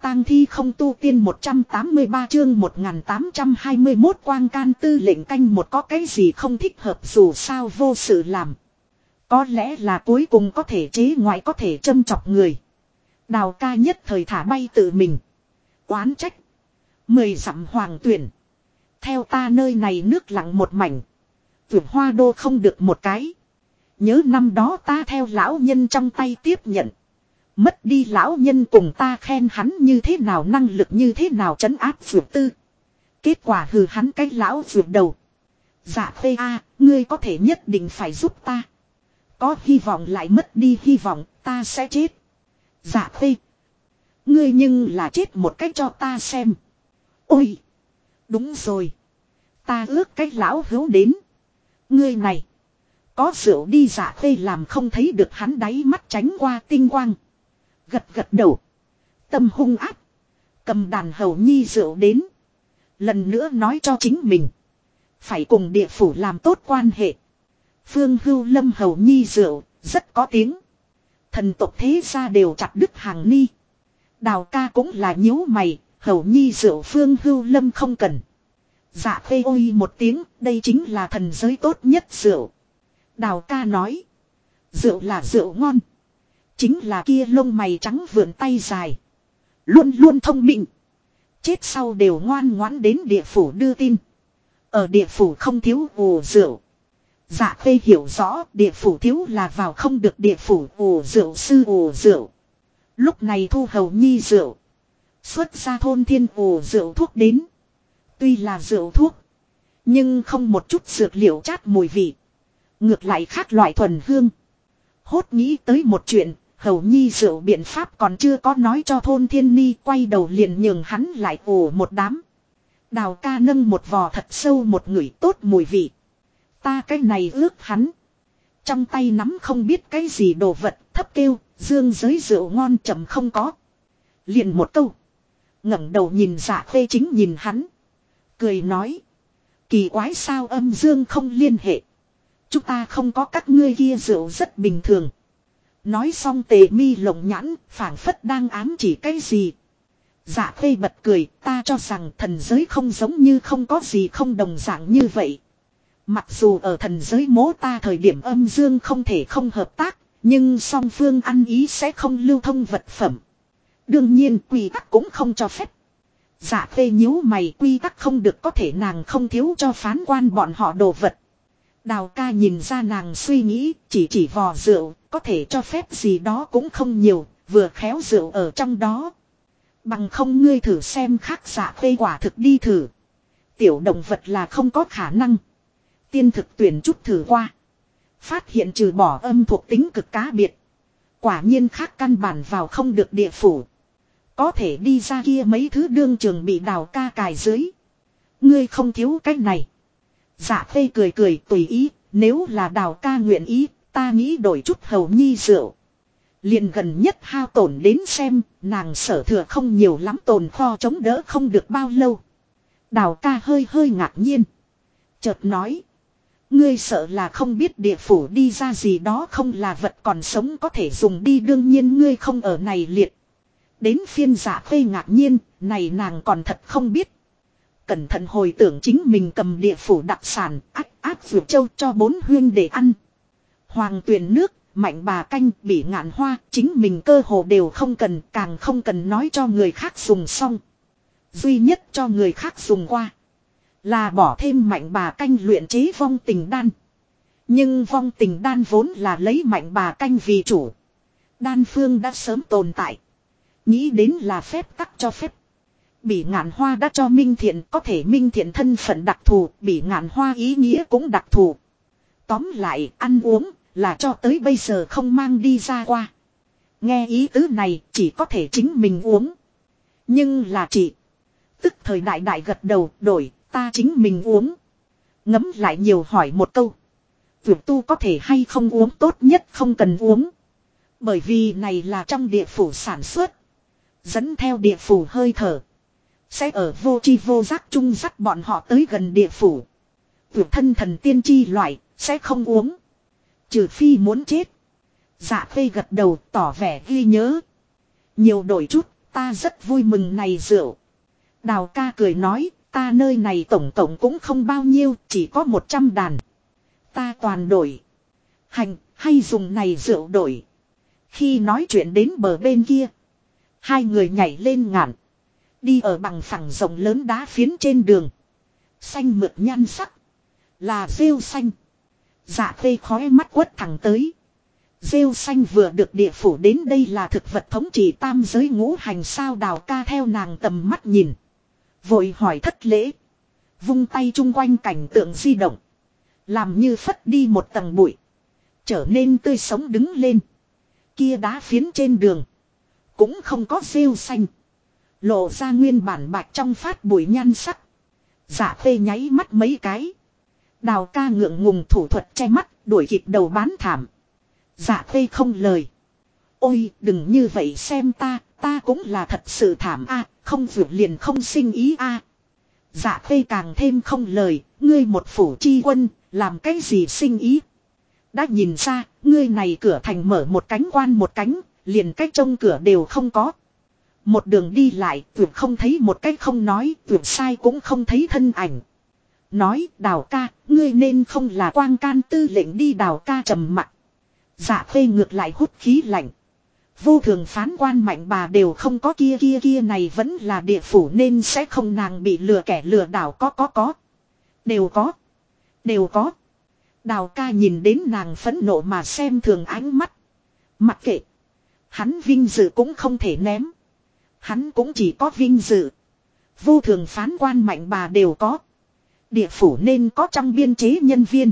tang thi không tu tiên 183 chương 1821 quang can tư lệnh canh một có cái gì không thích hợp dù sao vô sự làm. Có lẽ là cuối cùng có thể chế ngoại có thể châm chọc người. Đào ca nhất thời thả bay tự mình. Oán trách. 10 dặm hoàng tuyển. Theo ta nơi này nước lặng một mảnh. Vượt hoa đô không được một cái. Nhớ năm đó ta theo lão nhân trong tay tiếp nhận. Mất đi lão nhân cùng ta khen hắn như thế nào năng lực như thế nào trấn áp vượt tư. Kết quả hừ hắn cái lão vượt đầu. Dạ phê a, ngươi có thể nhất định phải giúp ta. Có hy vọng lại mất đi hy vọng, ta sẽ chết. Dạ phê. Ngươi nhưng là chết một cách cho ta xem. Ôi. Đúng rồi. Ta ước cách lão hữu đến. Ngươi này. Có rượu đi dạ phê làm không thấy được hắn đáy mắt tránh qua tinh quang. Gật gật đầu. Tâm hung ác. Cầm đàn hầu nhi rượu đến. Lần nữa nói cho chính mình. Phải cùng địa phủ làm tốt quan hệ. Phương Hưu Lâm hầu nhi rượu. Rất có tiếng. Thần tộc thế gia đều chặt đứt hàng ni. Đào ca cũng là nhíu mày. Hầu nhi rượu Phương Hưu Lâm không cần. Dạ phê ôi một tiếng. Đây chính là thần giới tốt nhất rượu. Đào ca nói. Rượu là rượu ngon. Chính là kia lông mày trắng vượn tay dài. Luôn luôn thông minh. Chết sau đều ngoan ngoãn đến địa phủ đưa tin. Ở địa phủ không thiếu ủ rượu. Dạ phê hiểu rõ địa phủ thiếu là vào không được địa phủ ủ rượu sư ủ rượu. Lúc này thu hầu nhi rượu. Xuất ra thôn thiên ủ rượu thuốc đến. Tuy là rượu thuốc. Nhưng không một chút dược liệu chát mùi vị. Ngược lại khác loại thuần hương. Hốt nghĩ tới một chuyện. Hầu nhi rượu biện pháp còn chưa có nói cho thôn thiên ni. Quay đầu liền nhường hắn lại ủ một đám. Đào ca nâng một vò thật sâu một ngửi tốt mùi vị. Ta cái này ước hắn. Trong tay nắm không biết cái gì đồ vật thấp kêu. Dương giới rượu ngon chậm không có. Liền một câu. Ngẩng đầu nhìn dạ phê chính nhìn hắn. Cười nói. Kỳ quái sao âm dương không liên hệ. Chúng ta không có các ngươi kia rượu rất bình thường. Nói xong tề mi lồng nhãn phảng phất đang ám chỉ cái gì. Dạ phê bật cười ta cho rằng thần giới không giống như không có gì không đồng dạng như vậy. Mặc dù ở thần giới mố ta thời điểm âm dương không thể không hợp tác. Nhưng song phương ăn ý sẽ không lưu thông vật phẩm. Đương nhiên quy tắc cũng không cho phép. Dạ phê nhíu mày quy tắc không được có thể nàng không thiếu cho phán quan bọn họ đồ vật. Đào ca nhìn ra nàng suy nghĩ chỉ vò rượu có thể cho phép gì đó cũng không nhiều vừa khéo rượu ở trong đó. Bằng không ngươi thử xem khác dạ phê quả thực đi thử. Tiểu động vật là không có khả năng. Tiên thực tuyển chút thử qua. Phát hiện trừ bỏ âm thuộc tính cực cá biệt. Quả nhiên khác căn bản vào không được địa phủ. Có thể đi ra kia mấy thứ đương trường bị đào ca cài dưới. Ngươi không thiếu cách này. Dạ phê cười cười tùy ý. Nếu là đào ca nguyện ý. Ta nghĩ đổi chút hầu nhi rượu. Liền gần nhất hao tổn đến xem. Nàng sở thừa không nhiều lắm tồn kho chống đỡ không được bao lâu. Đào ca hơi ngạc nhiên. Chợt nói. Ngươi sợ là không biết địa phủ đi ra gì đó không là vật còn sống có thể dùng đi đương nhiên ngươi không ở này liệt. Đến phiên giả phê ngạc nhiên, này nàng còn thật không biết. Cẩn thận hồi tưởng chính mình cầm địa phủ đặc sản, ác vượt châu cho 4 huyên để ăn. Hoàng tuyền nước, mạnh bà canh, bỉ ngạn hoa, chính mình cơ hồ đều không cần, càng không cần nói cho người khác dùng xong. Duy nhất cho người khác dùng qua. Là bỏ thêm mạnh bà canh luyện chế vong tình đan. Nhưng vong tình đan vốn là lấy mạnh bà canh vì chủ. Đan phương đã sớm tồn tại. Nghĩ đến là phép tắc cho phép. Bỉ ngạn hoa đã cho Minh Thiện có thể Minh Thiện thân phận đặc thù. Bỉ ngạn hoa ý nghĩa cũng đặc thù. Tóm lại ăn uống là cho tới bây giờ không mang đi ra qua. Nghe ý tứ này chỉ có thể chính mình uống. Nhưng là chị. Tức thời đại gật đầu đổi. Ta chính mình uống. Ngấm lại nhiều hỏi một câu. Vượt tu có thể hay không uống tốt nhất không cần uống. Bởi vì này là trong địa phủ sản xuất. Dẫn theo địa phủ hơi thở. Sẽ ở vô chi vô giác chung dắt bọn họ tới gần địa phủ. Vượt thân thần tiên chi loại sẽ không uống. Trừ phi muốn chết. Dạ phê gật đầu tỏ vẻ ghi nhớ. Nhiều đổi chút Ta rất vui mừng này rượu. Đào ca cười nói, ta nơi này tổng cộng cũng không bao nhiêu, chỉ có 100 đàn. Ta toàn đổi. Hành, hay dùng này rượu đổi. Khi nói chuyện đến bờ bên kia. Hai người nhảy lên ngạn. Đi ở bằng phẳng rộng lớn đá phiến trên đường. Xanh mượt nhan sắc. Là rêu xanh. Dạ khê khói mắt quất thẳng tới. Rêu xanh vừa được địa phủ đến đây là thực vật thống trị tam giới ngũ hành sao. Đào ca theo nàng tầm mắt nhìn. Vội hỏi thất lễ. Vung tay chung quanh cảnh tượng di động. Làm như phất đi một tầng bụi. Trở nên tươi sống đứng lên. Kia đá phiến trên đường. Cũng không có rêu xanh. Lộ ra nguyên bản bạch trong phát bụi nhan sắc. Dạ khê nháy mắt mấy cái. Đào ca ngượng ngùng thủ thuật che mắt. Đuổi kịp đầu bán thảm. Dạ khê không lời. Ôi đừng như vậy xem ta. Ta cũng là thật sự thảm a. Không vượt liền không sinh ý a. Dạ khê càng thêm không lời. Ngươi một phủ chi quân. Làm cái gì sinh ý. Đã nhìn ra. Ngươi này cửa thành mở một cánh quan một cánh. Liền cách trông cửa đều không có. Một đường đi lại. Tuyệt không thấy một cách không nói. Tuyệt sai cũng không thấy thân ảnh. Nói Đào ca. Ngươi nên không là Quang Can tư lệnh đi. Đào ca trầm mặc. Dạ khê ngược lại hút khí lạnh. Vô thường phán quan mạnh bà đều không có kia này vẫn là địa phủ nên sẽ không nàng bị lừa kẻ lừa đảo có. Đều có. Đều có. Đào ca nhìn đến nàng phẫn nộ mà xem thường ánh mắt. Mặc kệ. Hắn vinh dự cũng không thể ném. Hắn cũng chỉ có vinh dự. Vô thường phán quan mạnh bà đều có. Địa phủ nên có trong biên chế nhân viên.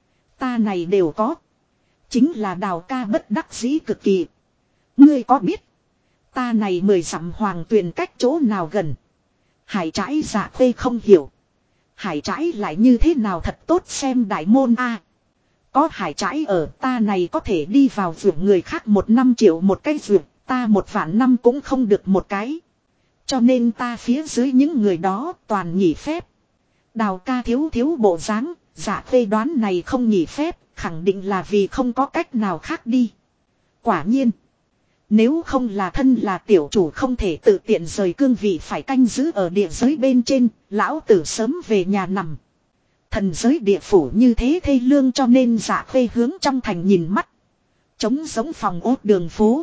Ta này đều có. Chính là Đào ca bất đắc dĩ cực kỳ. Ngươi có biết. Ta này 10 dặm hoàng tuyền cách chỗ nào gần. Hải trãi dạ khê không hiểu. Hải trãi lại như thế nào thật tốt xem đại môn a. Có hải trãi ở ta này có thể đi vào vượt người khác 1 triệu một cái vượt. Ta 1.000.000 cũng không được một cái. Cho nên ta phía dưới những người đó toàn nghỉ phép. Đào ca thiếu bộ dáng. Dạ khê đoán này không nghỉ phép. Khẳng định là vì không có cách nào khác đi. Quả nhiên. Nếu không là thân là tiểu chủ không thể tự tiện rời cương vị phải canh giữ ở địa giới bên trên. Lão tử sớm về nhà nằm. Thần giới địa phủ như thế thê lương cho nên dạ khê hướng trong thành nhìn mắt. Trống giống phòng ốt đường phố.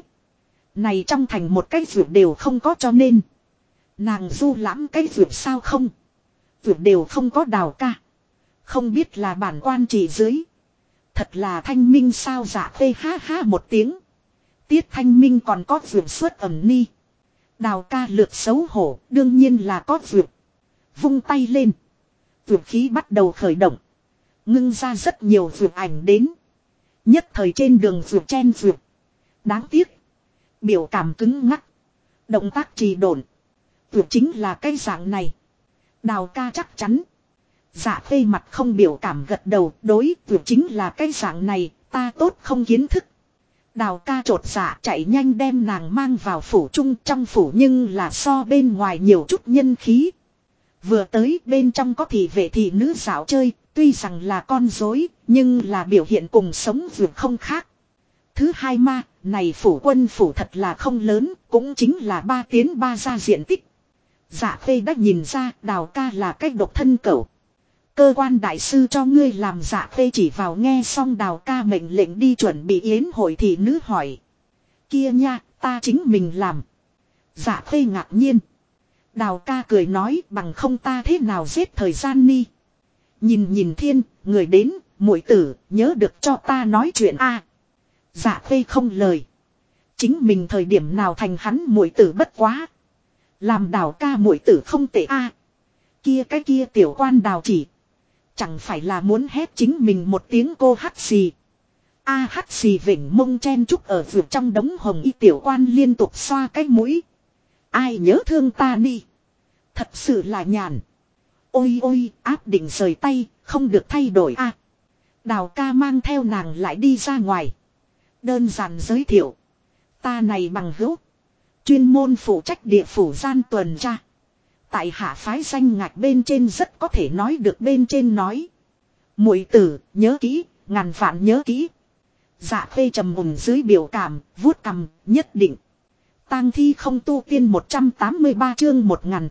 Này trong thành một cái vượt đều không có cho nên. Nàng du lãm cái vượt sao không. Vượt đều không có Đào ca. Không biết là bản quan chỉ dưới. Thật là thanh minh sao. Dạ khê ha ha một tiếng. Tiết thanh minh còn có vượt suốt ẩm ni. Đào ca lược xấu hổ đương nhiên là có vượt. Vung tay lên. Vượt khí bắt đầu khởi động. Ngưng ra rất nhiều vượt ảnh đến. Nhất thời trên đường vượt chen vượt. Đáng tiếc. Biểu cảm cứng ngắc. Động tác trì độn. Vượt chính là cái dạng này. Đào ca chắc chắn. Dạ khê mặt không biểu cảm gật đầu. Đối vượt chính là cái dạng này. Ta tốt không kiến thức. Đào ca trột dạ chạy nhanh đem nàng mang vào phủ chung trong phủ nhưng là so bên ngoài nhiều chút nhân khí. Vừa tới bên trong có thị vệ thị nữ dạo chơi, tuy rằng là con dối, nhưng là biểu hiện cùng sống vượt không khác. Thứ hai ma, này phủ quân phủ thật là không lớn, cũng chính là 3 tiến 3 ra diện tích. Dạ khê đã nhìn ra Đào ca là cách độc thân cẩu. Cơ quan đại sư cho ngươi làm. Dạ khê chỉ vào nghe xong Đào ca mệnh lệnh đi chuẩn bị yến hội thị nữ hỏi. Kia nha, ta chính mình làm. Dạ khê ngạc nhiên. Đào ca cười nói bằng không ta thế nào giết thời gian ni. Nhìn thiên, người đến, muội tử, nhớ được cho ta nói chuyện a. Dạ khê không lời. Chính mình thời điểm nào thành hắn muội tử bất quá. Làm Đào ca muội tử không tệ a. Kia cái kia tiểu quan Đào chỉ. Chẳng phải là muốn hét chính mình một tiếng cô hắt xì. A hắt xì vỉnh mông chen chúc ở vượt trong đống hồng y tiểu quan liên tục xoa cái mũi. Ai nhớ thương ta đi. Thật sự là nhàn. Ôi áp định rời tay. Không được thay đổi a. Đào ca mang theo nàng lại đi ra ngoài. Đơn giản giới thiệu. Ta này bằng hữu. Chuyên môn phụ trách địa phủ gian tuần tra. Tại hạ phái danh ngạch bên trên rất có thể nói được bên trên nói. Muội tử nhớ kỹ. Ngàn vạn nhớ kỹ. Dạ khê trầm mùng dưới biểu cảm. Vuốt cằm nhất định. Tang thi không tu tiên 183 chương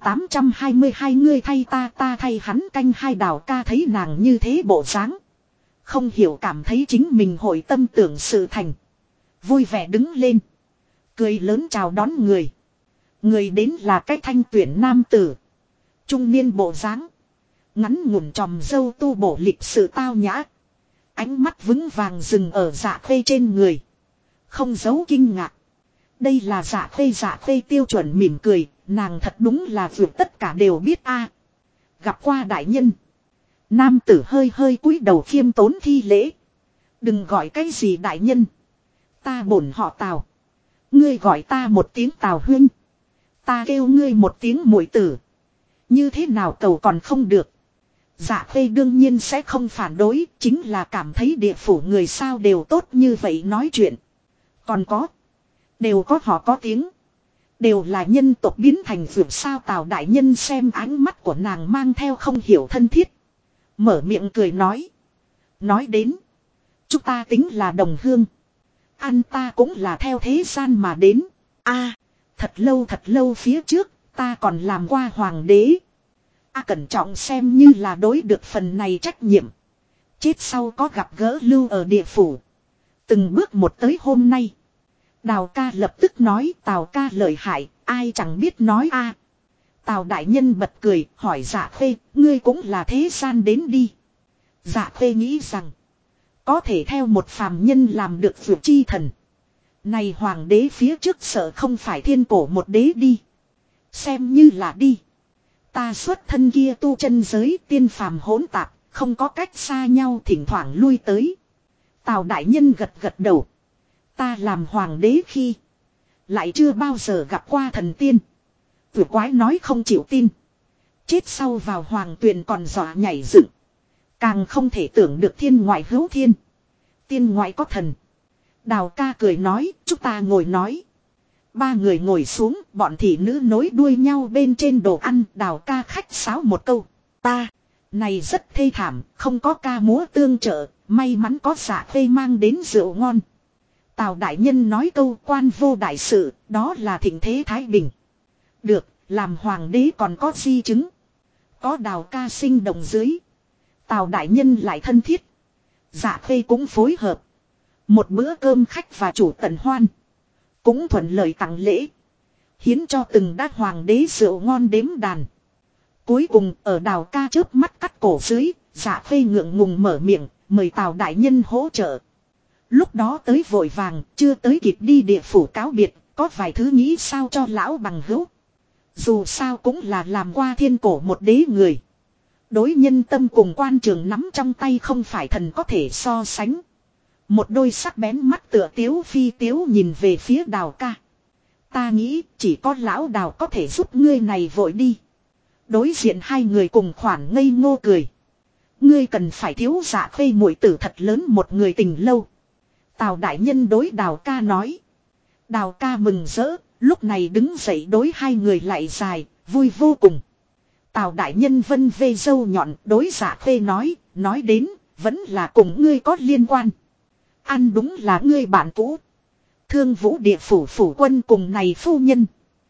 1822 ngươi thay ta thay hắn canh hai. Đào ca thấy nàng như thế bộ dáng, không hiểu cảm thấy chính mình hội tâm tưởng sự thành. Vui vẻ đứng lên, cười lớn chào đón người. Người đến là cái thanh tuyển nam tử, trung niên bộ dáng, ngắn ngủn tròm râu tu bổ lịch sự tao nhã. Ánh mắt vững vàng dừng ở Dạ Khê trên người, không giấu kinh ngạc. Đây là Dạ Khê tiêu chuẩn mỉm cười, nàng thật đúng là vượt tất cả đều biết a. Gặp qua đại nhân. Nam tử hơi hơi cúi đầu khiêm tốn thi lễ. Đừng gọi cái gì đại nhân, ta bổn họ Tào. Ngươi gọi ta một tiếng Tào huynh, ta kêu ngươi một tiếng muội tử, như thế nào cầu còn không được. Dạ Khê đương nhiên sẽ không phản đối, chính là cảm thấy địa phủ người sao đều tốt như vậy nói chuyện. Còn có, đều có họ có tiếng, đều là nhân tộc biến thành vượt sao. Tào đại nhân xem ánh mắt của nàng mang theo không hiểu thân thiết, mở miệng cười nói. Nói đến, chúng ta tính là đồng hương, ăn ta cũng là theo thế gian mà đến. A, thật lâu phía trước, ta còn làm qua hoàng đế. Cẩn trọng xem như là đối được phần này trách nhiệm. Chết sau có gặp gỡ lưu ở địa phủ. Từng bước một tới hôm nay. Đào ca lập tức nói Tào ca lợi hại, ai chẳng biết nói a. Tào đại nhân bật cười, hỏi Dạ Khê, ngươi cũng là thế gian đến đi. Dạ Khê nghĩ rằng, có thể theo một phàm nhân làm được vượt chi thần. Này hoàng đế phía trước sợ không phải thiên cổ một đế đi. Xem như là đi. Ta xuất thân kia tu chân giới tiên phàm hỗn tạp, không có cách xa nhau thỉnh thoảng lui tới. Tào đại nhân gật gật đầu. Ta làm hoàng đế khi, lại chưa bao giờ gặp qua thần tiên. Tử quái nói không chịu tin. Chết sau vào hoàng tuyền còn dọa nhảy dựng. Càng không thể tưởng được thiên ngoại hữu thiên, tiên ngoại có thần. Đào ca cười nói, chúng ta ngồi nói. Ba người ngồi xuống, bọn thị nữ nối đuôi nhau bên trên đồ ăn. Đào ca khách sáo một câu. Ta, này rất thê thảm, không có ca múa tương trợ, may mắn có Dạ Khê mang đến rượu ngon. Tào đại nhân nói câu quan vô đại sự, đó là thịnh thế thái bình. Được, làm hoàng đế còn có di chứng. Có đào ca sinh động dưới, Tào đại nhân lại thân thiết. Dạ Khê cũng phối hợp. Một bữa cơm khách và chủ tận hoan, cũng thuận lợi tặng lễ, hiến cho từng đát hoàng đế rượu ngon đếm đàn. Cuối cùng ở đào ca chớp mắt cắt cổ dưới, Dạ Khê ngượng ngùng mở miệng, mời Tào đại nhân hỗ trợ. Lúc đó tới vội vàng, chưa tới kịp đi địa phủ cáo biệt, có vài thứ nghĩ sao cho lão bằng hữu. Dù sao cũng là làm qua thiên cổ một đế người. Đối nhân tâm cùng quan trường nắm trong tay không phải thần có thể so sánh. Một đôi sắc bén mắt tựa tiếu phi tiếu nhìn về phía đào ca. Ta nghĩ chỉ có lão đào có thể giúp ngươi này vội đi. Đối diện hai người cùng khoản ngây ngô cười. Ngươi cần phải thiếu Dạ Khê muội tử thật lớn một người tình lâu. Tào đại nhân đối đào ca nói. Đào ca mừng rỡ, lúc này đứng dậy đối hai người lại dài, vui vô cùng. Tào đại nhân vân vê râu nhọn đối Dạ Khê nói đến, vẫn là cùng ngươi có liên quan. Ăn đúng là ngươi bạn cũ. Thương Vũ địa phủ phủ quân cùng này phu nhân.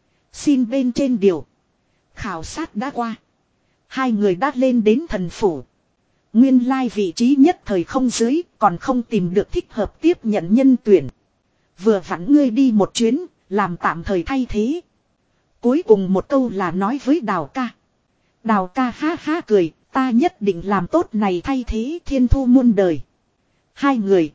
Xin bên trên điều. Khảo sát đã qua. Hai người đã lên đến thần phủ. Nguyên lai vị trí nhất thời không dưới, còn không tìm được thích hợp tiếp nhận nhân tuyển. Vừa vặn ngươi đi một chuyến, làm tạm thời thay thế. Cuối cùng một câu là nói với đào ca. Đào ca ha ha cười, ta nhất định làm tốt này thay thế thiên thu muôn đời. Hai người.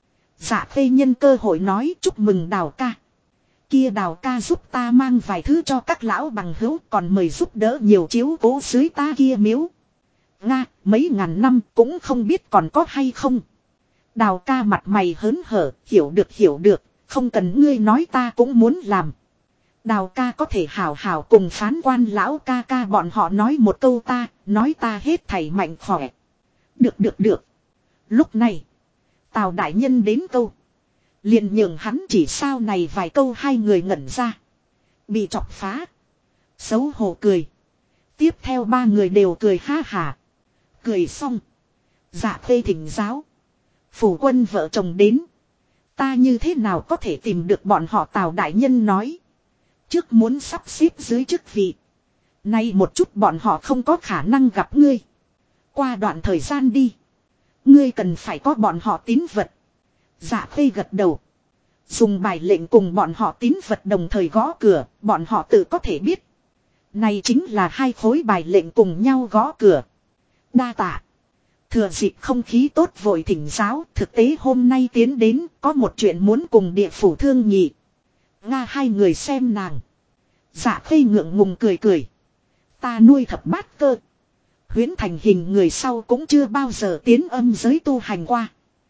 Dạ Khê nhân cơ hội nói chúc mừng đào ca. Kia đào ca giúp ta mang vài thứ cho các lão bằng hữu, còn mời giúp đỡ nhiều chiếu cố dưới ta kia miếu. Nga, mấy ngàn năm cũng không biết còn có hay không. Đào ca mặt mày hớn hở, hiểu được, không cần ngươi nói ta cũng muốn làm. Đào ca có thể hào hào cùng phán quan lão ca ca bọn họ nói một câu ta, nói ta hết thảy mạnh khỏe. Được. Lúc này, Tào đại nhân đến câu. Liền nhường hắn chỉ sao này vài câu hai người ngẩn ra. Bị chọc phá. Xấu hổ cười. Tiếp theo ba người đều cười ha hả. Cười xong. Dạ Khê thỉnh giáo. Phủ quân vợ chồng đến. Ta như thế nào có thể tìm được bọn họ? Tào đại nhân nói. Trước muốn sắp xếp dưới chức vị. Nay một chút bọn họ không có khả năng gặp ngươi. Qua đoạn thời gian đi. Ngươi cần phải có bọn họ tín vật. Dạ Khê gật đầu. Dùng bài lệnh cùng bọn họ tín vật đồng thời gõ cửa. Bọn họ tự có thể biết. Này chính là hai khối bài lệnh cùng nhau gõ cửa. Đa tạ. Thừa dịp không khí tốt vội thỉnh giáo. Thực tế hôm nay tiến đến có một chuyện muốn cùng địa phủ thương nghị. Nga hai người xem nàng. Dạ Khê ngượng ngùng cười cười. Ta nuôi thập bát cơ. Huyễn thành hình người sau cũng chưa bao giờ tiến âm giới tu hành qua.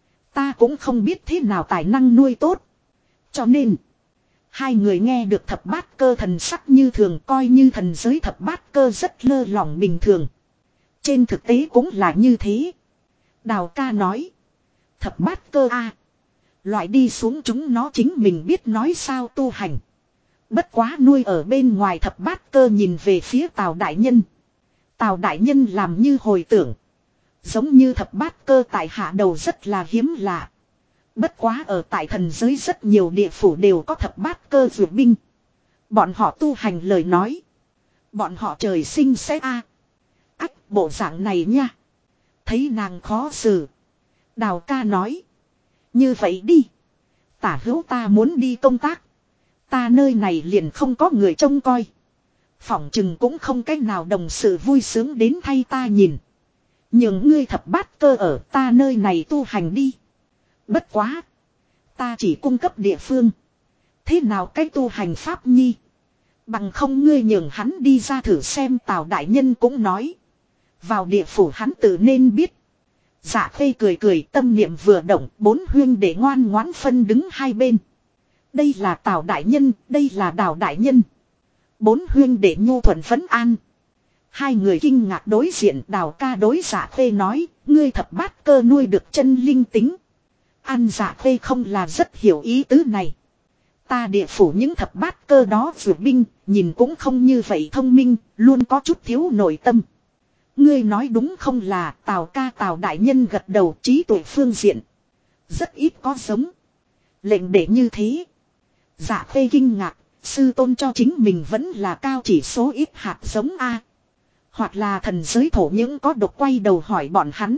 Ta cũng không biết thế nào tài năng nuôi tốt. Cho nên. Hai người nghe được thập bát cơ thần sắc như thường coi như thần giới thập bát cơ rất lơ lỏng bình thường. Trên thực tế cũng là như thế. Đào ca nói. Thập bát cơ a, loại đi xuống chúng nó chính mình biết nói sao tu hành. Bất quá nuôi ở bên ngoài thập bát cơ nhìn về phía Tào Đại Nhân. Tào Đại Nhân làm như hồi tưởng. Giống như thập bát cơ tại hạ đầu rất là hiếm lạ. Bất quá ở tại thần giới rất nhiều địa phủ đều có thập bát cơ dược binh. Bọn họ tu hành lời nói. Bọn họ trời sinh sẽ ách bộ dạng này nha. Thấy nàng khó xử. Đào ca nói. Như vậy đi. Tả hữu ta muốn đi công tác. Ta nơi này liền không có người trông coi. Phỏng chừng cũng không cách nào đồng sự vui sướng đến thay ta nhìn. Nhưng ngươi thập bát cơ ở ta nơi này tu hành đi. Bất quá. Ta chỉ cung cấp địa phương. Thế nào cái tu hành pháp nhi. Bằng không ngươi nhường hắn đi ra thử xem. Tào Đại Nhân cũng nói. Vào địa phủ hắn tự nên biết. Dạ Khê cười cười tâm niệm vừa động. Bốn huyên để ngoan ngoãn phân đứng hai bên. Đây là Tào Đại Nhân. Đây là Đào Đại Nhân. Bốn huyên để nhu thuận phấn an. Hai người kinh ngạc đối diện. Đào ca đối Dạ Khê nói. Ngươi thập bát cơ nuôi được chân linh tính. An Dạ Khê không là rất hiểu ý tứ này. Ta địa phủ những thập bát cơ đó vượt binh. Nhìn cũng không như vậy thông minh. Luôn có chút thiếu nội tâm. Ngươi nói đúng không là Tào ca Tào Đại Nhân gật đầu trí tuệ phương diện. Rất ít có giống. Lệnh để như thế. Dạ Khê kinh ngạc. Sư tôn cho chính mình vẫn là cao chỉ số ít hạt giống A. Hoặc là thần giới thổ những có độc quay đầu hỏi bọn hắn.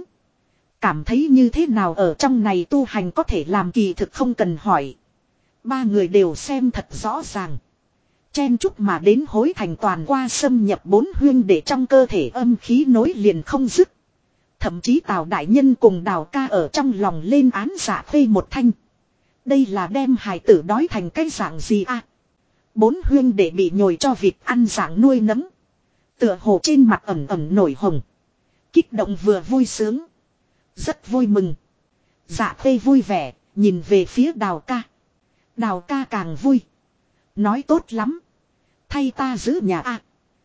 Cảm thấy như thế nào ở trong này tu hành có thể làm kỳ thực không cần hỏi. Ba người đều xem thật rõ ràng. Chen chúc mà đến hối thành toàn qua xâm nhập bốn huyên để trong cơ thể âm khí nối liền không dứt. Thậm chí Tào Đại Nhân cùng Đào ca ở trong lòng lên án Dạ Khê một thanh. Đây là đem hài tử đói thành cái dạng gì a? Bốn huyên để bị nhồi cho vịt ăn dạng nuôi nấng. Tựa hồ trên mặt ẩm ẩm nổi hồng. Kích động vừa vui sướng. Rất vui mừng. Dạ Khê vui vẻ, nhìn về phía Đào ca. Đào ca càng vui. Nói tốt lắm. Thay ta giữ nhà a.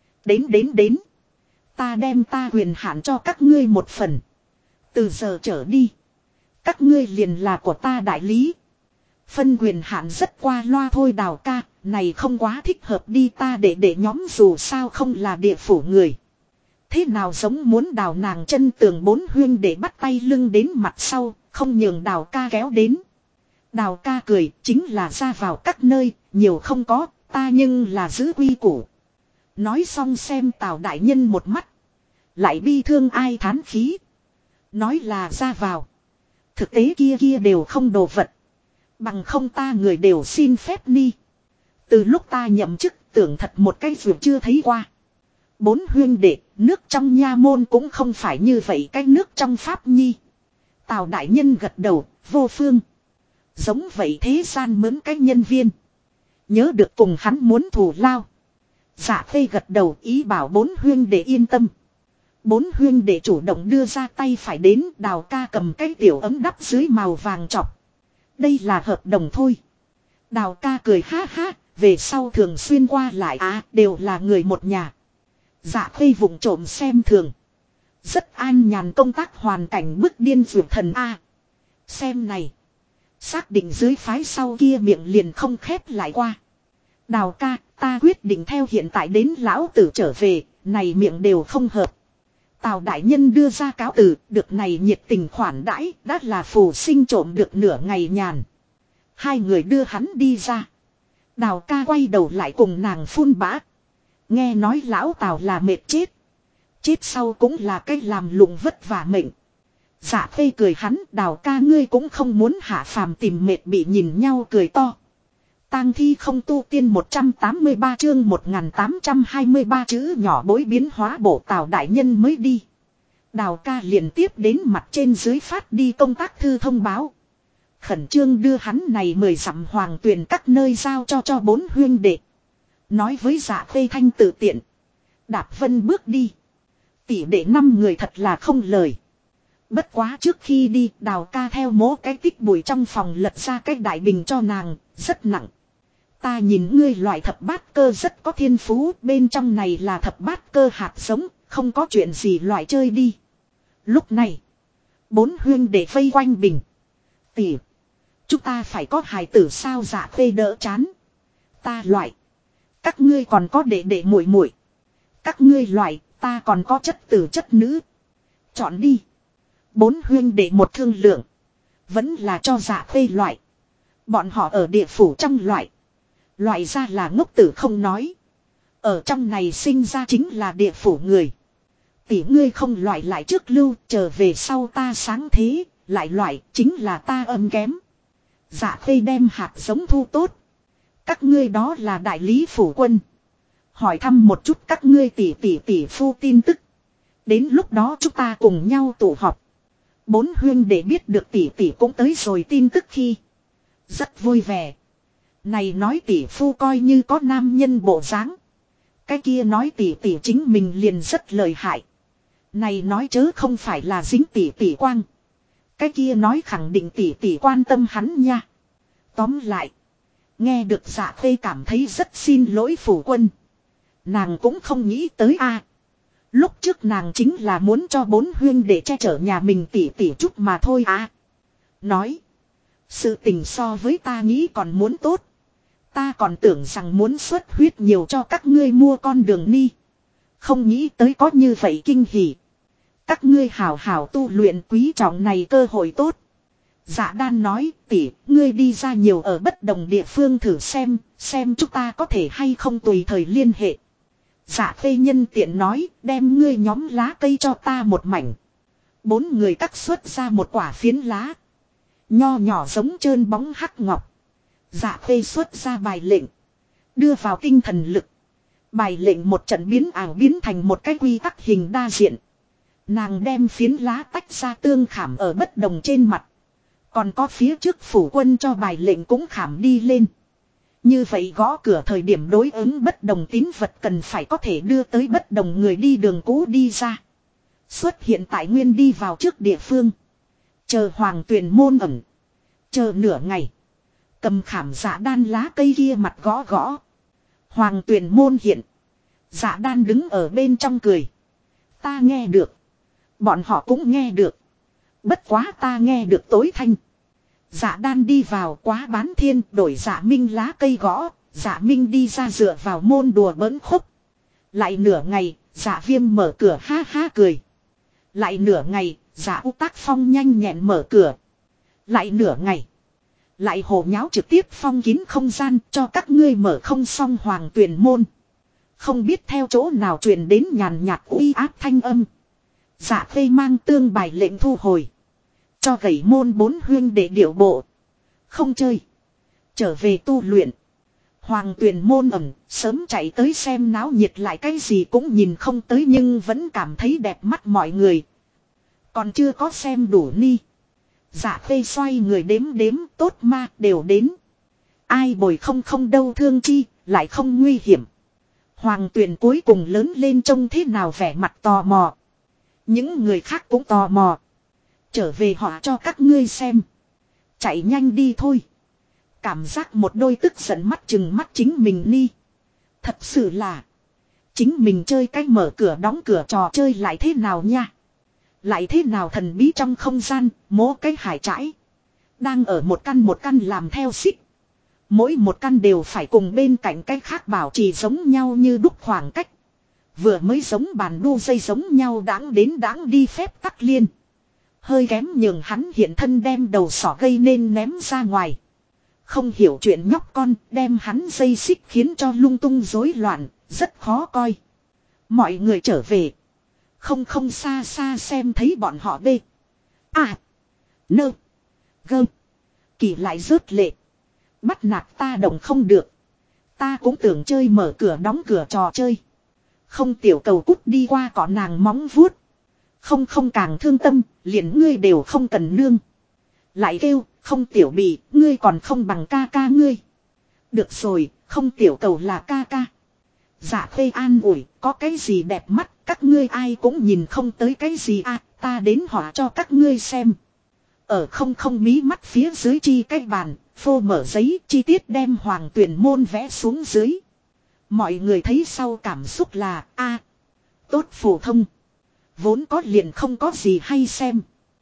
Đến. Ta đem ta quyền hạn cho các ngươi một phần. Từ giờ trở đi. Các ngươi liền là của ta đại lý. Phân quyền hạn rất qua loa thôi Đào ca. Này không quá thích hợp đi ta để nhóm dù sao không là địa phủ người. Thế nào giống muốn đào nàng chân tường bốn huyên để bắt tay lưng đến mặt sau. Không nhường Đào ca kéo đến. Đào ca cười chính là ra vào các nơi. Nhiều không có. Ta nhưng là giữ quy củ. Nói xong xem Tào Đại Nhân một mắt. Lại bi thương ai thán khí. Nói là ra vào. Thực tế kia đều không đồ vật. Bằng không ta người đều xin phép ni. Từ lúc ta nhậm chức tưởng thật một cái việc chưa thấy qua. Bốn huyên đệ, nước trong nha môn cũng không phải như vậy cái nước trong pháp nhi. Tào Đại Nhân gật đầu, vô phương. Giống vậy thế gian mướn cái nhân viên. Nhớ được cùng hắn muốn thù lao. Dạ Khê gật đầu ý bảo bốn huyên đệ yên tâm. Bốn huyên đệ chủ động đưa ra tay phải đến Đào ca cầm cái tiểu ấm đắp dưới màu vàng trọc. Đây là hợp đồng thôi. Đào ca cười ha ha, về sau thường xuyên qua lại đều là người một nhà. Dạ Khê vụng trộm xem thường. Rất an nhàn công tác hoàn cảnh bức điên vượt thần a. Xem này. Xác định dưới phái sau kia miệng liền không khép lại qua. Đào ca, ta quyết định theo hiện tại đến lão tử trở về, này miệng đều không hợp. Tào Đại Nhân đưa ra cáo từ, được này nhiệt tình khoản đãi, đã là phù sinh trộm được nửa ngày nhàn. Hai người đưa hắn đi ra. Đào ca quay đầu lại cùng nàng phun bã. Nghe nói lão Tào là mệt chết. Chết sau cũng là cái làm lụng vất vả mệnh. Dạ Khê cười hắn, Đào ca ngươi cũng không muốn hạ phàm tìm mệt bị nhìn nhau cười to. Tang thi không tu tiên 183 chương 1823 chữ nhỏ bối biến hóa bộ Tào đại nhân mới đi. Đào ca liền tiếp đến mặt trên dưới phát đi công tác thư thông báo. Khẩn trương đưa hắn này 10 dặm hoàng tuyền các nơi giao cho 4 huyên đệ. Nói với Dạ Khê thanh tự tiện. Đạp Vân bước đi. Tỷ đệ 5 người thật là không lời. Bất quá trước khi đi, Đào ca theo mố cái tích bụi trong phòng lật ra cái đại bình cho nàng, rất nặng. Ta nhìn ngươi loại thập bát cơ rất có thiên phú, bên trong này là thập bát cơ hạt giống, không có chuyện gì loại chơi đi. Lúc này, 4 huyên để vây quanh bình. Tỷ, chúng ta phải có hài tử sao? Dạ Khê đỡ chán. Ta loại. Các ngươi còn có đệ muội muội. Các ngươi loại, ta còn có chất tử chất nữ. Chọn đi. 4 huyên đệ một thương lượng. Vẫn là cho Dạ Khê loại. Bọn họ ở địa phủ trong loại. Loại ra là ngốc tử không nói. Ở trong này sinh ra chính là địa phủ người. Tỷ ngươi không loại lại trước lưu, trở về sau ta sáng thế, lại loại chính là ta âm kém. Dạ Khê đem hạt giống thu tốt. Các ngươi đó là đại lý phủ quân. Hỏi thăm một chút các ngươi tỷ phu tin tức. Đến lúc đó chúng ta cùng nhau tụ họp. 4 huyên để biết được tỷ cũng tới rồi tin tức khi. Rất vui vẻ. Này nói tỷ phu coi như có nam nhân bộ dáng. Cái kia nói tỷ chính mình liền rất lợi hại. Này nói chớ không phải là dính tỷ quang. Cái kia nói khẳng định tỷ quan tâm hắn nha. Tóm lại. Nghe được Dạ Khê cảm thấy rất xin lỗi phủ quân. Nàng cũng không nghĩ tới a. Lúc trước nàng chính là muốn cho 4 huyên để che chở nhà mình tỷ chút mà thôi a. Nói. Sự tình so với ta nghĩ còn muốn tốt. Ta còn tưởng rằng muốn xuất huyết nhiều cho các ngươi mua con đường ni. Không nghĩ tới có như vậy kinh hỉ. Các ngươi hảo hảo tu luyện quý trọng này cơ hội tốt. Dạ Đan nói tỷ, ngươi đi ra nhiều ở bất đồng địa phương thử xem chúng ta có thể hay không tùy thời liên hệ. Dạ Khê nhân tiện nói, đem ngươi nhóm lá cây cho ta một mảnh. 4 người cắt xuất ra một quả phiến lá. Nho nhỏ giống trơn bóng hắc ngọc. Dạ Khê xuất ra bài lệnh. Đưa vào tinh thần lực. Bài lệnh một trận biến ảo biến thành một cái quy tắc hình đa diện. Nàng đem phiến lá tách ra tương khảm ở bất đồng trên mặt. Còn có phía trước phủ quân cho bài lệnh cũng khảm đi lên. Như vậy gõ cửa thời điểm đối ứng bất đồng tín vật cần phải có thể đưa tới bất đồng người đi đường cũ đi ra. Xuất hiện tại nguyên đi vào trước địa phương. Chờ hoàng tuyền môn ẩn. Chờ nửa ngày. Cầm khảm Dạ Đan lá cây kia mặt gõ. Hoàng tuyền môn hiện. Dạ Đan đứng ở bên trong cười. Ta nghe được. Bọn họ cũng nghe được. Bất quá ta nghe được tối thanh. Dạ Đan đi vào quá bán thiên đổi Dạ Minh lá cây gõ. Dạ Minh đi ra dựa vào môn đùa bỡn khúc. Lại nửa ngày, Dạ Viêm mở cửa ha ha cười. Lại nửa ngày, Dạ U Tác Phong nhanh nhẹn mở cửa. Lại nửa ngày. Lại hồ nháo trực tiếp phong kín không gian cho các ngươi mở không xong hoàng tuyền môn. Không biết theo chỗ nào truyền đến nhàn nhạt uy áp thanh âm. Dạ Khê mang tương bài lệnh thu hồi. Cho gẩy môn 4 huyên để điệu bộ. Không chơi. Trở về tu luyện. Hoàng tuyền môn ẩm, sớm chạy tới xem náo nhiệt lại cái gì cũng nhìn không tới nhưng vẫn cảm thấy đẹp mắt mọi người. Còn chưa có xem đủ ni. Dạ Khê xoay người đếm tốt ma đều đến. Ai bồi không đâu thương chi, lại không nguy hiểm. Hoàng tuyền cuối cùng lớn lên trông thế nào vẻ mặt tò mò. Những người khác cũng tò mò. Trở về họ cho các ngươi xem. Chạy nhanh đi thôi. Cảm giác một đôi tức giận mắt chừng mắt chính mình ni. Thật sự là. Chính mình chơi cách mở cửa đóng cửa trò chơi lại thế nào nha. Lại thế nào thần bí trong không gian, mố cái hải trãi. Đang ở một căn làm theo xích. Mỗi một căn đều phải cùng bên cạnh cái khác bảo trì giống nhau như đúc khoảng cách. Vừa mới giống bàn đu dây giống nhau đáng đi phép tắc liên. Hơi kém nhường hắn hiện thân đem đầu sỏ gây nên ném ra ngoài. Không hiểu chuyện nhóc con đem hắn dây xích khiến cho lung tung rối loạn, rất khó coi. Mọi người trở về. Không xa xa xem thấy bọn họ bê. À. Nơ. Gơ. Kỳ lại rớt lệ. Bắt nạt ta đồng không được. Ta cũng tưởng chơi mở cửa đóng cửa trò chơi. Không tiểu cầu cút đi qua cỏ nàng móng vuốt. Không càng thương tâm, liền ngươi đều không cần nương. Lại kêu, không tiểu bị, ngươi còn không bằng ca ca ngươi. Được rồi, không tiểu cầu là ca ca. Dạ khê an ủi, có cái gì đẹp mắt, các ngươi ai cũng nhìn không tới cái gì à, ta đến họa cho các ngươi xem. Ở không mí mắt phía dưới chi cái bàn, phô mở giấy chi tiết đem hoàng tuyển môn vẽ xuống dưới. Mọi người thấy sau cảm xúc là a tốt phổ thông. Vốn có liền không có gì hay xem.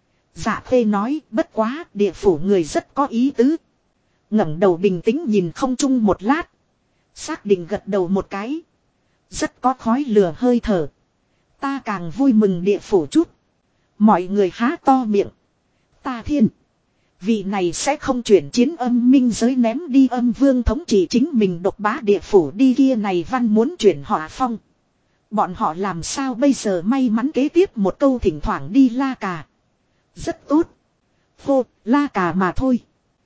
Dạ khê nói bất quá địa phủ người rất có ý tứ. Ngẩng đầu bình tĩnh nhìn không chung một lát. Xác định gật đầu một cái. Rất có khói lửa hơi thở. Ta càng vui mừng địa phủ chút. Mọi người há to miệng. Ta thiên. Vị này sẽ không chuyển chiến âm minh giới ném đi âm vương thống trị chính mình độc bá địa phủ đi kia này văn muốn chuyển họa phong. Bọn họ làm sao bây giờ may mắn kế tiếp một câu thỉnh thoảng đi la cà. Rất tốt. Hô, la cà mà thôi.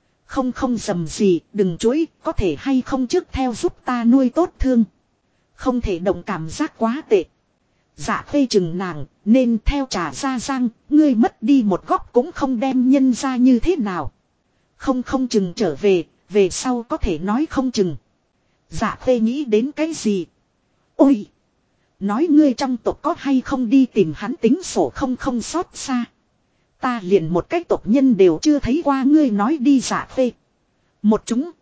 Không dầm gì, đừng chối, có thể hay không trước theo giúp ta nuôi tốt thương. Không thể động cảm giác quá tệ. Dạ phê chừng nàng, nên theo trả ra răng, ngươi mất đi một góc cũng không đem nhân ra như thế nào. Không chừng trở về sau có thể nói không chừng. Dạ phê nghĩ đến cái gì? Ôi! Nói ngươi trong tộc có hay không đi tìm hắn tính sổ không xót xa. Ta liền một cái tộc nhân đều chưa thấy qua ngươi nói đi dạ phê. Một chúng.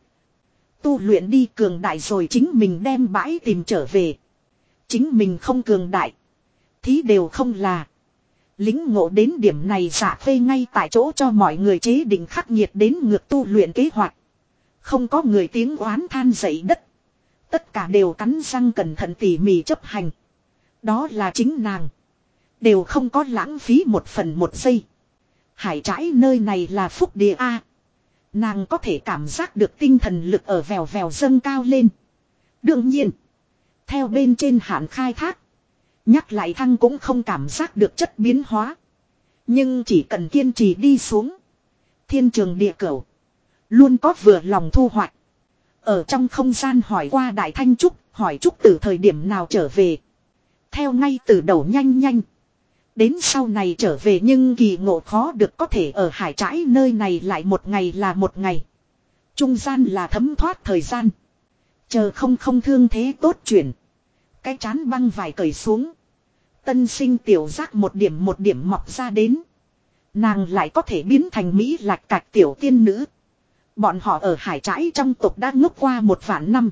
Tu luyện đi cường đại rồi chính mình đem bãi tìm trở về. Chính mình không cường đại. Thí đều không là. Lính ngộ đến điểm này dạ phê ngay tại chỗ cho mọi người chế định khắc nghiệt đến ngược tu luyện kế hoạch. Không có người tiếng oán than dậy đất. Tất cả đều cắn răng cẩn thận tỉ mỉ chấp hành. Đó là chính nàng. Đều không có lãng phí một phần một giây. Hải trãi nơi này là phúc địa A. Nàng có thể cảm giác được tinh thần lực ở vèo vèo dâng cao lên. Đương nhiên. Theo bên trên hạn khai thác. Nhắc lại thăng cũng không cảm giác được chất biến hóa. Nhưng chỉ cần kiên trì đi xuống. Thiên trường địa cửu. Luôn có vừa lòng thu hoạch. Ở trong không gian hỏi qua Đại Thanh Trúc. Hỏi Trúc từ thời điểm nào trở về. Theo ngay từ đầu nhanh. Đến sau này trở về nhưng kỳ ngộ khó được có thể ở hải trãi nơi này lại một ngày là một ngày. Trung gian là thấm thoát thời gian. Chờ không thương thế tốt chuyển. Cái chán băng vải cởi xuống. Tân sinh tiểu giác một điểm mọc ra đến. Nàng lại có thể biến thành Mỹ lạch cạch tiểu tiên nữ. Bọn họ ở hải trãi trong tộc đã ngốc qua 1.000 năm.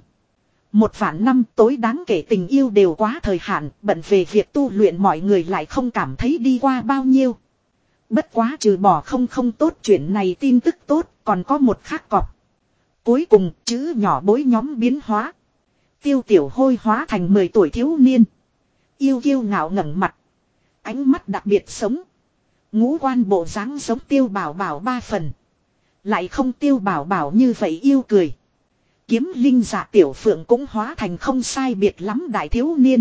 1.000 năm tối đáng kể tình yêu đều quá thời hạn, bận về việc tu luyện mọi người lại không cảm thấy đi qua bao nhiêu. Bất quá trừ bỏ không tốt chuyện này tin tức tốt, còn có một khác cọp. Cuối cùng, chữ nhỏ bối nhóm biến hóa. Tiêu tiểu hôi hóa thành 10 tuổi thiếu niên. Yêu kiêu ngạo ngẩng mặt. Ánh mắt đặc biệt sống. Ngũ quan bộ dáng giống tiêu bảo bảo 3 phần. Lại không tiêu bảo bảo như vậy yêu cười. Kiếm linh dạ tiểu phượng cũng hóa thành không sai biệt lắm đại thiếu niên.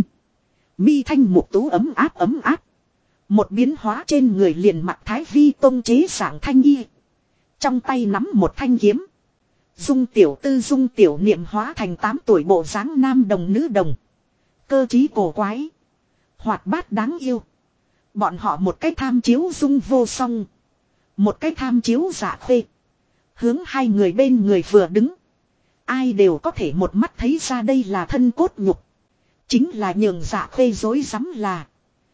Mi thanh mục tú ấm áp. Một biến hóa trên người liền mặt thái vi tôn chế sảng thanh y. Trong tay nắm một thanh kiếm. Dung tiểu niệm hóa thành 8 tuổi bộ dáng nam đồng nữ đồng. Cơ trí cổ quái. Hoạt bát đáng yêu. Bọn họ một cái tham chiếu dung vô song. Một cái tham chiếu dạ phê. Hướng hai người bên người vừa đứng. Ai đều có thể một mắt thấy ra đây là thân cốt nhục. Chính là nhường dạ phê dối rắm là.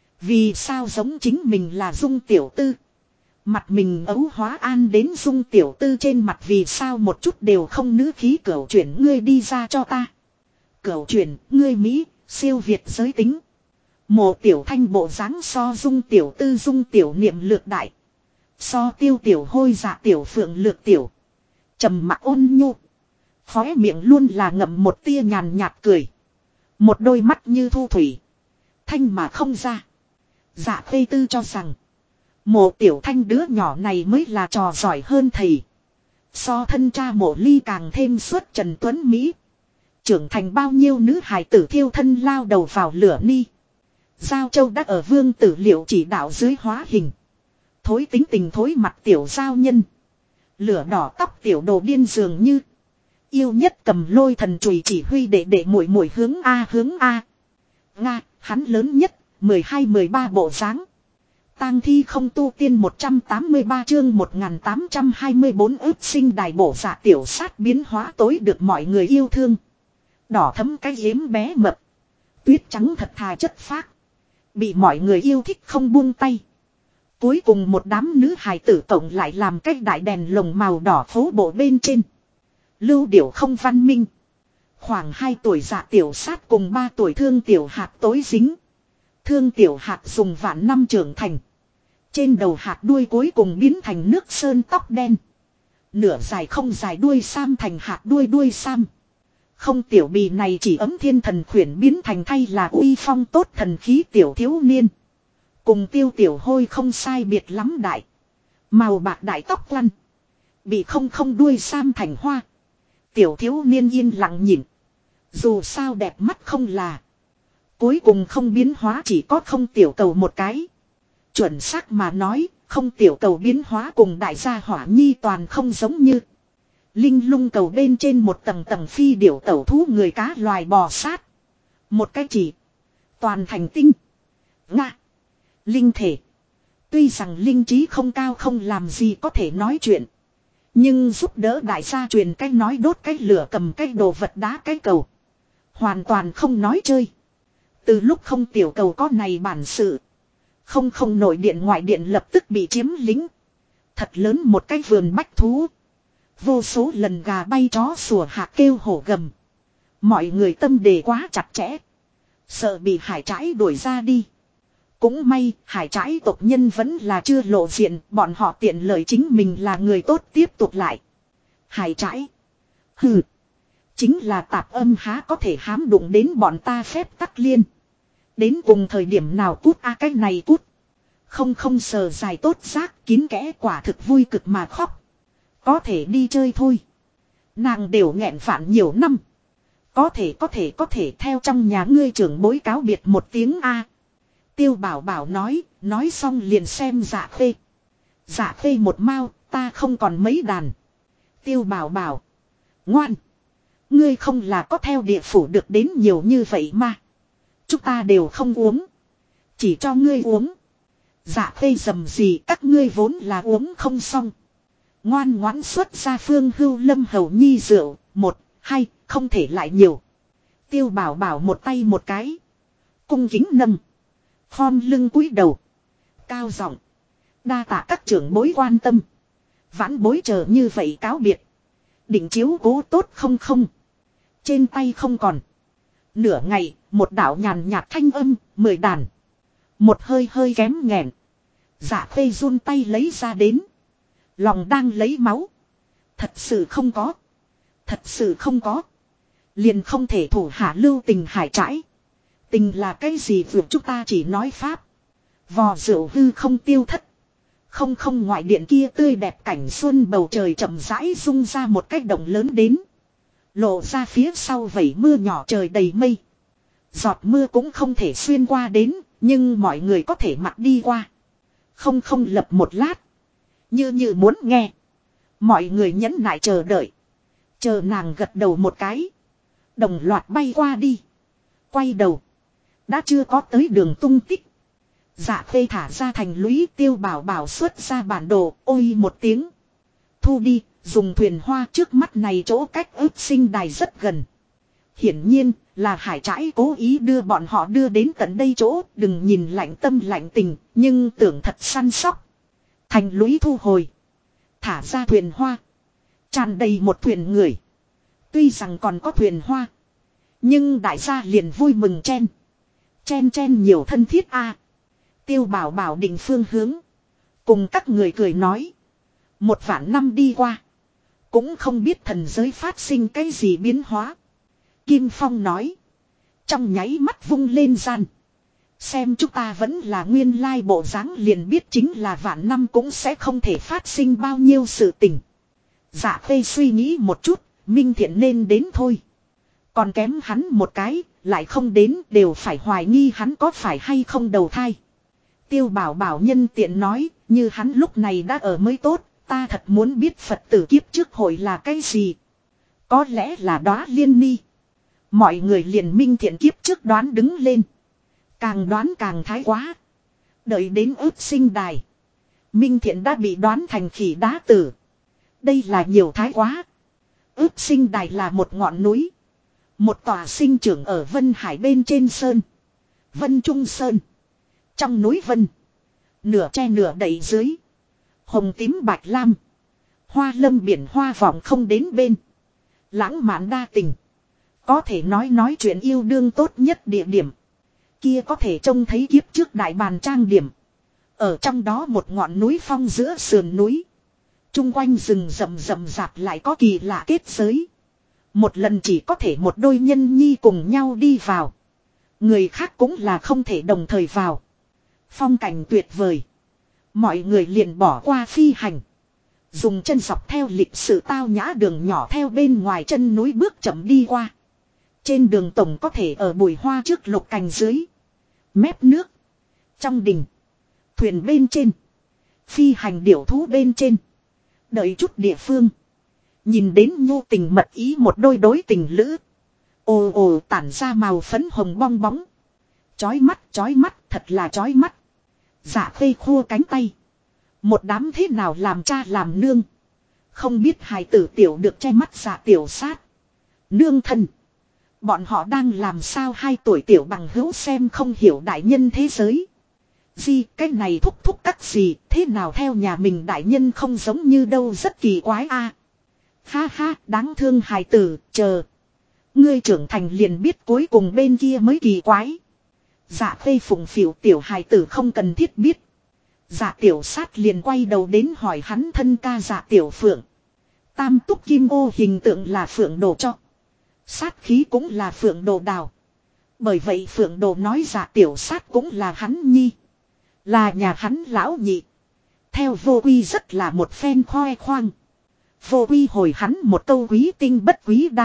Vì sao giống chính mình là Dung tiểu tư. Mặt mình ấu hóa an đến Dung tiểu tư trên mặt vì sao một chút đều không nữ khí cửu chuyển ngươi đi ra cho ta. Cửu chuyển ngươi Mỹ siêu việt giới tính. Mộ tiểu thanh bộ dáng so Dung tiểu tư Dung tiểu niệm lược đại. So tiêu tiểu hôi dạ tiểu phượng lược tiểu. Trầm mặc ôn nhu. Khóe miệng luôn là ngậm một tia nhàn nhạt cười. Một đôi mắt như thu thủy. Thanh mà không ra. Dạ phê tư cho rằng. Mộ tiểu thanh đứa nhỏ này mới là trò giỏi hơn thầy. So thân cha Mộ Ly càng thêm xuất trần tuấn Mỹ. Trưởng thành bao nhiêu nữ hài tử thiêu thân lao đầu vào lửa ni. Giao Châu đã ở Vương Tử Liệu chỉ đạo dưới hóa hình. Thối tính tình thối mặt tiểu giao nhân. Lửa đỏ tóc tiểu đồ điên dường như. Yêu nhất cầm lôi thần chùy chỉ huy để muội muội hướng A hướng A. Nga, hắn lớn nhất, 12-13 bộ dáng. Tang thi không tu tiên 183 chương 1824 ước sinh đài bổ dạ tiểu sát biến hóa tối được mọi người yêu thương. Đỏ thấm cái yếm bé mập. Tuyết trắng thật thà chất phác. Bị mọi người yêu thích không buông tay. Cuối cùng một đám nữ hài tử tổng lại làm cách đại đèn lồng màu đỏ phố bộ bên trên. Lưu điểu không văn minh. Khoảng 2 tuổi dạ tiểu sát cùng 3 tuổi thương tiểu hạt tối dính. Thương tiểu hạt dùng vạn năm trưởng thành. Trên đầu hạt đuôi cuối cùng biến thành nước sơn tóc đen. Nửa dài không dài đuôi sam thành hạt đuôi sam. Không tiểu bì này chỉ ấm thiên thần khuyển biến thành thay là uy phong tốt thần khí tiểu thiếu niên. Cùng Tiêu Tiểu Hôi không sai biệt lắm đại. Màu bạc đại tóc lăn. Bị không đuôi sam thành hoa. Tiểu thiếu niên yên lặng nhìn. Dù sao đẹp mắt không là. Cuối cùng không biến hóa chỉ có không tiểu cầu một cái. Chuẩn xác mà nói, không tiểu cầu biến hóa cùng đại gia hỏa nhi toàn không giống như. Linh lung cầu bên trên một tầng tầng phi điểu tẩu thú người cá loài bò sát. Một cái chỉ. Toàn thành tinh. Nga. Linh thể. Tuy rằng linh trí không cao không làm gì có thể nói chuyện. Nhưng giúp đỡ đại gia truyền cái nói đốt cái lửa cầm cái đồ vật đá cái cầu. Hoàn toàn không nói chơi. Từ lúc không tiểu cầu có này bản sự. Không nội điện ngoại điện lập tức bị chiếm lính. Thật lớn một cái vườn bách thú. Vô số lần gà bay chó sủa hạ kêu hổ gầm. Mọi người tâm đề quá chặt chẽ. Sợ bị hải trãi đuổi ra đi. Cũng may hải trãi tộc nhân vẫn là chưa lộ diện. Bọn họ tiện lợi chính mình là người tốt tiếp tục lại. Hải trãi. Hừ. Chính là tạp âm há có thể hám đụng đến bọn ta phép tắc liên. Đến cùng thời điểm nào cút cái này cút. Không sờ dài tốt giác kín kẽ quả thực vui cực mà khóc. Có thể đi chơi thôi. Nàng đều nghẹn phản nhiều năm. Có thể theo trong nhà ngươi trưởng bối cáo biệt một tiếng A. Tiêu Bảo Bảo nói xong liền xem Dạ Khê. Dạ Khê một mau, ta không còn mấy đàn. Tiêu Bảo Bảo. Ngoan. Ngươi không là có theo địa phủ được đến nhiều như vậy mà. Chúng ta đều không uống. Chỉ cho ngươi uống. Dạ Khê dầm gì các ngươi vốn là uống không xong. Ngoan ngoãn xuất ra Phương Hưu Lâm Hầu Nhi rượu. 1, 2, không thể lại nhiều. Tiêu Bảo Bảo một tay một cái. Cung kính nâng. Khom lưng cúi đầu. Cao giọng. Đa tạ các trưởng bối quan tâm. Vãn bối chờ như vậy cáo biệt. Định chiếu cố tốt không. Trên tay không còn. Nửa ngày, một đạo nhàn nhạt thanh âm, 10 đàn. Một hơi kém nghẹn. Dạ Khê run tay lấy ra đến. Lòng đang lấy máu. Thật sự không có. Liền không thể thủ hạ lưu tình hải trãi. Tình là cái gì vượt chúng ta chỉ nói pháp. Vò rượu hư không tiêu thất. Không ngoại điện kia tươi đẹp cảnh xuân bầu trời chậm rãi rung ra một cái động lớn đến. Lộ ra phía sau vẩy mưa nhỏ trời đầy mây. Giọt mưa cũng không thể xuyên qua đến, nhưng mọi người có thể mặc đi qua. Không lập một lát. Như muốn nghe. Mọi người nhẫn nại chờ đợi. Chờ nàng gật đầu một cái. Đồng loạt bay qua đi. Quay đầu. Đã chưa có tới đường tung tích. Dạ Khê thả ra thành lũy. Tiêu Bảo Bảo xuất ra bản đồ. Ôi một tiếng. Thu đi. Dùng thuyền hoa trước mắt này chỗ cách ước sinh đài rất gần. Hiển nhiên là hải trãi cố ý đưa bọn họ đưa đến tận đây chỗ. Đừng nhìn lạnh tâm lạnh tình. Nhưng tưởng thật săn sóc. Thành lũy thu hồi. Thả ra thuyền hoa. Tràn đầy một thuyền người. Tuy rằng còn có thuyền hoa. Nhưng đại gia liền vui mừng chen. Chen nhiều thân thiết a. Tiêu Bảo Bảo định phương hướng. Cùng các người cười nói. 1 vạn năm đi qua. Cũng không biết thần giới phát sinh cái gì biến hóa. Kim Phong nói. Trong nháy mắt vung lên gian. Xem chúng ta vẫn là nguyên lai bộ dáng liền biết chính là vạn năm cũng sẽ không thể phát sinh bao nhiêu sự tình. Dạ Khê suy nghĩ một chút, Minh Thiện nên đến thôi. Còn kém hắn một cái, lại không đến đều phải hoài nghi hắn có phải hay không đầu thai. Tiêu Bảo Bảo nhân tiện nói, như hắn lúc này đã ở mới tốt, ta thật muốn biết Phật tử kiếp trước hội là cái gì. Có lẽ là Đóa Liên Ni. Mọi người liền Minh Thiện kiếp trước đoán đứng lên. Càng đoán càng thái quá. Đợi đến ước sinh đài. Minh Thiện đã bị đoán thành khỉ đá tử. Đây là nhiều thái quá. Ước sinh đài là một ngọn núi. Một tòa sinh trưởng ở Vân Hải bên trên sơn. Vân Trung Sơn. Trong núi Vân. Nửa che nửa đậy dưới. Hồng tím bạch lam. Hoa lâm biển hoa vọng không đến bên. Lãng mạn đa tình. Có thể nói chuyện yêu đương tốt nhất địa điểm. Kia có thể trông thấy kiếp trước đại bàn trang điểm. Ở trong đó một ngọn núi phong giữa sườn núi. Trung quanh rừng rậm rậm rạp lại có kỳ lạ kết giới. Một lần chỉ có thể một đôi nhân nhi cùng nhau đi vào. Người khác cũng là không thể đồng thời vào. Phong cảnh tuyệt vời. Mọi người liền bỏ qua phi hành. Dùng chân dọc theo lịch sự tao nhã đường nhỏ theo bên ngoài chân núi bước chậm đi qua. Trên đường tổng có thể ở bụi hoa trước lục cành dưới. Mép nước. Trong đình. Thuyền bên trên. Phi hành điểu thú bên trên. Đợi chút địa phương. Nhìn đến nhu tình mật ý một đôi đối tình lữ. Ồ ồ tản ra màu phấn hồng bong bóng. Chói mắt, thật là chói mắt. Dạ Khê khua cánh tay. Một đám thế nào làm cha làm nương. Không biết hài tử tiểu được che mắt dạ tiểu sát. Nương thân. Bọn họ đang làm sao 2 tuổi tiểu bằng hữu xem không hiểu đại nhân thế giới. Gì cái này thúc thúc các gì thế nào theo nhà mình đại nhân không giống như đâu rất kỳ quái a. Ha ha đáng thương hài tử chờ. Ngươi trưởng thành liền biết cuối cùng bên kia mới kỳ quái. Dạ Khê phụng phịu tiểu hài tử không cần thiết biết. Dạ tiểu sát liền quay đầu đến hỏi hắn thân ca dạ tiểu phượng. Tam túc kim ô hình tượng là phượng đồ cho. Sát khí cũng là phượng đồ đào. Bởi vậy phượng đồ nói dạ tiểu sát cũng là hắn nhi. Là nhà hắn lão nhị. Theo vô quy rất là một phen khoe khoang. Vô quy hồi hắn một câu quý tinh bất quý đa.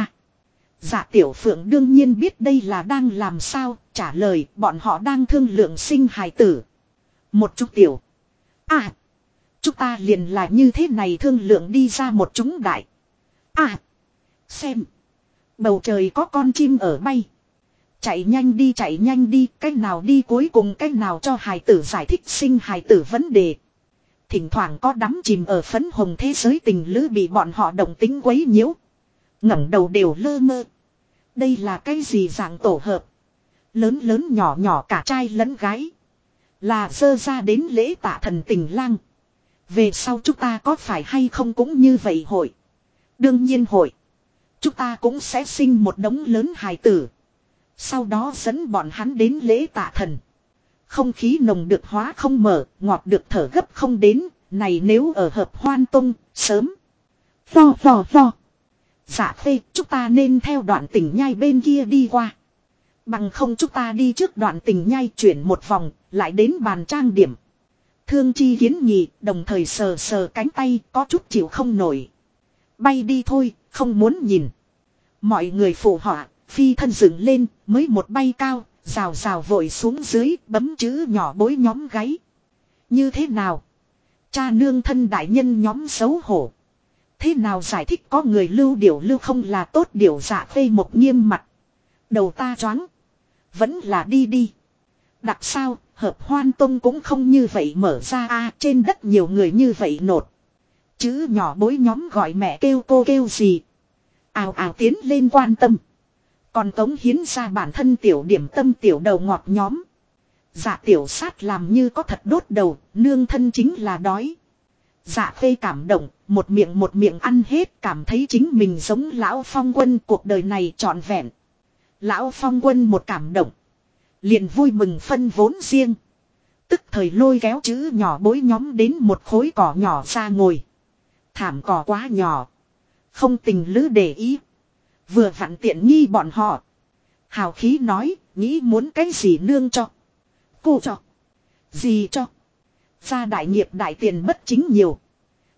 Dạ tiểu phượng đương nhiên biết đây là đang làm sao, trả lời bọn họ đang thương lượng sinh hài tử. Một chút tiểu. À, chúng ta liền là như thế này thương lượng đi ra một chúng đại. À, xem. Bầu trời có con chim ở bay. Chạy nhanh đi, cách nào đi cuối cùng cách nào cho hài tử giải thích sinh hài tử vấn đề. Thỉnh thoảng có đắm chìm ở phấn hồng thế giới tình lữ bị bọn họ động tính quấy nhiễu. ngẩng đầu đều lơ mơ. Đây là cái gì dạng tổ hợp. Lớn lớn nhỏ nhỏ cả trai lẫn gái. Là dơ ra đến lễ tạ thần tình lang. Về sau chúng ta có phải hay không cũng như vậy hội. Đương nhiên hội. Chúng ta cũng sẽ sinh một đống lớn hài tử. Sau đó dẫn bọn hắn đến lễ tạ thần. Không khí nồng được hóa không mở, ngọt được thở gấp không đến. Này nếu ở hợp hoan tông, sớm. Vo. Dạ Khê, chúng ta nên theo đoạn tỉnh nhai bên kia đi qua. Bằng không chúng ta đi trước đoạn tỉnh nhai chuyển một vòng, lại đến bàn trang điểm. Thương Chi kiến nghị, đồng thời sờ sờ cánh tay, có chút chịu không nổi. Bay đi thôi, không muốn nhìn. Mọi người phụ họa, phi thân dựng lên, mới một bay cao, rào rào vội xuống dưới, bấm chữ nhỏ bối nhóm gáy. Như thế nào? Cha nương thân đại nhân nhóm xấu hổ. Thế nào giải thích có người lưu điều lưu không là tốt điều Dạ Khê một nghiêm mặt. Đầu ta choáng. Vẫn là đi. Đặc sao, hợp hoan tông cũng không như vậy mở ra a trên đất nhiều người như vậy nột. Chữ nhỏ bối nhóm gọi mẹ kêu cô kêu gì. Ào ào tiến lên quan tâm. Còn tống hiến ra bản thân tiểu điểm tâm tiểu đầu ngọt nhóm. Dạ tiểu sát làm như có thật đốt đầu, nương thân chính là đói. Dạ Khê cảm động, một miệng ăn hết, cảm thấy chính mình giống lão phong quân cuộc đời này trọn vẹn. Lão phong quân một cảm động. Liền vui mừng phân vốn riêng. Tức thời lôi kéo chữ nhỏ bối nhóm đến một khối cỏ nhỏ ra ngồi. Thảm cỏ quá nhỏ. Không tình lữ để ý. Vừa vặn tiện nghi bọn họ. Hào khí nói, nghĩ muốn cái gì nương cho. Cô cho. Gì cho. Ra đại nghiệp đại tiền bất chính nhiều.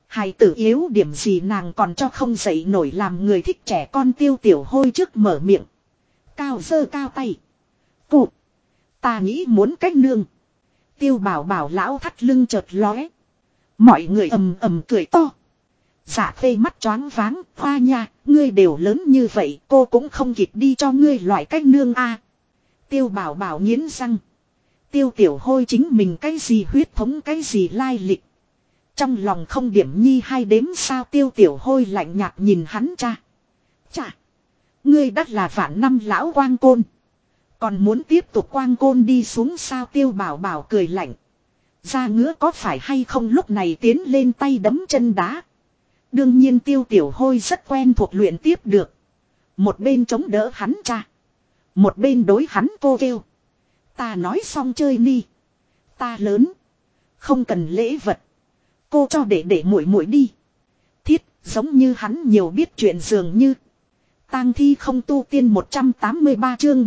Hài tử yếu điểm gì nàng còn cho không dậy nổi, làm người thích trẻ con Tiêu Tiểu Hôi trước mở miệng. Cao giơ cao tay. Cụt. Ta nghĩ muốn cách nương. Tiêu Bảo Bảo lão thắt lưng chợt lóe. Mọi người ầm ầm cười to. Dạ Khê mắt choáng váng. Hoa nha, ngươi đều lớn như vậy, cô cũng không kịp đi cho ngươi loại cách nương a. Tiêu Bảo Bảo nghiến răng. Tiêu Tiểu Hôi chính mình cái gì huyết thống, cái gì lai lịch. Trong lòng không điểm nhi hai đếm sao. Tiêu Tiểu Hôi lạnh nhạt nhìn hắn cha. Chà, ngươi đắt là vạn năm lão quang côn. Còn muốn tiếp tục quang côn đi xuống sao? Tiêu Bảo Bảo cười lạnh. Ra ngứa có phải hay không, lúc này tiến lên tay đấm chân đá. Đương nhiên Tiêu Tiểu Hôi rất quen thuộc luyện tiếp được. Một bên chống đỡ hắn cha. Một bên đối hắn cô kêu. Ta nói xong chơi đi. Ta lớn. Không cần lễ vật. Cô cho để muội muội đi. Thiết, giống như hắn nhiều biết chuyện dường như. Tang thi không tu tiên 183 chương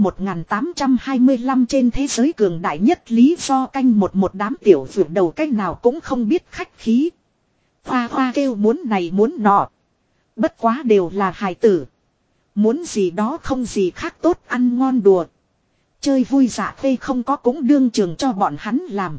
1825 trên thế giới cường đại nhất lý do canh một đám tiểu vượt đầu cách nào cũng không biết khách khí. Hoa hoa kêu muốn này muốn nọ. Bất quá đều là hài tử. Muốn gì đó không gì khác tốt ăn ngon đùa. Chơi vui Dạ Khê không có cũng đương trường cho bọn hắn làm.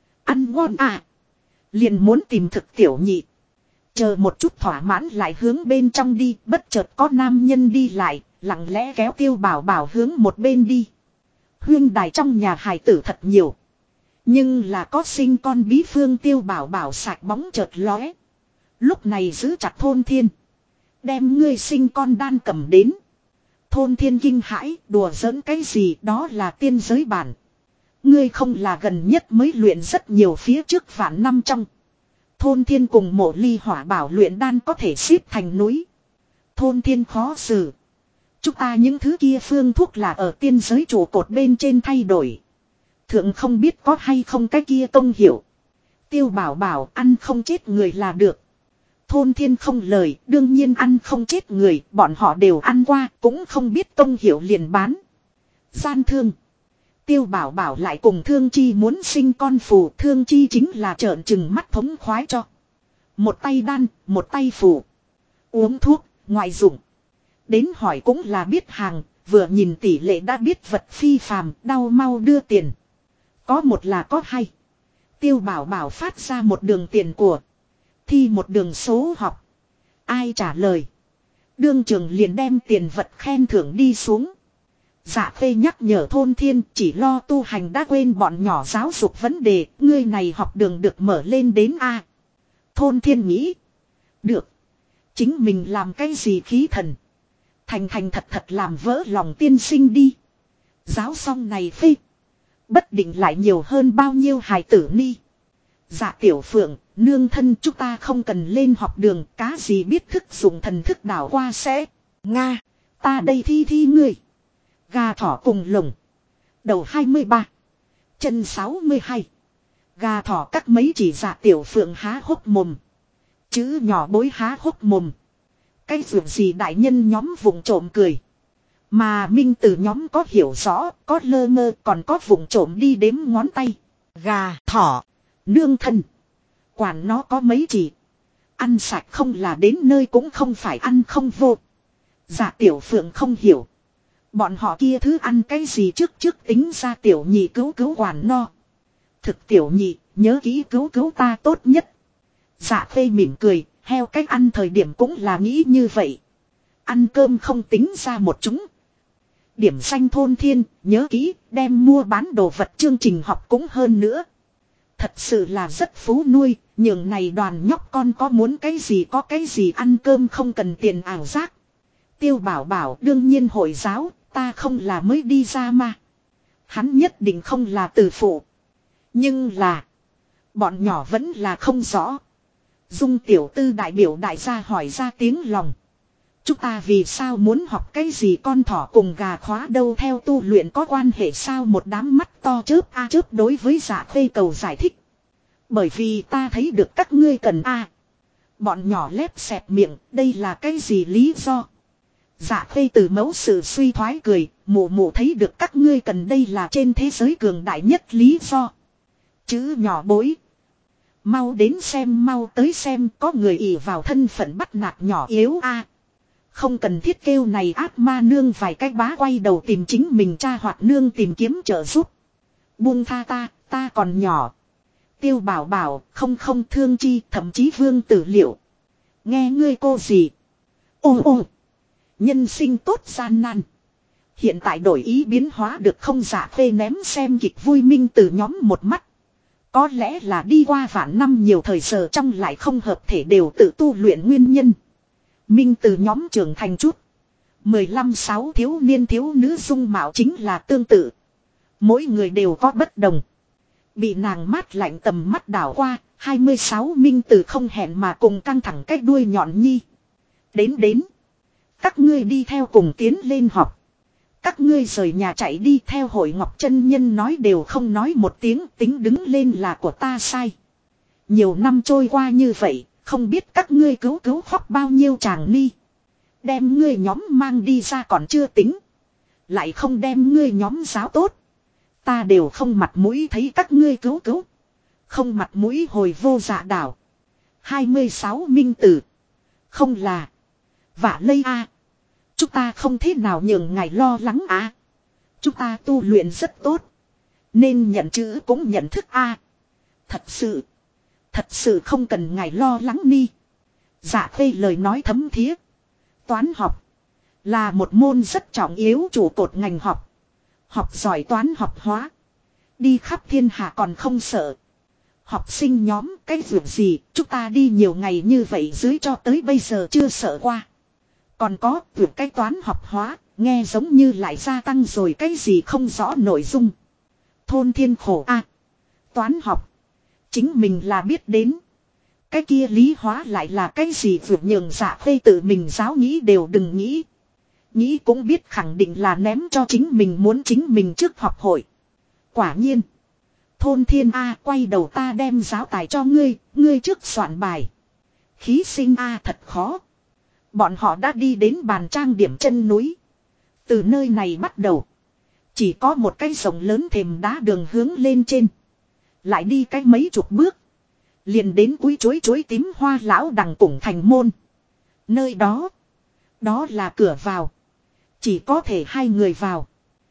Ăn ngon à. Liền muốn tìm thực tiểu nhị. Chờ một chút thỏa mãn lại hướng bên trong đi, bất chợt có nam nhân đi lại, lặng lẽ kéo Tiêu Bảo Bảo hướng một bên đi. Huyên đài trong nhà hài tử thật nhiều. Nhưng là có sinh con bí phương. Tiêu Bảo Bảo sạch bóng chợt lóe. Lúc này giữ chặt Thôn Thiên. Đem ngươi sinh con đan cầm đến. Thôn Thiên kinh hãi, đùa giỡn cái gì, đó là tiên giới bản. Ngươi không là gần nhất mới luyện rất nhiều phía trước vạn năm trong. Thôn Thiên cùng Mộ Ly Hỏa bảo luyện đan có thể xếp thành núi. Thôn Thiên khó xử. Chúng ta những thứ kia phương thuốc là ở tiên giới trụ cột bên trên thay đổi. Thượng không biết có hay không cái kia công hiệu. Tiêu Bảo Bảo ăn không chết người là được. Thôn Thiên không lời, đương nhiên ăn không chết người, bọn họ đều ăn qua, cũng không biết công hiệu liền bán. Gian thương. Tiêu Bảo Bảo lại cùng Thương Chi muốn sinh con phù, Thương Chi chính là trợn trừng mắt thống khoái cho. Một tay đan, một tay phù. Uống thuốc, ngoại dụng. Đến hỏi cũng là biết hàng, vừa nhìn tỷ lệ đã biết vật phi phàm, đau mau đưa tiền. Có một là có hay. Tiêu Bảo Bảo phát ra một đường tiền của. Thi một đường số học. Ai trả lời. Đương trường liền đem tiền vật khen thưởng đi xuống. Dạ Khê nhắc nhở Thôn Thiên chỉ lo tu hành đã quên bọn nhỏ giáo dục vấn đề. Ngươi này học đường được mở lên đến A. Thôn Thiên nghĩ. Được. Chính mình làm cái gì khí thần. Thành thật làm vỡ lòng tiên sinh đi. Giáo xong này phê. Bất định lại nhiều hơn bao nhiêu hài tử ni. Dạ Tiểu Phượng, nương thân chúng ta không cần lên học đường, cá gì biết thức dùng thần thức đảo qua sẽ. Nga, ta đây thi ngươi. Gà thỏ cùng lồng. Đầu 23. Chân 62. Gà thỏ các mấy chỉ Dạ Tiểu Phượng há hốc mồm. Chữ nhỏ bối há hốc mồm. Cái việc gì đại nhân nhóm vùng trộm cười. Mà minh tử nhóm có hiểu rõ, có lơ ngơ, còn có vùng trộm đi đếm ngón tay. Gà, thỏ, nương thân. Quản nó có mấy chỉ. Ăn sạch không là đến nơi cũng không phải ăn không vô. Dạ Tiểu Phượng không hiểu. Bọn họ kia thứ ăn cái gì trước tính ra tiểu nhị cứu quản no. Thực tiểu nhị, nhớ kỹ cứu ta tốt nhất. Dạ Khê mỉm cười, heo cách ăn thời điểm cũng là nghĩ như vậy. Ăn cơm không tính ra một chúng. Điểm danh Thôn Thiên, nhớ kỹ, đem mua bán đồ vật chương trình học cũng hơn nữa. Thật sự là rất phú nuôi, nhường này đoàn nhóc con có muốn cái gì có cái gì ăn cơm không cần tiền ảo giác. Tiêu Bảo Bảo đương nhiên Hồi giáo, ta không là mới đi ra mà. Hắn nhất định không là từ phụ. Nhưng là, bọn nhỏ vẫn là không rõ. Dung Tiểu Tư đại biểu đại gia hỏi ra tiếng lòng. Chúng ta vì sao muốn học cái gì con thỏ cùng gà khóa đâu theo tu luyện có quan hệ sao một đám mắt to chớp chớp đối với Dạ Khê cầu giải thích. Bởi vì ta thấy được các ngươi cần Bọn nhỏ lép xẹp miệng, đây là cái gì lý do? Dạ Khê từ mẫu sự suy thoái cười, mụ thấy được các ngươi cần đây là trên thế giới cường đại nhất lý do. Chữ nhỏ bối. Mau đến xem, mau tới xem, có người ỷ vào thân phận bắt nạt nhỏ yếu a. Không cần thiết kêu này ác ma nương vài cách bá quay đầu tìm chính mình cha hoặc nương tìm kiếm trợ giúp. Buông tha ta còn nhỏ. Tiêu Bảo Bảo không thương chi, thậm chí Vương Tử Liệu. Nghe ngươi cô gì? Ô, nhân sinh tốt gian nan. Hiện tại đổi ý biến hóa được không, giả phê ném xem kịch vui Minh Từ nhóm một mắt. Có lẽ là đi qua vạn năm nhiều thời giờ trong lại không hợp thể đều tự tu luyện nguyên nhân. Minh Từ nhóm trưởng thành chút. 15-6 thiếu niên thiếu nữ dung mạo chính là tương tự. Mỗi người đều có bất đồng. Bị nàng mát lạnh tầm mắt đảo qua, 26 Minh Từ không hẹn mà cùng căng thẳng cái đuôi nhọn nhi. Đến. Các ngươi đi theo cùng tiến lên học. Các ngươi rời nhà chạy đi theo Hội Ngọc chân nhân nói đều không nói một tiếng, tính đứng lên là của ta sai. Nhiều năm trôi qua như vậy, không biết các ngươi cứu khóc bao nhiêu chàng ni. Đem ngươi nhóm mang đi ra còn chưa tính. Lại không đem ngươi nhóm giáo tốt. Ta đều không mặt mũi thấy các ngươi cứu. Không mặt mũi hồi vô dạ đảo. 26 Minh Tử. Không là. Vả lây a. Chúng ta không thế nào nhường ngài lo lắng a. Chúng ta tu luyện rất tốt. Nên nhận chữ cũng nhận thức a. Thật sự không cần ngài lo lắng ni. Dạ phê lời nói thấm thía. Toán học. Là một môn rất trọng yếu trụ cột ngành học. Học giỏi toán học hóa. Đi khắp thiên hạ còn không sợ. Học sinh nhóm cái việc gì chúng ta đi nhiều ngày như vậy dưới cho tới bây giờ chưa sợ qua. Còn có việc cái toán học hóa. Nghe giống như lại gia tăng rồi cái gì không rõ nội dung. Thôn thiên khổ a. Toán học. Chính mình là biết đến. Cái kia lý hóa lại là cái gì vượt nhường dạ phê tự mình giáo nghĩ đều đừng nghĩ. Nghĩ cũng biết khẳng định là ném cho chính mình trước học hội. Quả nhiên. Thôn thiên A quay đầu ta đem giáo tài cho ngươi trước soạn bài. Khí sinh A thật khó. Bọn họ đã đi đến bàn trang điểm chân núi. Từ nơi này bắt đầu. Chỉ có một cái rộng lớn thềm đá đường hướng lên trên. Lại đi cái mấy chục bước. Liền đến cuối chuối tím hoa lão đằng củng thành môn. Nơi đó. Đó là cửa vào. Chỉ có thể hai người vào.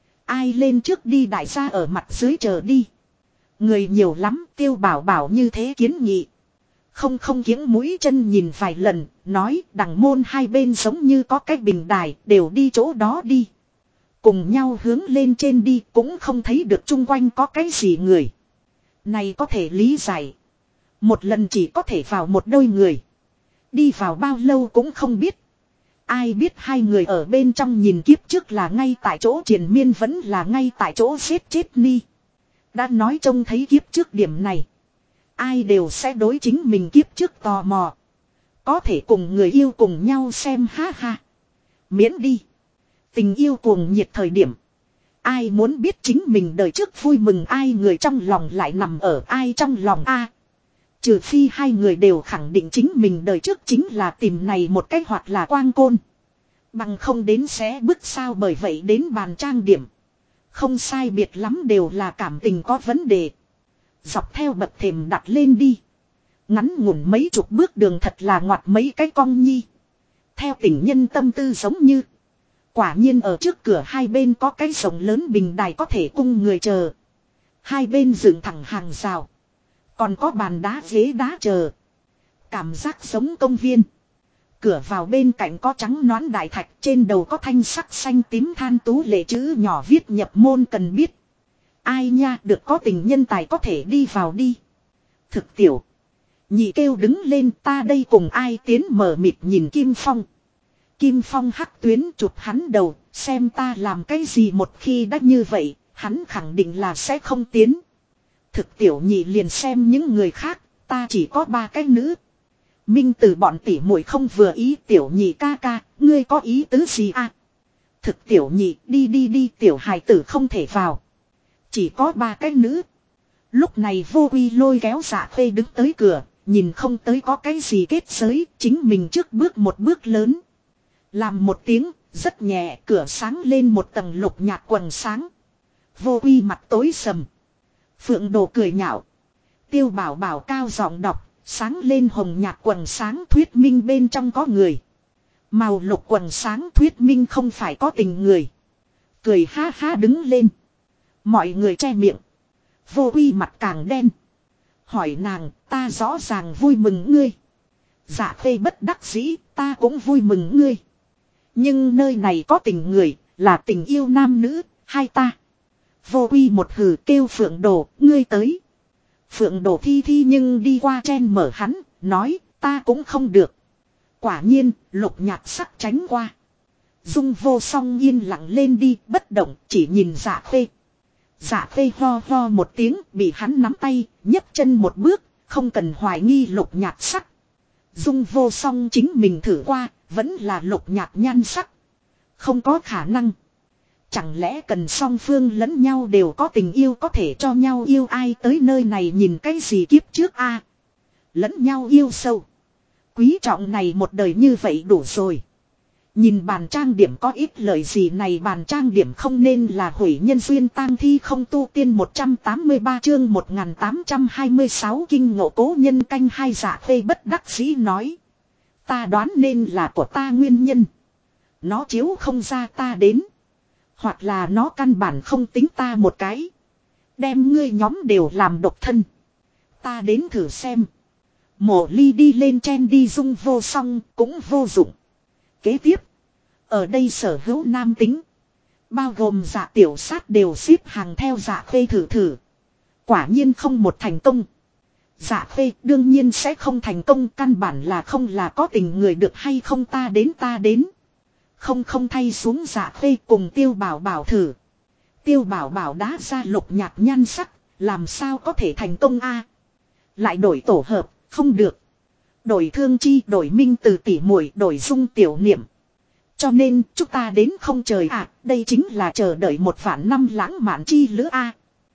Ai lên trước đi đại gia ở mặt dưới chờ đi. Người nhiều lắm Tiêu Bảo Bảo như thế kiến nghị. Không kiếng mũi chân nhìn vài lần. Nói đằng môn hai bên giống như có cái bình đài đều đi chỗ đó đi. Cùng nhau hướng lên trên đi cũng không thấy được chung quanh có cái gì người. Này có thể lý giải. Một lần chỉ có thể vào một đôi người. Đi vào bao lâu cũng không biết. Ai biết hai người ở bên trong nhìn kiếp trước là ngay tại chỗ triền miên vẫn là ngay tại chỗ xếp chết ni. Đã nói trông thấy kiếp trước điểm này. Ai đều sẽ đối chính mình kiếp trước tò mò. Có thể cùng người yêu cùng nhau xem ha ha. Miễn đi. Tình yêu cuồng nhiệt thời điểm. Ai muốn biết chính mình đời trước vui mừng ai người trong lòng lại nằm ở ai trong lòng a. Trừ phi hai người đều khẳng định chính mình đời trước chính là tìm này một cách hoặc là quang côn. Bằng không đến sẽ bước sao bởi vậy đến bàn trang điểm. Không sai biệt lắm đều là cảm tình có vấn đề. Dọc theo bậc thềm đặt lên đi. Ngắn ngủn mấy chục bước đường thật là ngoặt mấy cái cong nhi. Theo tình nhân tâm tư giống như. Quả nhiên ở trước cửa hai bên có cái rộng lớn bình đài có thể cung người chờ. Hai bên dựng thẳng hàng rào. Còn có bàn đá ghế đá chờ. Cảm giác giống công viên. Cửa vào bên cạnh có trắng nõn đại thạch. Trên đầu có thanh sắc xanh tím than tú lệ chữ nhỏ viết nhập môn cần biết. Ai nha được có tình nhân tài có thể đi vào đi. Thực tiểu. Nhị kêu đứng lên ta đây cùng ai tiến mở mịt nhìn Kim Phong. Kim Phong hắc tuyến chụp hắn đầu. Xem ta làm cái gì một khi đã như vậy. Hắn khẳng định là sẽ không tiến. Thực tiểu nhị liền xem những người khác. Ta chỉ có ba cái nữ. Minh từ bọn tỉ muội không vừa ý tiểu nhị ca ca. Ngươi có ý tứ gì à? Thực tiểu nhị đi tiểu hài tử không thể vào. Chỉ có ba cái nữ. Lúc này Vô Quy lôi kéo Dạ Phê đứng tới cửa. Nhìn không tới có cái gì kết giới. Chính mình trước bước một bước lớn. Làm một tiếng rất nhẹ cửa sáng lên một tầng lục nhạt quần sáng. Vô Quy mặt tối sầm. Phượng Đồ cười nhạo. Tiêu Bảo Bảo cao giọng đọc, sáng lên hồng nhạt quần sáng thuyết minh bên trong có người. Màu lục quần sáng thuyết minh không phải có tình người. Cười ha ha đứng lên. Mọi người che miệng. Vô Uy mặt càng đen. Hỏi nàng, ta rõ ràng vui mừng ngươi. Dạ Khê bất đắc dĩ, ta cũng vui mừng ngươi. Nhưng nơi này có tình người, là tình yêu nam nữ, hai ta. Vô Uy một hừ kêu Phượng Đồ, ngươi tới. Phượng Đồ thi thi nhưng đi qua chen mở hắn, nói, ta cũng không được. Quả nhiên, Lục Nhạc Sắc tránh qua. Dung Vô Song yên lặng lên đi, bất động, chỉ nhìn Dạ Khê. Dạ Khê ho ho một tiếng, bị hắn nắm tay, nhấc chân một bước, không cần hoài nghi Lục Nhạc Sắc. Dung Vô Song chính mình thử qua, vẫn là Lục Nhạc nhan sắc. Không có khả năng. Chẳng lẽ cần song phương lẫn nhau đều có tình yêu có thể cho nhau yêu ai tới nơi này nhìn cái gì kiếp trước a lẫn nhau yêu sâu. Quý trọng này một đời như vậy đủ rồi. Nhìn bàn trang điểm có ít lời gì này bàn trang điểm không nên là hủy nhân duyên tang thi không tu tiên 183 chương 1826 kinh ngộ cố nhân canh hai Dạ Khê bất đắc dĩ nói. Ta đoán nên là của ta nguyên nhân. Nó chiếu không ra ta đến. Hoặc là nó căn bản không tính ta một cái. Đem ngươi nhóm đều làm độc thân. Ta đến thử xem. Mộ Ly đi lên chen đi Dung Vô Song cũng vô dụng. Kế tiếp. Ở đây sở hữu nam tính. Bao gồm Dạ Tiểu Sát đều xếp hàng theo Dạ Khê thử thử. Quả nhiên không một thành công. Dạ Khê đương nhiên sẽ không thành công. Căn bản là không là có tình người được hay không ta đến. Không thay xuống Dạ Khê cùng Tiêu Bảo Bảo thử. Tiêu Bảo Bảo đá ra Lục Nhạc nhan sắc. Làm sao có thể thành công a? Lại đổi tổ hợp. Không được. Đổi Thương Chi, đổi Minh Từ tỉ muội, đổi Dung Tiểu Niệm. Cho nên chúng ta đến không trời ạ, đây chính là chờ đợi một vạn năm lãng mạn chi lứa a.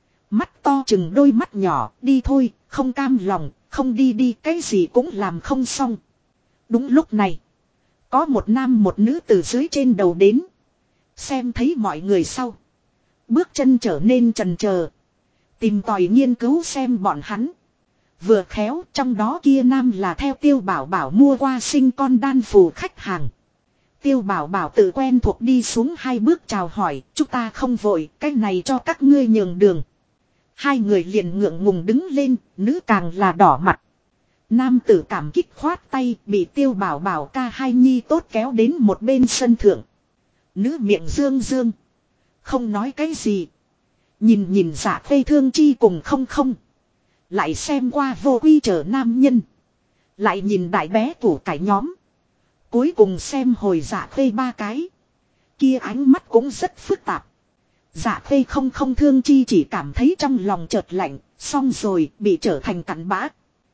Mắt to chừng đôi mắt nhỏ, đi thôi, không cam lòng, không đi cái gì cũng làm không xong. Đúng lúc này, có một nam một nữ từ dưới trên đầu đến. Xem thấy mọi người sau. Bước chân trở nên chần chờ. Tìm tòi nghiên cứu xem bọn hắn. Vừa khéo trong đó kia nam là theo Tiêu Bảo Bảo mua qua sinh con đan phù khách hàng. Tiêu Bảo Bảo tự quen thuộc đi xuống hai bước chào hỏi, chúng ta không vội, cái này cho các ngươi nhường đường. Hai người liền ngượng ngùng đứng lên, nữ càng là đỏ mặt. Nam tử cảm kích khoát tay, bị Tiêu Bảo Bảo ca hai nhi tốt kéo đến một bên sân thượng. Nữ miệng dương dương. Không nói cái gì. Nhìn Dạ Khê Thương Chi cùng không. Lại xem qua Vô Uy chờ nam nhân. Lại nhìn đại bé củ cải nhóm. Cuối cùng xem hồi Dạ Khê ba cái. Kia ánh mắt cũng rất phức tạp. Dạ Khê không Thương Chi chỉ cảm thấy trong lòng chợt lạnh. Xong rồi bị trở thành cặn bã.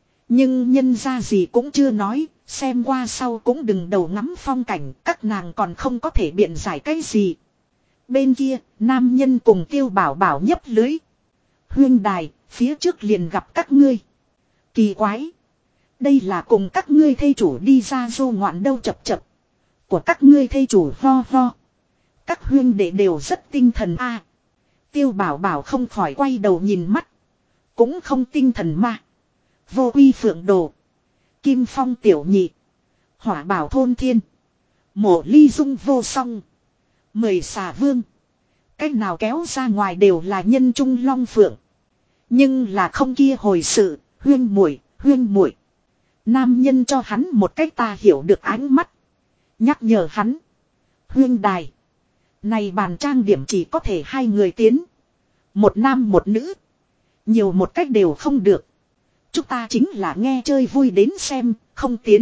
Nhưng nhân ra gì cũng chưa nói. Xem qua sau cũng đừng đầu ngắm phong cảnh. Các nàng còn không có thể biện giải cái gì. Bên kia nam nhân cùng Tiêu Bảo Bảo nhấp lưới. Huyên đài phía trước liền gặp các ngươi. Kỳ quái. Đây là cùng các ngươi thây chủ đi ra du ngoạn đâu chập. Của các ngươi thây chủ ho. Các huyên đệ đều rất tinh thần a. Tiêu Bảo Bảo không khỏi quay đầu nhìn mắt. Cũng không tinh thần mà. Vô Uy Phượng Đồ. Kim Phong Tiểu Nhị. Hỏa Bảo Thôn Thiên. Mộ Ly Dung Vô Song. 10 xà vương. Cách nào kéo ra ngoài đều là nhân trung long phượng. Nhưng là không kia hồi sự. Huyên muội. Nam nhân cho hắn một cách ta hiểu được ánh mắt. Nhắc nhở hắn. Huyên đài. Này bàn trang điểm chỉ có thể hai người tiến. Một nam một nữ. Nhiều một cách đều không được. Chúng ta chính là nghe chơi vui đến xem, không tiến.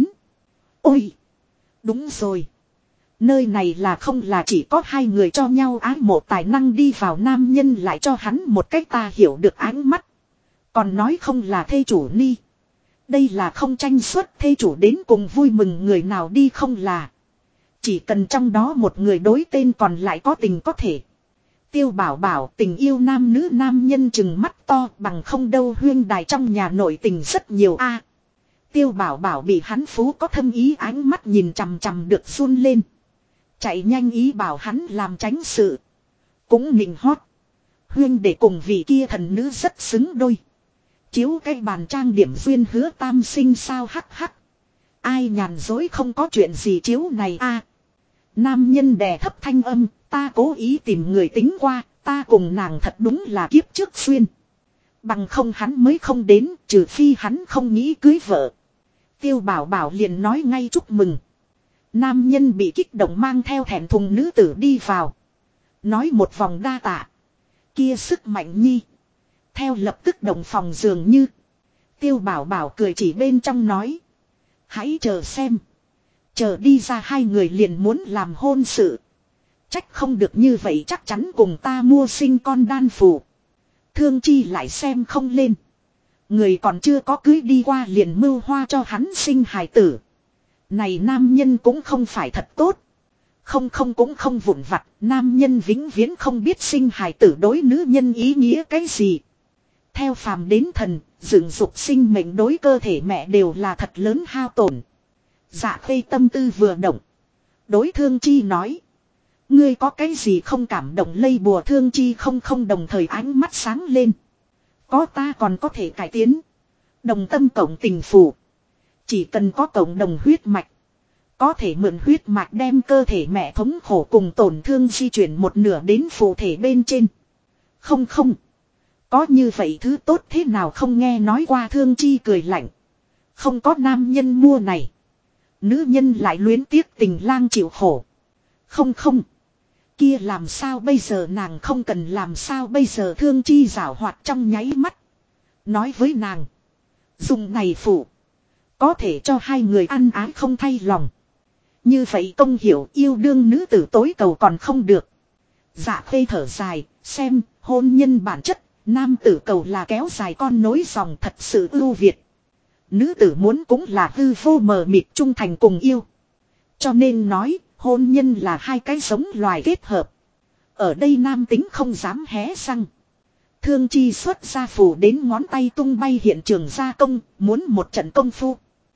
Ôi! Đúng rồi. Nơi này là không là chỉ có hai người cho nhau ái mộ tài năng đi vào nam nhân lại cho hắn một cách ta hiểu được ánh mắt. Còn nói không là thê chủ ni. Đây là không tranh suất thê chủ đến cùng vui mừng người nào đi không là. Chỉ cần trong đó một người đối tên còn lại có tình có thể. Tiêu Bảo Bảo tình yêu nam nữ nam nhân chừng mắt to bằng không đâu huyên đài trong nhà nội tình rất nhiều a. Tiêu Bảo Bảo bị hắn phú có thâm ý ánh mắt nhìn chằm được run lên. Chạy nhanh ý bảo hắn làm tránh sự. Cũng nịnh hót. Huyên để cùng vị kia thần nữ rất xứng đôi. Chiếu cái bàn trang điểm duyên hứa tam sinh sao hắc hắc. Ai nhàn dối không có chuyện gì chiếu này a. Nam nhân đè thấp thanh âm, ta cố ý tìm người tính qua, ta cùng nàng thật đúng là kiếp trước xuyên. Bằng không hắn mới không đến, trừ phi hắn không nghĩ cưới vợ. Tiêu Bảo Bảo liền nói ngay chúc mừng. Nam nhân bị kích động mang theo thẹn thùng nữ tử đi vào. Nói một vòng đa tạ. Kia sức mạnh nhi. Theo lập tức động phòng dường như. Tiêu Bảo Bảo cười chỉ bên trong nói. Hãy chờ xem. Chờ đi ra hai người liền muốn làm hôn sự. Trách không được như vậy chắc chắn cùng ta mua sinh con đan phù. Thương Chi lại xem không lên. Người còn chưa có cưới đi qua liền mưu hoa cho hắn sinh hài tử. Này nam nhân cũng không phải thật tốt. Không cũng không vụn vặt. Nam nhân vĩnh viễn không biết sinh hài tử đối nữ nhân ý nghĩa cái gì. Theo phàm đến thần, dựng dục sinh mệnh đối cơ thể mẹ đều là thật lớn hao tổn. Dạ Khê tâm tư vừa động. Đối Thương Chi nói. Ngươi có cái gì không cảm động lây bùa. Thương Chi không đồng thời ánh mắt sáng lên. Có ta còn có thể cải tiến. Đồng tâm cộng tình phù. Chỉ cần có cộng đồng huyết mạch. Có thể mượn huyết mạch đem cơ thể mẹ thống khổ cùng tổn thương di chuyển một nửa đến phụ thể bên trên. Không. Có như vậy thứ tốt thế nào không nghe nói qua. Thương Chi cười lạnh. Không có nam nhân mua này. Nữ nhân lại luyến tiếc tình lang chịu khổ. Không. Kia làm sao bây giờ nàng không cần làm sao bây giờ. Thương Chi giảo hoạt trong nháy mắt. Nói với nàng. Dùng này phụ. Có thể cho hai người ăn ái không thay lòng. Như vậy công hiểu yêu đương nữ tử tối cầu còn không được. Dạ Khê thở dài. Xem hôn nhân bản chất. Nam tử cầu là kéo dài con nối dòng thật sự ưu việt. Nữ tử muốn cũng là hư vô mờ mịt trung thành cùng yêu. Cho nên nói hôn nhân là hai cái giống loài kết hợp. Ở đây nam tính không dám hé răng. Thương Chi xuất ra phủ đến ngón tay tung bay hiện trường gia công, muốn một trận công phu.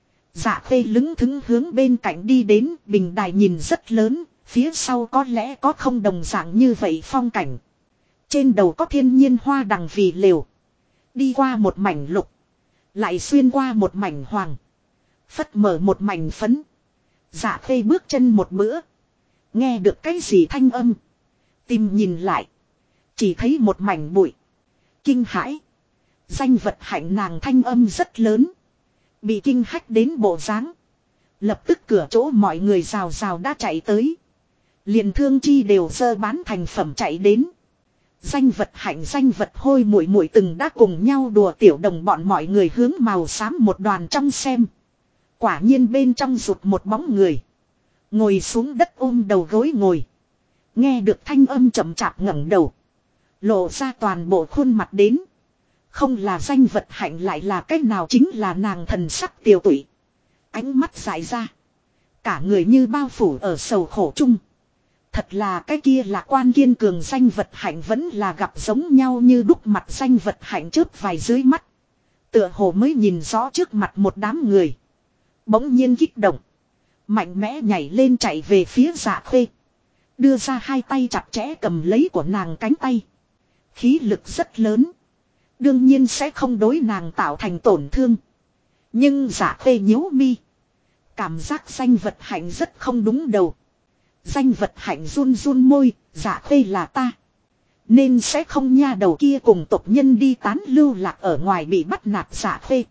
Dạ Khê lững thững hướng bên cạnh đi đến, bình đài nhìn rất lớn, phía sau có lẽ có không đồng dạng như vậy phong cảnh. Trên đầu có thiên nhiên hoa đằng vì lều. Đi qua một mảnh lục. Lại xuyên qua một mảnh hoàng. Phất mở một mảnh phấn. Dạ Khê bước chân một bữa. Nghe được cái gì thanh âm. Tìm nhìn lại. Chỉ thấy một mảnh bụi. Kinh hãi. Danh vật hạnh nàng thanh âm rất lớn. Bị kinh hách đến bộ dáng. Lập tức cửa chỗ mọi người rào đã chạy tới. Liền Thương Chi đều dơ bán thành phẩm chạy đến. Danh vật hạnh danh vật hôi muội từng đã cùng nhau đùa tiểu đồng bọn mọi người hướng màu xám một đoàn trong xem. Quả nhiên bên trong rụt một bóng người. Ngồi xuống đất ôm đầu gối ngồi. Nghe được thanh âm chậm chạp ngẩng đầu. Lộ ra toàn bộ khuôn mặt đến. Không là danh vật hạnh lại là cách nào chính là nàng thần sắc tiều tụy. Ánh mắt dại ra. Cả người như bao phủ ở sầu khổ chung. Thật là cái kia lạc quan kiên cường danh vật hạnh vẫn là gặp giống nhau như đúc mặt danh vật hạnh chớp vài dưới mắt. Tựa hồ mới nhìn rõ trước mặt một đám người. Bỗng nhiên kích động. Mạnh mẽ nhảy lên chạy về phía Dạ Khê. Đưa ra hai tay chặt chẽ cầm lấy của nàng cánh tay. Khí lực rất lớn. Đương nhiên sẽ không đối nàng tạo thành tổn thương. Nhưng Dạ Khê nhíu mi. Cảm giác danh vật hạnh rất không đúng đầu. Danh vật hạnh run môi, Dạ Khê là ta. Nên sẽ không nha đầu kia cùng tộc nhân đi tán lưu lạc ở ngoài bị bắt nạt Dạ Khê.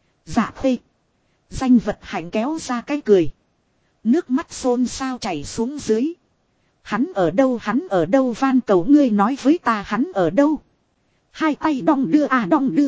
Dạ Khê. Danh vật hạnh kéo ra cái cười. Nước mắt xôn xao chảy xuống dưới. Hắn ở đâu van cầu ngươi nói với ta hắn ở đâu. Hai tay đong đưa.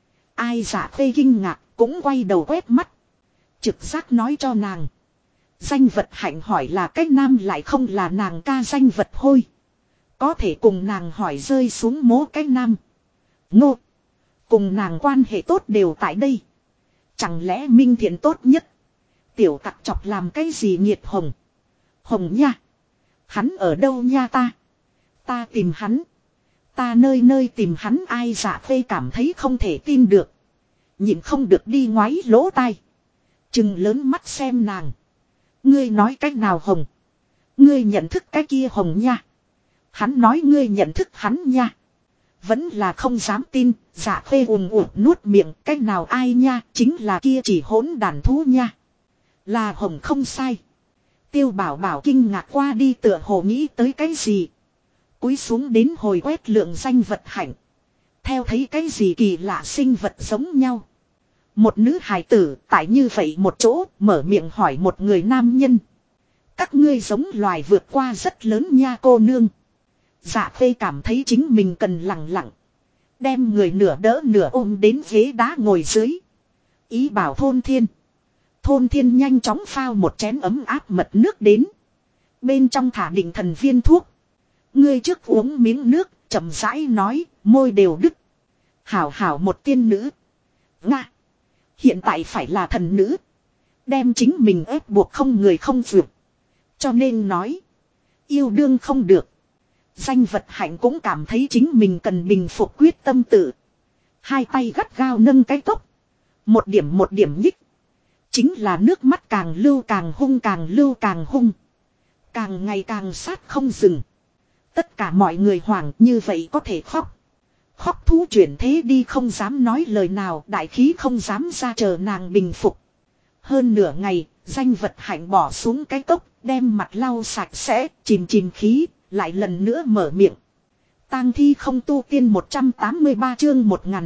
Ai Dạ Khê kinh ngạc cũng quay đầu quét mắt. Trực giác nói cho nàng. Danh vật hạnh hỏi là cái nam lại không là nàng ca danh vật hôi. Có thể cùng nàng hỏi rơi xuống mố cái nam. Ngô. Cùng nàng quan hệ tốt đều tại đây. Chẳng lẽ minh thiện tốt nhất. Tiểu tặc chọc làm cái gì nghiệt hồng. Hồng nha. Hắn ở đâu nha ta. Ta tìm hắn. Ta nơi tìm hắn ai Dạ Khê cảm thấy không thể tin được. Nhìn không được đi ngoáy lỗ tai. Chừng lớn mắt xem nàng. Ngươi nói cách nào hồng. Ngươi nhận thức cái kia hồng nha. Hắn nói ngươi nhận thức hắn nha. Vẫn là không dám tin, Dạ Khê ùm ụt nuốt miệng, cách nào ai nha, chính là kia chỉ hỗn đàn thú nha. Là Hồng không sai. Tiêu Bảo Bảo kinh ngạc qua đi tựa hồ nghĩ tới cái gì. Cúi xuống đến hồi quét lượng danh vật hạnh. Theo thấy cái gì kỳ lạ sinh vật giống nhau. Một nữ hài tử tại như vậy một chỗ mở miệng hỏi một người nam nhân. Các ngươi giống loài vượt qua rất lớn nha cô nương. Dạ Khê cảm thấy chính mình cần lặng lặng. Đem người nửa đỡ nửa ôm đến ghế đá ngồi dưới. Ý bảo Thôn Thiên. Thôn Thiên nhanh chóng phao một chén ấm áp mật nước đến. Bên trong thả định thần viên thuốc. Ngươi trước uống miếng nước, chậm rãi nói, môi đều đứt. Hảo hảo một tiên nữ. Nga. Hiện tại phải là thần nữ. Đem chính mình ép buộc không người không vượt. Cho nên nói. Yêu đương không được. Danh vật hạnh cũng cảm thấy chính mình cần bình phục quyết tâm tự. Hai tay gắt gao nâng cái cốc. Một điểm nhích. Chính là nước mắt càng lưu càng hung càng lưu càng hung. Càng ngày càng sát không dừng. Tất cả mọi người hoảng như vậy có thể khóc. Khóc thú chuyển thế đi không dám nói lời nào, đại khí không dám ra chờ nàng bình phục. Hơn nửa ngày, danh vật hạnh bỏ xuống cái cốc, đem mặt lau sạch sẽ, chìm khí, lại lần nữa mở miệng. Tang thi không tu tiên 183 chương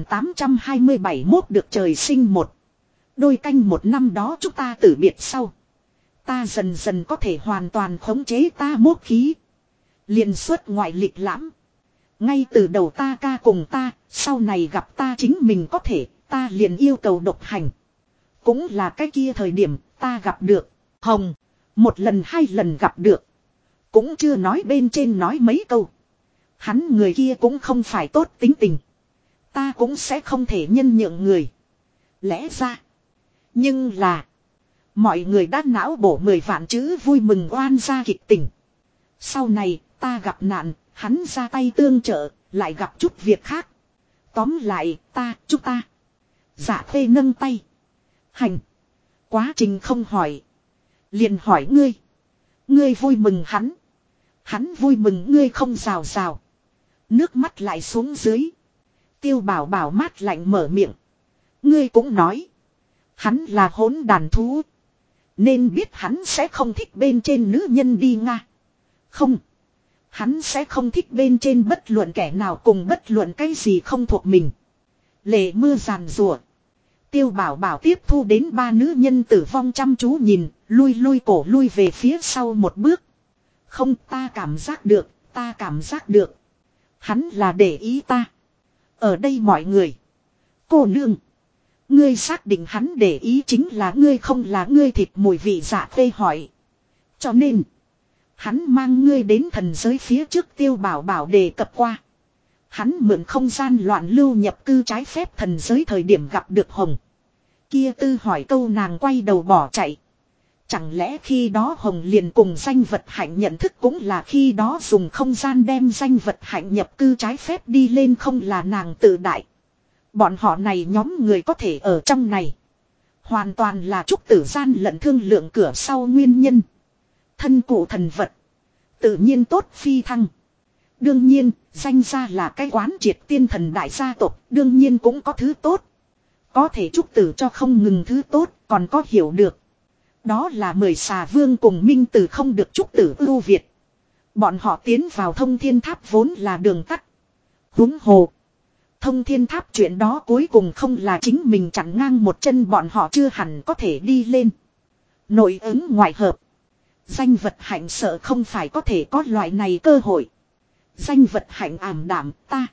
1827 mốt được trời sinh một. Đôi canh một năm đó chúng ta tử biệt sau. Ta dần dần có thể hoàn toàn khống chế ta mốt khí. Liền xuất ngoại lịch lãm. Ngay từ đầu ta ca cùng ta, sau này gặp ta chính mình có thể, ta liền yêu cầu độc hành. Cũng là cái kia thời điểm ta gặp được Hồng. Một lần hai lần gặp được. Cũng chưa nói bên trên nói mấy câu. Hắn người kia cũng không phải tốt tính tình. Ta cũng sẽ không thể nhân nhượng người. Lẽ ra. Nhưng là. Mọi người đã não bổ 10 vạn chữ vui mừng oan gia kịch tình. Sau này ta gặp nạn. Hắn ra tay tương trợ. Lại gặp chút việc khác. Tóm lại chúng ta. Dạ Khê nâng tay. Hành. Quá trình không hỏi. Liền hỏi ngươi. Ngươi vui mừng hắn. Hắn vui mừng ngươi không rào rào. Nước mắt lại xuống dưới. Tiêu Bảo Bảo mát lạnh mở miệng. Ngươi cũng nói. Hắn là hỗn đàn thú. Nên biết hắn sẽ không thích bên trên nữ nhân đi Nga. Không. Hắn sẽ không thích bên trên bất luận kẻ nào cùng bất luận cái gì không thuộc mình. Lệ mưa giàn rủa. Tiêu Bảo Bảo tiếp thu đến ba nữ nhân tử vong chăm chú nhìn, lui cổ lui về phía sau một bước. Không, ta cảm giác được. Hắn là để ý ta. Ở đây mọi người. Cô nương. Ngươi xác định hắn để ý chính là ngươi không là ngươi thịt mùi vị Dạ Khê hỏi. Cho nên. Hắn mang ngươi đến thần giới phía trước Tiêu Bảo Bảo đề cập qua. Hắn mượn không gian loạn lưu nhập cư trái phép thần giới thời điểm gặp được Hồng. Kia tư hỏi câu nàng quay đầu bỏ chạy. Chẳng lẽ khi đó Hồng liền cùng danh vật hạnh nhận thức cũng là khi đó dùng không gian đem danh vật hạnh nhập cư trái phép đi lên không là nàng tự đại. Bọn họ này nhóm người có thể ở trong này. Hoàn toàn là trúc tử gian lận thương lượng cửa sau nguyên nhân. Thân cụ thần vật. Tự nhiên tốt phi thăng. Đương nhiên, danh ra là cái quán triệt tiên thần đại gia tộc, đương nhiên cũng có thứ tốt. Có thể trúc tử cho không ngừng thứ tốt, còn có hiểu được. Đó là 10 xà vương cùng minh tử không được trúc tử ưu việt. Bọn họ tiến vào thông thiên tháp vốn là đường tắt. Huống hồ. Thông thiên tháp chuyện đó cuối cùng không là chính mình chặn ngang một chân bọn họ chưa hẳn có thể đi lên. Nội ứng ngoại hợp. Danh vật hạnh sợ không phải có thể có loại này cơ hội. Danh vật hạnh ảm đạm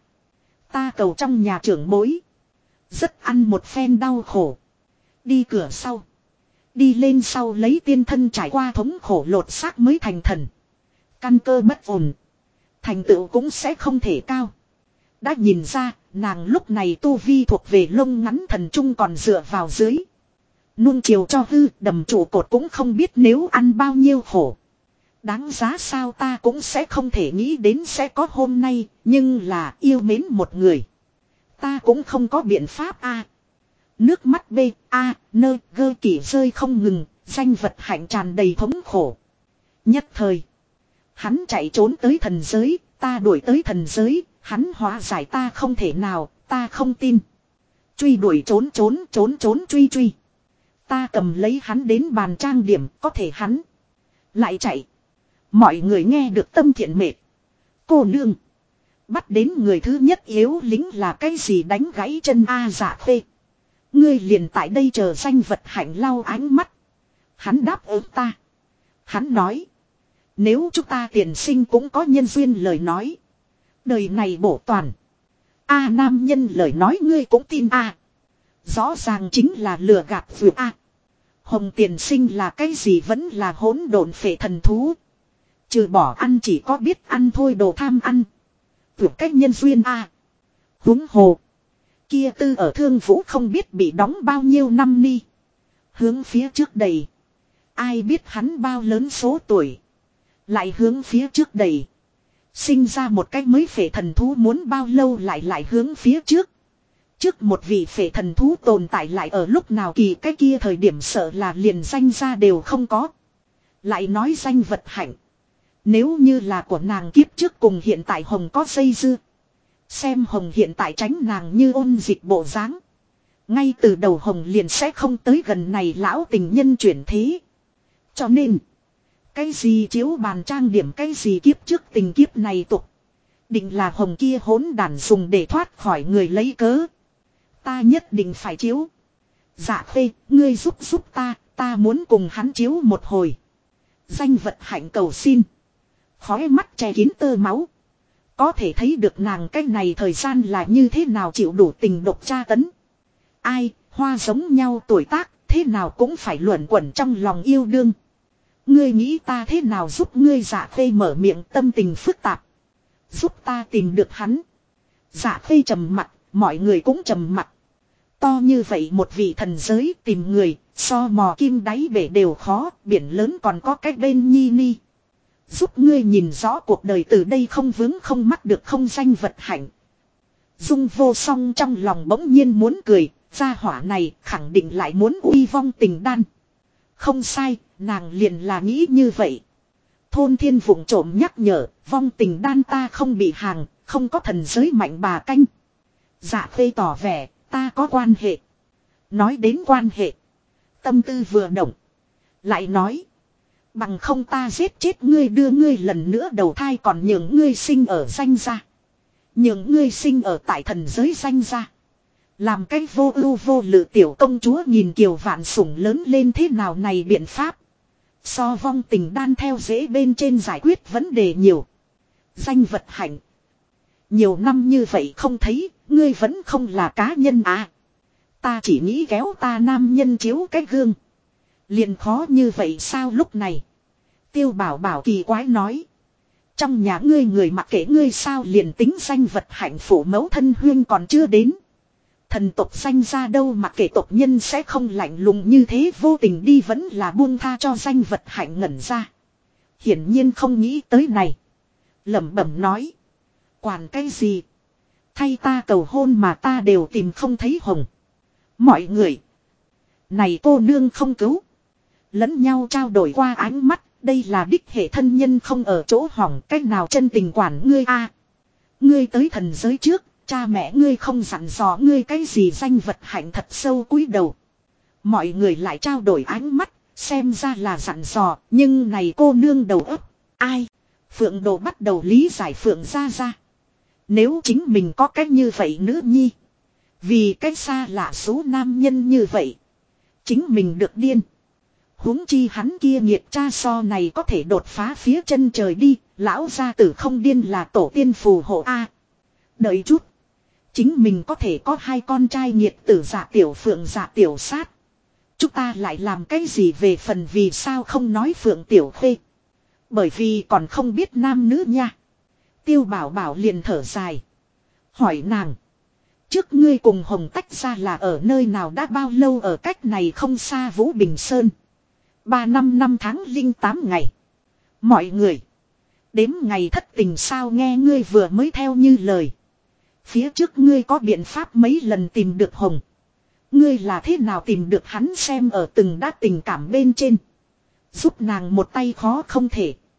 ta cầu trong nhà trưởng bối. Rất ăn một phen đau khổ. Đi cửa sau. Đi lên sau lấy tiên thân trải qua thống khổ lột xác mới thành thần. Căn cơ bất ổn. Thành tựu cũng sẽ không thể cao. Đã nhìn ra, nàng lúc này tu vi thuộc về lông ngắn thần trung còn dựa vào dưới. Nuông chiều cho hư, đầm trụ cột cũng không biết nếu ăn bao nhiêu khổ. Đáng giá sao ta cũng sẽ không thể nghĩ đến sẽ có hôm nay, nhưng là yêu mến một người. Ta cũng không có biện pháp a. Nước mắt nơ gơ kỷ rơi không ngừng, danh vật hạnh tràn đầy thống khổ. Nhất thời, hắn chạy trốn tới thần giới, ta đuổi tới thần giới, Hắn hóa giải ta không thể nào, ta không tin. Truy đuổi trốn truy. Ta cầm lấy hắn đến bàn trang điểm, có thể hắn lại chạy. Mọi người nghe được tâm thiện mệt. Cô nương. Bắt đến người thứ nhất yếu lính là cái gì đánh gãy chân A Dạ Khê. Ngươi liền tại đây chờ danh vật hạnh lau ánh mắt. Hắn đáp ứng ta. Hắn nói. Nếu chúng ta tiền sinh cũng có nhân duyên lời nói. Đời này bổ toàn. A nam nhân lời nói ngươi cũng tin A. Rõ ràng chính là lừa gạt vượt A. Hồng tiền sinh là cái gì vẫn là hỗn độn phệ thần thú. Trừ bỏ ăn chỉ có biết ăn thôi đồ tham ăn. Vượt cách nhân duyên A. Huống hồ. Kia tư ở Thương Vũ không biết bị đóng bao nhiêu năm ni. Hướng phía trước đầy. Ai biết hắn bao lớn số tuổi. Lại hướng phía trước đầy. Sinh ra một cách mới phệ thần thú muốn bao lâu lại hướng phía trước. Trước một vị phệ thần thú tồn tại lại ở lúc nào kỳ cái kia thời điểm sợ là liền danh ra đều không có. Lại nói danh vật hạnh. Nếu như là của nàng kiếp trước cùng hiện tại Hồng có dây dưa. Xem Hồng hiện tại tránh nàng như ôn dịch bộ dáng. Ngay từ đầu Hồng liền sẽ không tới gần này lão tình nhân chuyển thế. Cho nên. Cái gì chiếu bàn trang điểm cái gì kiếp trước tình kiếp này tục. Định là Hồng kia hỗn đản dùng để thoát khỏi người lấy cớ. Ta nhất định phải chiếu. Dạ Khê, ngươi giúp ta muốn cùng hắn chiếu một hồi. Danh vật hạnh cầu xin. Khói mắt che kín tơ máu. Có thể thấy được nàng cái này thời gian là như thế nào chịu đủ tình độc tra tấn. Ai, hoa giống nhau tuổi tác, thế nào cũng phải luẩn quẩn trong lòng yêu đương. Ngươi nghĩ ta thế nào giúp ngươi Dạ Khê mở miệng tâm tình phức tạp. Giúp ta tìm được hắn. Dạ Khê trầm mặt, mọi người cũng trầm mặt. To như vậy một vị thần giới tìm người, so mò kim đáy bể đều khó, biển lớn còn có cách bên nhi ni. Giúp ngươi nhìn rõ cuộc đời từ đây không vướng không mắc được không danh vật hạnh. Dung Vô Song trong lòng bỗng nhiên muốn cười, gia hỏa này khẳng định lại muốn uy vong tình đan. Không sai, nàng liền là nghĩ như vậy. Thôn Thiên vụng trộm nhắc nhở, vong tình đan ta không bị hàng, không có thần giới mạnh bà canh. Dạ Khê tỏ vẻ, ta có quan hệ. Nói đến quan hệ. Tâm tư vừa động. Lại nói. Bằng không ta giết chết ngươi đưa ngươi lần nữa đầu thai còn nhường ngươi sinh ở danh gia. Nhường ngươi sinh ở tại thần giới danh gia. Làm cái vô ưu vô lự tiểu công chúa nhìn kiều vạn sủng lớn lên thế nào này biện pháp. So vong tình đan theo dễ bên trên giải quyết vấn đề nhiều. Danh vật hạnh. Nhiều năm như vậy không thấy, ngươi vẫn không là cá nhân à. Ta chỉ nghĩ kéo ta nam nhân chiếu cái gương. Liền khó như vậy sao lúc này. Tiêu Bảo Bảo kỳ quái nói. Trong nhà ngươi người mặc kệ ngươi sao liền tính danh vật hạnh phủ mẫu thân huyên còn chưa đến. Thần tộc danh ra đâu mặc kệ tộc nhân sẽ không lạnh lùng như thế vô tình đi vẫn là buông tha cho danh vật hạnh ngẩn ra. Hiển nhiên không nghĩ tới này. Lẩm bẩm nói. Quản cái gì? Thay ta cầu hôn mà ta đều tìm không thấy Hồng. Mọi người. Này cô nương không cứu. Lẫn nhau trao đổi qua ánh mắt. Đây là đích hệ thân nhân không ở chỗ hỏng cách nào chân tình quản ngươi a. Ngươi tới thần giới trước. Cha mẹ ngươi không dặn dò ngươi cái gì danh vật hạnh thật sâu cúi đầu. Mọi người lại trao đổi ánh mắt. Xem ra là dặn dò. Nhưng này cô nương đầu óc. Ai? Phượng Đồ bắt đầu lý giải Phượng ra. Nếu chính mình có cách như vậy nữ nhi. Vì cách xa lạ số nam nhân như vậy. Chính mình được điên. Huống chi hắn kia nghiệt cha so này có thể đột phá phía chân trời đi. Lão gia tử không điên là tổ tiên phù hộ a. Đợi chút. Chính mình có thể có hai con trai nghiệt tử Dạ Tiểu Phượng Dạ Tiểu Sát. Chúng ta lại làm cái gì về phần vì sao không nói Phượng Tiểu Khê. Bởi vì còn không biết nam nữ nha. Tiêu Bảo Bảo liền thở dài. Hỏi nàng. Trước ngươi cùng Hồng tách ra là ở nơi nào đã bao lâu ở cách này không xa Vũ Bình Sơn. 3 năm tháng 08 ngày. Mọi người. Đếm ngày thất tình sao nghe ngươi vừa mới theo như lời. Phía trước ngươi có biện pháp mấy lần tìm được Hồng. Ngươi là thế nào tìm được hắn xem ở từng đã tình cảm bên trên. Giúp nàng một tay khó không thể.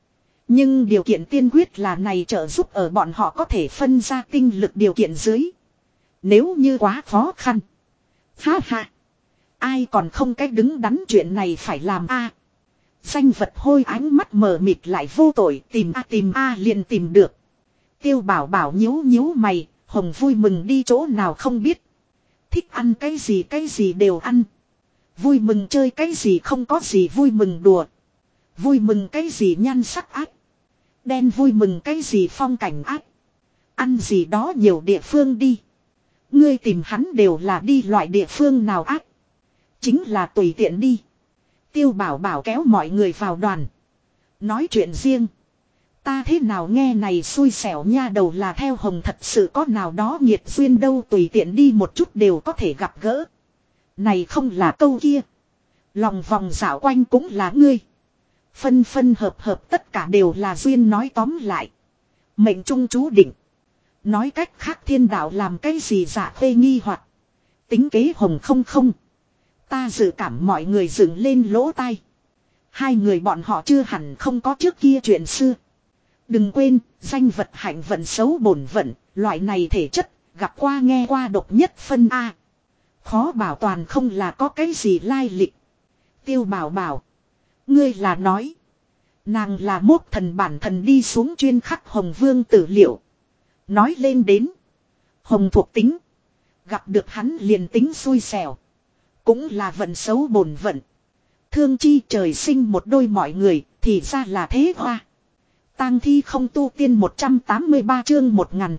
Nhưng điều kiện tiên quyết là này trợ giúp ở bọn họ có thể phân ra tinh lực điều kiện dưới. Nếu như quá khó khăn. Ha ha. Ai còn không cách đứng đắn chuyện này phải làm a. Danh vật hôi ánh mắt mờ mịt lại vô tội, tìm a liền tìm được. Tiêu Bảo Bảo nhíu nhíu mày, Hồng vui mừng đi chỗ nào không biết. Thích ăn cái gì đều ăn. Vui mừng chơi cái gì không có gì vui mừng đùa. Vui mừng cái gì nhan sắc ác. Đen vui mừng cái gì phong cảnh ác. Ăn gì đó nhiều địa phương đi. Ngươi tìm hắn đều là đi loại địa phương nào ác. Chính là tùy tiện đi. Tiêu Bảo Bảo kéo mọi người vào đoàn. Nói chuyện riêng. Ta thế nào nghe này xui xẻo nha đầu là theo Hồng thật sự có nào đó nghiệt duyên đâu, tùy tiện đi một chút đều có thể gặp gỡ. Này không là câu kia. Lòng vòng dạo quanh cũng là ngươi. Phân phân hợp tất cả đều là duyên, nói tóm lại. Mệnh trung chú định. Nói cách khác thiên đạo làm cái gì dạ khê nghi hoặc tính kế Hồng không. Ta dự cảm mọi người dựng lên lỗ tai. Hai người bọn họ chưa hẳn không có trước kia chuyện xưa. Đừng quên, danh vật hạnh vận xấu bổn vận, loại này thể chất, gặp qua nghe qua độc nhất phân A. Khó bảo toàn không là có cái gì lai lịch. Tiêu Bảo Bảo. Ngươi là nói. Nàng là mốt thần bản thần đi xuống chuyên khắc Hồng Vương tử liệu. Nói lên đến. Hồng thuộc tính. Gặp được hắn liền tính xui xẻo. Cũng là vận xấu bổn vận. Thương chi trời sinh một đôi mọi người, thì ra là thế hoa. Tang thi không tu tiên 183 chương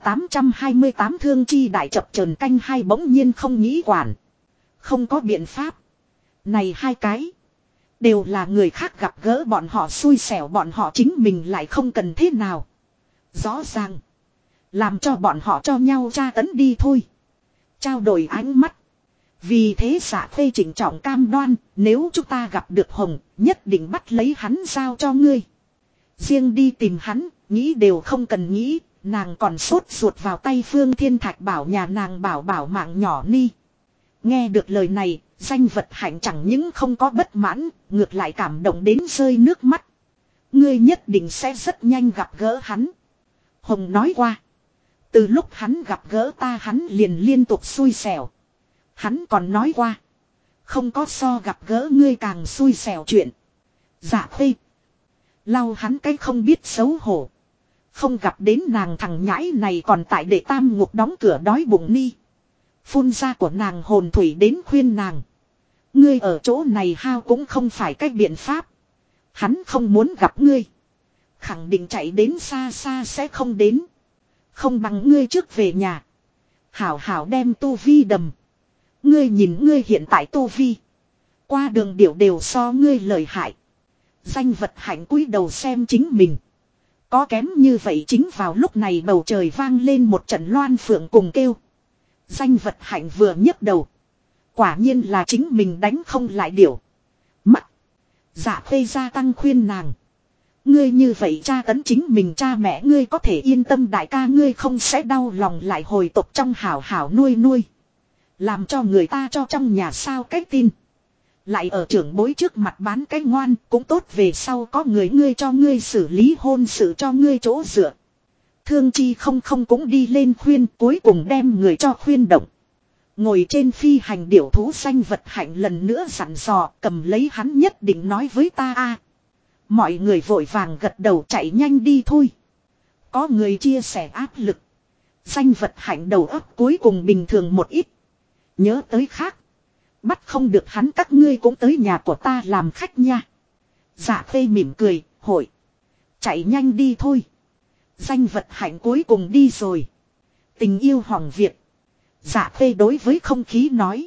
1828 thương chi đại chập chờn canh hai bỗng nhiên không nghĩ quản. Không có biện pháp. Này hai cái. Đều là người khác gặp gỡ bọn họ xui xẻo, bọn họ chính mình lại không cần thế nào. Rõ ràng. Làm cho bọn họ cho nhau tra tấn đi thôi. Trao đổi ánh mắt. Vì thế Dạ Khê chỉnh trọng cam đoan, nếu chúng ta gặp được Hồng, nhất định bắt lấy hắn giao cho ngươi. Riêng đi tìm hắn, nghĩ đều không cần nghĩ, nàng còn sốt ruột vào tay Phương Thiên Thạch bảo nhà nàng bảo bảo mạng nhỏ ni. Nghe được lời này, danh vật hạnh chẳng những không có bất mãn, ngược lại cảm động đến rơi nước mắt. Ngươi nhất định sẽ rất nhanh gặp gỡ hắn. Hồng nói qua. Từ lúc hắn gặp gỡ ta hắn liền liên tục xui xẻo. Hắn còn nói qua. Không có so gặp gỡ ngươi càng xui xẻo chuyện. Dạ Khê. Lau hắn cái không biết xấu hổ. Không gặp đến nàng thằng nhãi này còn tại để tam ngục đóng cửa đói bụng ni. Phun ra của nàng hồn thủy đến khuyên nàng. Ngươi ở chỗ này hao cũng không phải cách biện pháp. Hắn không muốn gặp ngươi. Khẳng định chạy đến xa xa sẽ không đến. Không bằng ngươi trước về nhà. Hảo hảo đem tu vi đầm. Ngươi nhìn ngươi hiện tại tu vi. Qua đường điểu đều so ngươi lợi hại. Danh vật hạnh cúi đầu xem chính mình. Có kém như vậy chính vào lúc này bầu trời vang lên một trận loan phượng cùng kêu. Danh vật hạnh vừa nhấc đầu. Quả nhiên là chính mình đánh không lại điểu. Mắt. Dạ Khê gia tăng khuyên nàng. Ngươi như vậy tra tấn chính mình cha mẹ ngươi có thể yên tâm đại ca ngươi không sẽ đau lòng lại hồi tục trong hảo hảo nuôi. Làm cho người ta cho trong nhà sao cái tin. Lại ở trưởng bối trước mặt bán cái ngoan cũng tốt về sau có người ngươi cho ngươi xử lý hôn sự cho ngươi chỗ dựa. Thương chi không cũng đi lên khuyên cuối cùng đem người cho khuyên động. Ngồi trên phi hành điểu thú xanh vật hạnh lần nữa dặn dò cầm lấy hắn nhất định nói với ta a. Mọi người vội vàng gật đầu chạy nhanh đi thôi. Có người chia sẻ áp lực. Xanh vật hạnh đầu óc cuối cùng bình thường một ít. Nhớ tới khác. Bắt không được hắn các ngươi cũng tới nhà của ta làm khách nha. Dạ Khê mỉm cười, hội. Chạy nhanh đi thôi. Danh vật hạnh cuối cùng đi rồi. Tình yêu hỏng việc. Dạ Khê đối với không khí nói.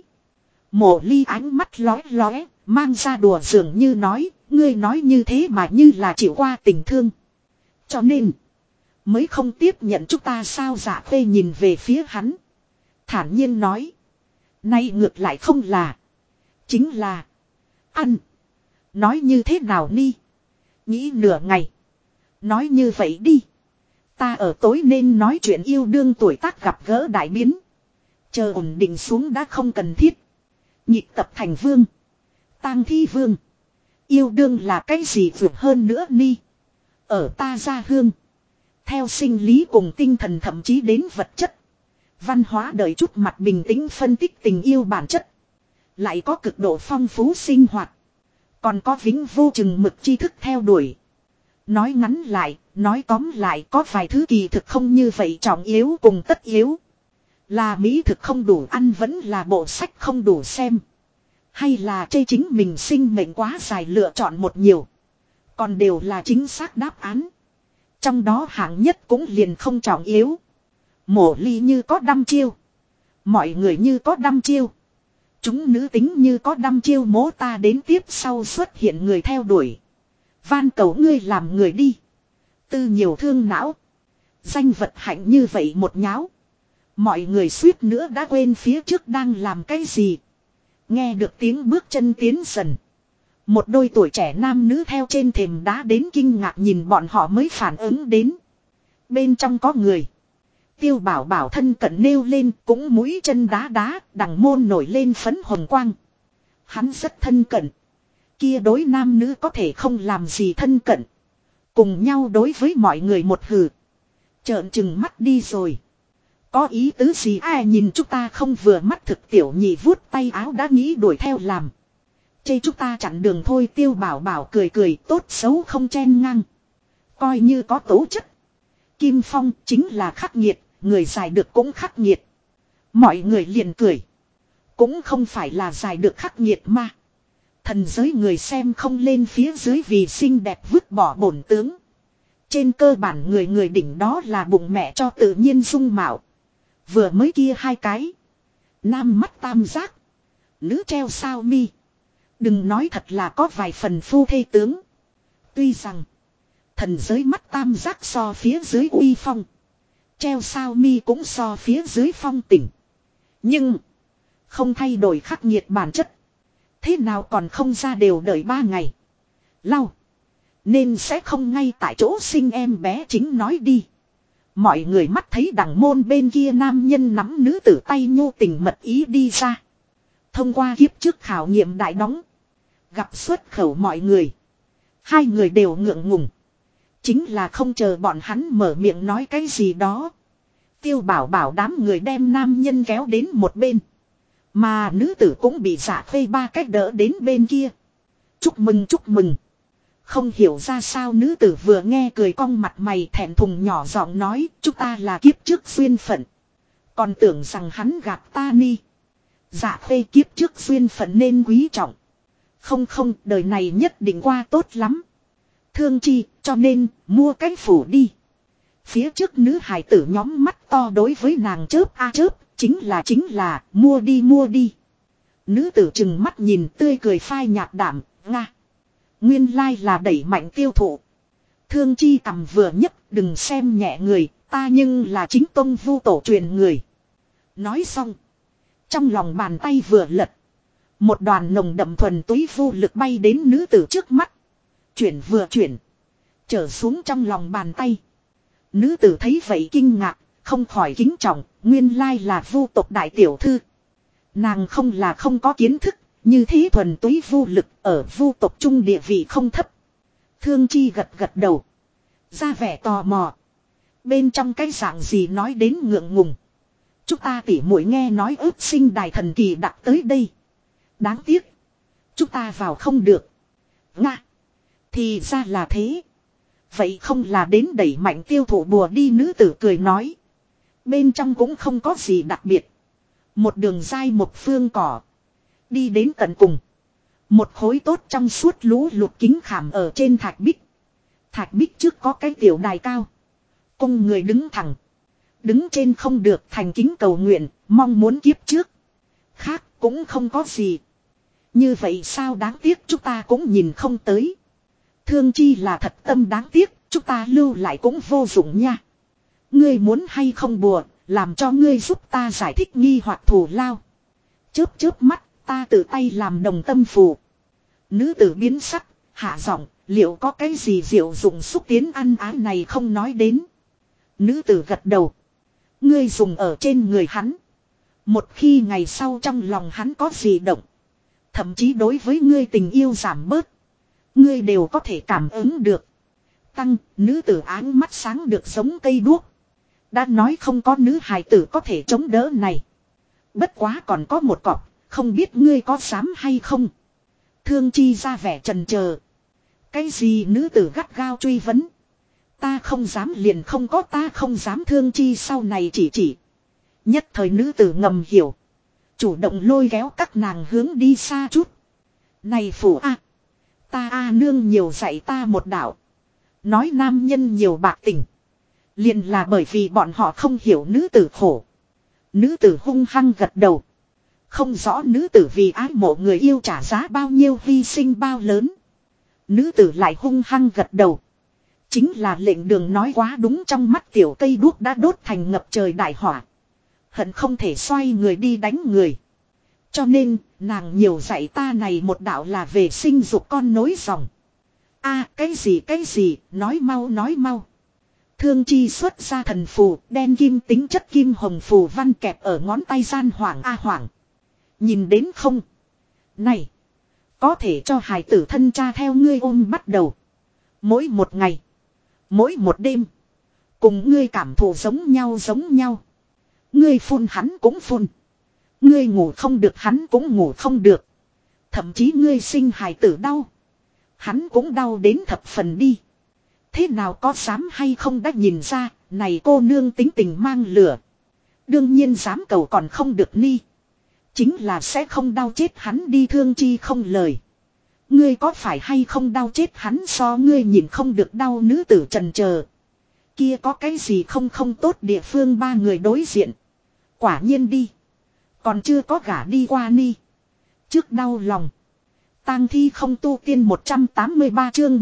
Mộ Ly ánh mắt lóe, mang ra đùa dường như nói, ngươi nói như thế mà như là chịu qua tình thương. Cho nên, mới không tiếp nhận chúng ta sao. Dạ Khê nhìn về phía hắn. Thản nhiên nói. Nay ngược lại không là. Chính là. Ăn. Nói như thế nào ni. Nghĩ nửa ngày. Nói như vậy đi. Ta ở tối nên nói chuyện yêu đương tuổi tác gặp gỡ đại biến. Chờ ổn định xuống đã không cần thiết. Nhịp tập thành vương. Tang thi vương. Yêu đương là cái gì vượt hơn nữa ni. Ở ta gia hương. Theo sinh lý cùng tinh thần thậm chí đến vật chất. Văn hóa đợi chút mặt bình tĩnh phân tích tình yêu bản chất. Lại có cực độ phong phú sinh hoạt. Còn có vĩnh vô chừng mực tri thức theo đuổi. Nói ngắn lại, nói tóm lại có vài thứ kỳ thực không như vậy trọng yếu cùng tất yếu. Là mỹ thực không đủ ăn vẫn là bộ sách không đủ xem. Hay là chê chính mình sinh mệnh quá dài lựa chọn một nhiều. Còn đều là chính xác đáp án. Trong đó hạng nhất cũng liền không trọng yếu. Mổ ly như có đăm chiêu. Mọi người như có đăm chiêu. Chúng nữ tính như có đăm chiêu mố ta đến tiếp sau xuất hiện người theo đuổi. Van cầu ngươi làm người đi. Tư nhiều thương não. Danh vật hạnh như vậy một nháo. Mọi người suýt nữa đã quên phía trước đang làm cái gì. Nghe được tiếng bước chân tiến dần. Một đôi tuổi trẻ nam nữ theo trên thềm đá đến kinh ngạc nhìn bọn họ mới phản ứng đến. Bên trong có người. Tiêu bảo bảo thân cận nêu lên cũng mũi chân đá đá đằng môn nổi lên phấn hồng quang. Hắn rất thân cận. Kia đối nam nữ có thể không làm gì thân cận. Cùng nhau đối với mọi người một hừ. Trợn trừng mắt đi rồi. Có ý tứ gì ai nhìn chúng ta không vừa mắt thực tiểu nhị vuốt tay áo đã nghĩ đuổi theo làm. Chê chúng ta chặn đường thôi tiêu bảo bảo cười cười tốt xấu không chen ngang. Coi như có tố chất. Kim Phong chính là khắc nghiệt, người giải được cũng khắc nghiệt. Mọi người liền cười. Cũng không phải là giải được khắc nghiệt mà. Thần giới người xem không lên phía dưới vì xinh đẹp vứt bỏ bổn tướng. Trên cơ bản người người đỉnh đó là bụng mẹ cho tự nhiên dung mạo. Vừa mới kia hai cái. Nam mắt tam giác. Nữ treo sao mi. Đừng nói thật là có vài phần phu thê tướng. Tuy rằng. Thần giới mắt tam giác so phía dưới uy phong. Treo sao mi cũng so phía dưới phong tỉnh. Nhưng. Không thay đổi khắc nghiệt bản chất. Thế nào còn không ra đều đợi 3 ngày. Lau. Nên sẽ không ngay tại chỗ sinh em bé chính nói đi. Mọi người mắt thấy đằng môn bên kia nam nhân nắm nữ tử tay nhô tình mật ý đi ra. Thông qua kiếp trước khảo nghiệm đại đóng. Gặp xuất khẩu mọi người. Hai người đều ngượng ngùng. Chính là không chờ bọn hắn mở miệng nói cái gì đó. Tiêu bảo bảo đám người đem nam nhân kéo đến một bên. Mà nữ tử cũng bị giả thuê 3 cách đỡ đến bên kia. Chúc mừng chúc mừng. Không hiểu ra sao nữ tử vừa nghe cười cong mặt mày thẹn thùng nhỏ giọng nói chúng ta là kiếp trước duyên phận. Còn tưởng rằng hắn gạt ta ni. Dạ thuê kiếp trước duyên phận nên quý trọng. Không không đời này nhất định qua tốt lắm. Thương chi cho nên mua cái phủ đi. Phía trước nữ hài tử nhóm mắt to đối với nàng chớp a chớp. Chính là mua đi mua đi. Nữ tử chừng mắt nhìn tươi cười phai nhạt đảm nga. Nguyên lai là đẩy mạnh tiêu thụ. Thương chi cầm vừa nhấc đừng xem nhẹ người. Ta nhưng là chính tông vu tổ truyền người. Nói xong. Trong lòng bàn tay vừa lật. Một đoàn nồng đậm thuần túy vô lực bay đến nữ tử trước mắt. Chuyển vừa chuyển. Trở xuống trong lòng bàn tay. Nữ tử thấy vậy kinh ngạc. Không khỏi kính trọng. Nguyên lai là vu tộc đại tiểu thư. Nàng không là không có kiến thức. Như thế thuần túy vô lực ở vu tộc trung địa vị không thấp. Thương chi gật gật đầu. Ra vẻ tò mò. Bên trong cái dạng gì nói đến ngượng ngùng. Chúng ta tỉ muội nghe nói ước sinh đài thần kỳ đặt tới đây. Đáng tiếc. Chúng ta vào không được. Nga. Thì ra là thế. Vậy không là đến đẩy mạnh tiêu thụ bùa đi nữ tử cười nói. Bên trong cũng không có gì đặc biệt. Một đường dai một phương cỏ. Đi đến tận cùng. Một khối tốt trong suốt lũ lụt kính khảm ở trên thạch bích. Thạch bích trước có cái tiểu đài cao. Cung người đứng thẳng. Đứng trên không được thành kính cầu nguyện. Mong muốn kiếp trước. Khác cũng không có gì. Như vậy sao đáng tiếc chúng ta cũng nhìn không tới. Thương chi là thật tâm đáng tiếc. Chúng ta lưu lại cũng vô dụng nha. Ngươi muốn hay không bùa. Làm cho ngươi giúp ta giải thích nghi hoặc thù lao. Chớp chớp mắt. Ta tự tay làm đồng tâm phù. Nữ tử biến sắc. Hạ giọng. Liệu có cái gì diệu dụng xúc tiến ăn ái này không nói đến. Nữ tử gật đầu. Ngươi dùng ở trên người hắn. Một khi ngày sau trong lòng hắn có gì động. Thậm chí đối với ngươi tình yêu giảm bớt. Ngươi đều có thể cảm ứng được. tăng, nữ tử áng mắt sáng được giống cây đuốc. Đã nói không có nữ hài tử có thể chống đỡ này. Bất quá còn có một cọp, không biết ngươi có dám hay không. Thương Chi ra vẻ trần chờ. Cái gì nữ tử gắt gao truy vấn. Ta không dám liền không có, ta không dám. Thương Chi sau này chỉ. Nhất thời nữ tử ngầm hiểu. Chủ động lôi kéo các nàng hướng đi xa chút. Này phủ a, ta a nương nhiều dạy ta một đạo. Nói nam nhân nhiều bạc tình. Liền là bởi vì bọn họ không hiểu nữ tử khổ. Nữ tử hung hăng gật đầu. Không rõ nữ tử vì ái mộ người yêu trả giá bao nhiêu, hy sinh bao lớn. Nữ tử lại hung hăng gật đầu. Chính là lệnh đường nói quá đúng, trong mắt tiểu cây đuốc đã đốt thành ngập trời đại hỏa. Hận không thể xoay người đi đánh người. Cho nên, nàng nhiều dạy ta này một đạo là về sinh dục con nối dòng. A, cái gì, nói mau. Thương Chi xuất ra thần phù, đen kim tính chất kim hồng phù văn kẹp ở ngón tay gian hoảng a hoảng. Nhìn đến không? Này, có thể cho hài tử thân cha theo ngươi ôm bắt đầu. Mỗi một ngày, mỗi một đêm, cùng ngươi cảm thụ giống nhau. Ngươi phun hắn cũng phun. Ngươi ngủ không được hắn cũng ngủ không được. Thậm chí ngươi sinh hài tử đau, hắn cũng đau đến thập phần đi. Thế nào có dám hay không, đã nhìn ra, này cô nương tính tình mang lửa. Đương nhiên dám cầu còn không được ni. Chính là sẽ không đau chết hắn đi. Thương Chi không lời. Ngươi có phải hay không đau chết hắn so ngươi nhìn không được đau. Nữ tử trần chờ. Kia có cái gì không tốt địa phương. Ba người đối diện. Quả nhiên đi. Còn chưa có gả đi qua ni. Trước đau lòng. Tang thi không tu tiên 183 chương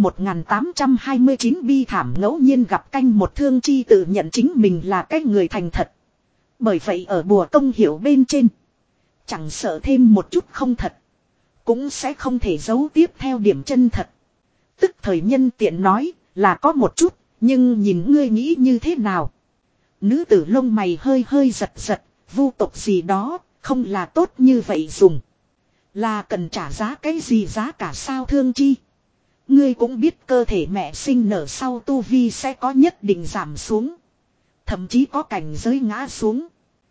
1829 bi thảm ngẫu nhiên gặp canh một. Thương Chi tự nhận chính mình là cái người thành thật. Bởi vậy ở bùa công hiểu bên trên. Chẳng sợ thêm một chút không thật. Cũng sẽ không thể giấu tiếp theo điểm chân thật. Tức thời nhân tiện nói là có một chút. Nhưng nhìn ngươi nghĩ như thế nào. Nữ tử lông mày hơi giật. Vu tục gì đó không là tốt như vậy dùng. Là cần trả giá cái gì giá cả sao. Thương Chi, ngươi cũng biết cơ thể mẹ sinh nở sau tu vi sẽ có nhất định giảm xuống. Thậm chí có cảnh giới ngã xuống.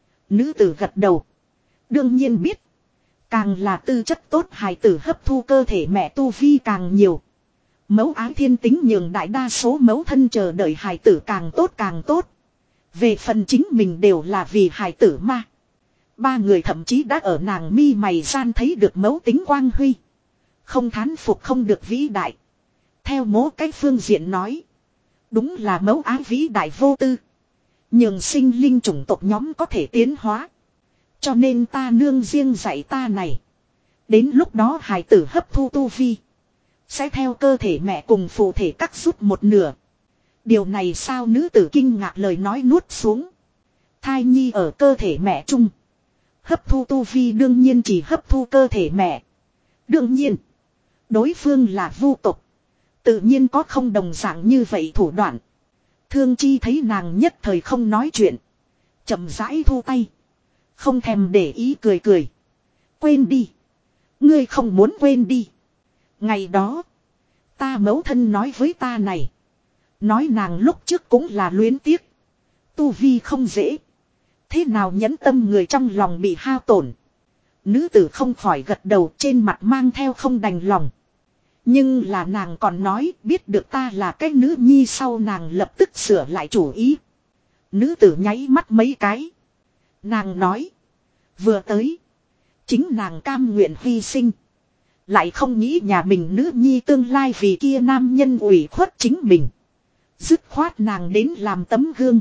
Nữ tử gật đầu. Đương nhiên biết. Càng là tư chất tốt hài tử hấp thu cơ thể mẹ tu vi càng nhiều. Mẫu ái thiên tính nhường đại đa số mẫu thân chờ đợi hài tử càng tốt. Về phần chính mình đều là vì hài tử mà. Ba người thậm chí đã ở nàng mi mày gian thấy được mẫu tính quang huy. Không thán phục không được vĩ đại. Theo mỗi cái phương diện nói. Đúng là mẫu ái vĩ đại vô tư. Nhường sinh linh chủng tộc nhóm có thể tiến hóa. Cho nên ta nương riêng dạy ta này. Đến lúc đó hài tử hấp thu tu vi. Sẽ theo cơ thể mẹ cùng phụ thể cắt rút một nửa. Điều này sao. Nữ tử kinh ngạc lời nói nuốt xuống. Thai nhi ở cơ thể mẹ chung. Hấp thu tu vi đương nhiên chỉ hấp thu cơ thể mẹ. Đương nhiên. Đối phương là vu tộc. Tự nhiên có không đồng dạng như vậy thủ đoạn. Thương Chi thấy nàng nhất thời không nói chuyện. Chậm rãi thu tay. Không thèm để ý cười. Quên đi. Ngươi không muốn quên đi. Ngày đó. Ta mẫu thân nói với ta này. Nói nàng lúc trước cũng là luyến tiếc. Tu vi không dễ. Thế nào nhẫn tâm người trong lòng bị hao tổn. Nữ tử không khỏi gật đầu, trên mặt mang theo không đành lòng. Nhưng là nàng còn nói biết được ta là cái nữ nhi sau nàng lập tức sửa lại chủ ý. Nữ tử nháy mắt mấy cái. Nàng nói. Vừa tới. Chính nàng cam nguyện hy sinh. Lại không nghĩ nhà mình nữ nhi tương lai vì kia nam nhân ủy khuất chính mình. Dứt khoát nàng đến làm tấm gương.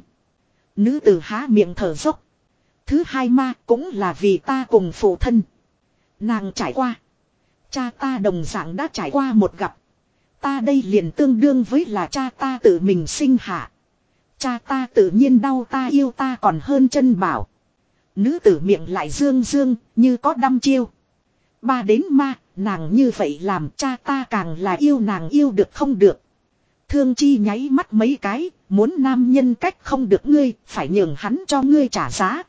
Nữ tử há miệng thở dốc. Thứ hai ma cũng là vì ta cùng phụ thân. Nàng trải qua. Cha ta đồng dạng đã trải qua một gặp. Ta đây liền tương đương với là cha ta tự mình sinh hạ. Cha ta tự nhiên đau ta yêu ta còn hơn chân bảo. Nữ tử miệng lại dương như có đăm chiêu. Ba đến ma, nàng như vậy làm cha ta càng là yêu nàng yêu được không được. Thương Chi nháy mắt mấy cái, muốn nam nhân cách không được ngươi, phải nhường hắn cho ngươi trả giá.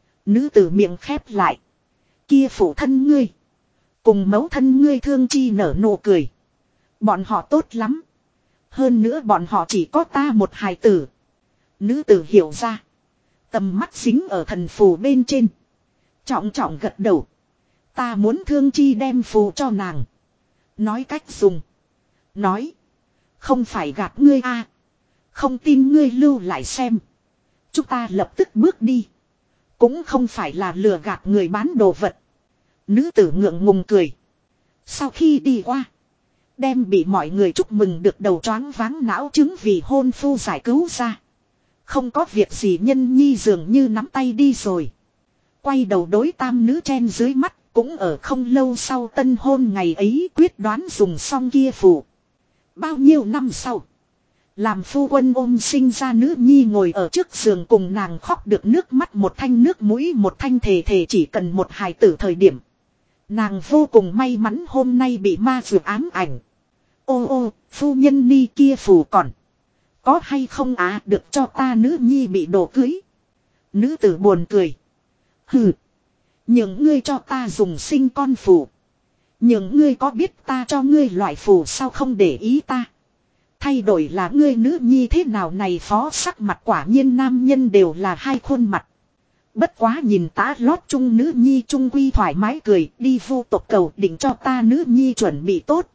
Nữ tử miệng khép lại. Kia phụ thân ngươi. Cùng mẫu thân ngươi. Thương Chi nở nụ cười. Bọn họ tốt lắm. Hơn nữa bọn họ chỉ có ta một hài tử. Nữ tử hiểu ra. Tầm mắt dính ở thần phù bên trên. Trọng trọng gật đầu. Ta muốn Thương Chi đem phù cho nàng. Nói cách dùng. Nói. Không phải gạt ngươi a, không tin ngươi lưu lại xem. Chúng ta lập tức bước đi. Cũng không phải là lừa gạt người bán đồ vật. Nữ tử ngượng ngùng cười. Sau khi đi qua. Đem bị mọi người chúc mừng được đầu choáng váng não chứng vì hôn phu giải cứu ra. Không có việc gì nhân nhi dường như nắm tay đi rồi. Quay đầu đối tam nữ chen dưới mắt. Cũng ở không lâu sau tân hôn ngày ấy quyết đoán dùng xong kia phù. Bao nhiêu năm sau. Làm phu quân ôm sinh ra nữ nhi ngồi ở trước giường cùng nàng khóc được nước mắt một thanh nước mũi một thanh thề thề chỉ cần một hài tử thời điểm. Nàng vô cùng may mắn hôm nay bị ma dược ám ảnh. Ô ô, phu nhân ni kia phù còn. Có hay không được cho ta nữ nhi bị đổ cưới. Nữ tử buồn cười. Hừ. Những ngươi cho ta dùng sinh con phù. Những ngươi có biết ta cho ngươi loại phù sao không để ý ta. Thay đổi là ngươi nữ nhi thế nào này phó sắc mặt quả nhiên nam nhân đều là hai khuôn mặt. Bất quá nhìn tá lót chung nữ nhi trung quy thoải mái cười đi vô tộc cầu định cho ta nữ nhi chuẩn bị tốt.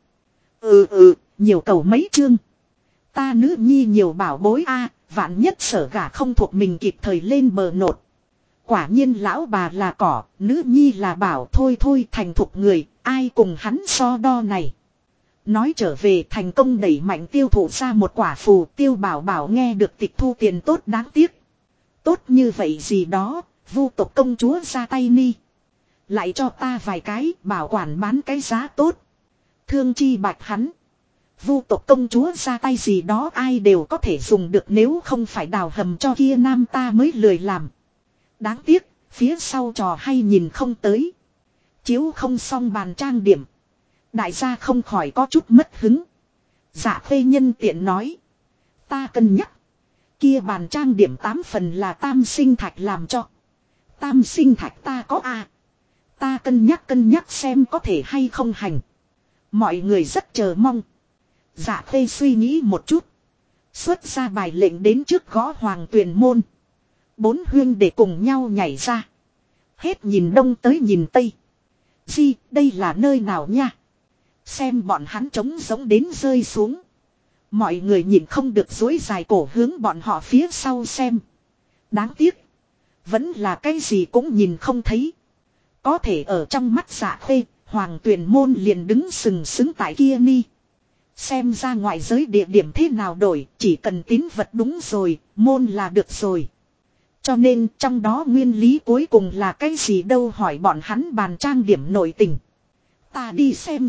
Nhiều cầu mấy chương. Ta nữ nhi nhiều bảo bối vạn nhất sở gả không thuộc mình kịp thời lên bờ nột. Quả nhiên lão bà là cỏ, nữ nhi là bảo thôi thôi thành thục người, ai cùng hắn so đo này. Nói trở về thành công đẩy mạnh tiêu thụ ra một quả phù Tiêu Bảo Bảo nghe được tịch thu tiền tốt đáng tiếc. Tốt như vậy gì đó, vu tộc công chúa ra tay ni. Lại cho ta vài cái bảo quản bán cái giá tốt. Thương Chi bạch hắn. Vu tộc công chúa ra tay gì đó ai đều có thể dùng được nếu không phải đào hầm cho kia nam ta mới lười làm. Đáng tiếc, phía sau trò hay nhìn không tới. Chiếu không xong bàn trang điểm. Đại gia không khỏi có chút mất hứng. Dạ Khê nhân tiện nói. Ta cân nhắc. Kia bàn trang điểm 8 phần là tam sinh thạch làm cho. Tam sinh thạch ta có ta cân nhắc xem có thể hay không hành. Mọi người rất chờ mong. Dạ Khê suy nghĩ một chút. Xuất ra bài lệnh đến trước gõ Hoàng Tuyền môn. 4 huyên để cùng nhau nhảy ra. Hết nhìn đông tới nhìn tây. Gì, đây là nơi nào nha? Xem bọn hắn trống giống đến rơi xuống. Mọi người nhìn không được dối dài cổ hướng bọn họ phía sau xem. Đáng tiếc. Vẫn là cái gì cũng nhìn không thấy. Có thể ở trong mắt Dạ Khê, Hoàng Tuyền môn liền đứng sừng sững tại kia ni. Xem ra ngoại giới địa điểm thế nào đổi, chỉ cần tín vật đúng rồi, môn là được rồi. Cho nên trong đó nguyên lý cuối cùng là cái gì đâu hỏi bọn hắn bàn trang điểm nội tình. Ta đi xem.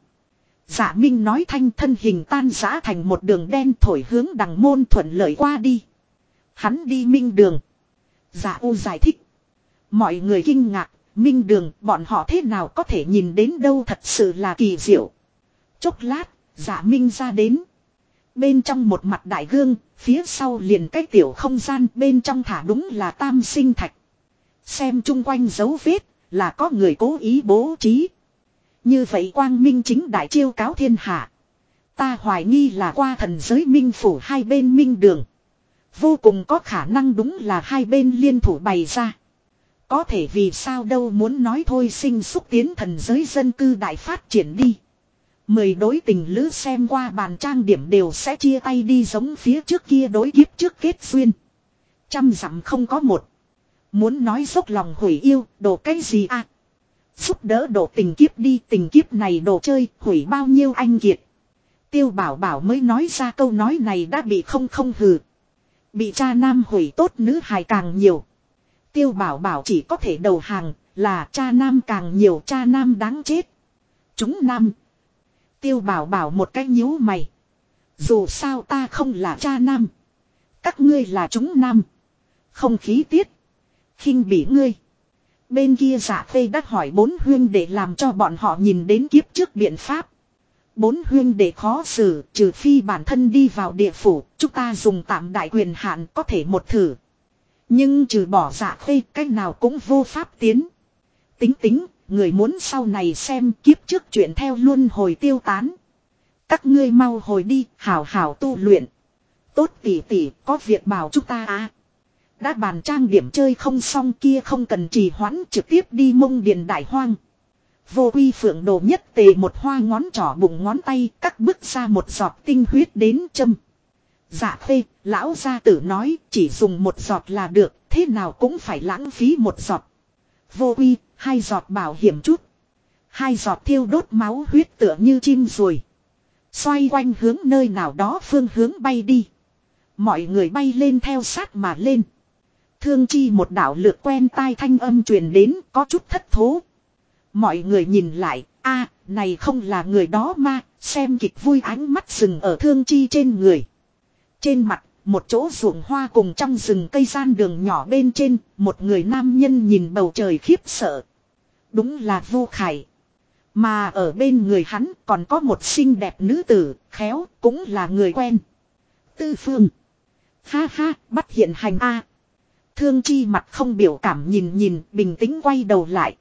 Dạ Minh nói thanh thân hình tan rã thành một đường đen thổi hướng đằng môn thuận lợi qua đi. Hắn đi Minh đường. Dạ U giải thích. Mọi người kinh ngạc, Minh đường bọn họ thế nào có thể nhìn đến đâu thật sự là kỳ diệu. Chốc lát, Dạ Minh ra đến. Bên trong một mặt đại gương, phía sau liền cái tiểu không gian bên trong thả đúng là tam sinh thạch. Xem chung quanh dấu vết, là có người cố ý bố trí. Như vậy quang minh chính đại chiêu cáo thiên hạ. Ta hoài nghi là qua thần giới minh phủ hai bên minh đường. Vô cùng có khả năng đúng là hai bên liên thủ bày ra. Có thể vì sao đâu muốn nói thôi sinh xúc tiến thần giới dân cư đại phát triển đi. 10 đối tình lữ xem qua bàn trang điểm đều sẽ chia tay đi giống phía trước kia đối kiếp trước kết duyên. Trăm dặm không có một. Muốn nói dốc lòng hủy yêu, đồ cái gì giúp đỡ độ tình kiếp đi, tình kiếp này đồ chơi, hủy bao nhiêu anh kiệt. Tiêu Bảo Bảo mới nói ra câu nói này đã bị không hừ. Bị cha nam hủy tốt nữ hài càng nhiều. Tiêu Bảo Bảo chỉ có thể đầu hàng, là cha nam càng nhiều cha nam đáng chết. Chúng nam. Tiêu Bảo Bảo một cái nhíu mày. Dù sao ta không là cha nam. Các ngươi là chúng nam. Không khí tiết. Khinh bỉ ngươi. Bên kia Dạ Khê đã hỏi 4 huyên để làm cho bọn họ nhìn đến kiếp trước biện pháp. 4 huyên để khó xử, trừ phi bản thân đi vào địa phủ, chúng ta dùng tạm đại quyền hạn có thể một thử. Nhưng trừ bỏ Dạ Khê, cách nào cũng vô pháp tiến. Tính, người muốn sau này xem kiếp trước chuyện theo luân hồi tiêu tán. Các ngươi mau hồi đi, hảo hảo tu luyện. Tốt tỷ tỷ, có việc bảo chúng ta à. Đã bàn trang điểm chơi không xong kia không cần trì hoãn trực tiếp đi Mông Điền Đại Hoang. Vô Quy Phượng Đồ nhất tề một hoa ngón trỏ bụng ngón tay cắt bước ra một giọt tinh huyết đến châm. Dạ phê, lão gia tử nói chỉ dùng một giọt là được, thế nào cũng phải lãng phí một giọt. Vô Quy, 2 giọt bảo hiểm chút. 2 giọt thiêu đốt máu huyết tựa như chim ruồi. Xoay quanh hướng nơi nào đó phương hướng bay đi. Mọi người bay lên theo sát mà lên. Thương chi một đạo lược quen tai thanh âm truyền đến có chút thất thố. Mọi người nhìn lại, a này không là người đó mà, xem kịch vui ánh mắt dừng ở thương chi trên người. Trên mặt, một chỗ ruộng hoa cùng trong rừng cây gian đường nhỏ bên trên, một người nam nhân nhìn bầu trời khiếp sợ. Đúng là Vô Khải. Mà ở bên người hắn còn có một xinh đẹp nữ tử, khéo, cũng là người quen. Tư Phương. Ha ha, bắt hiện hành a. Thương chi mặt không biểu cảm nhìn bình tĩnh quay đầu lại.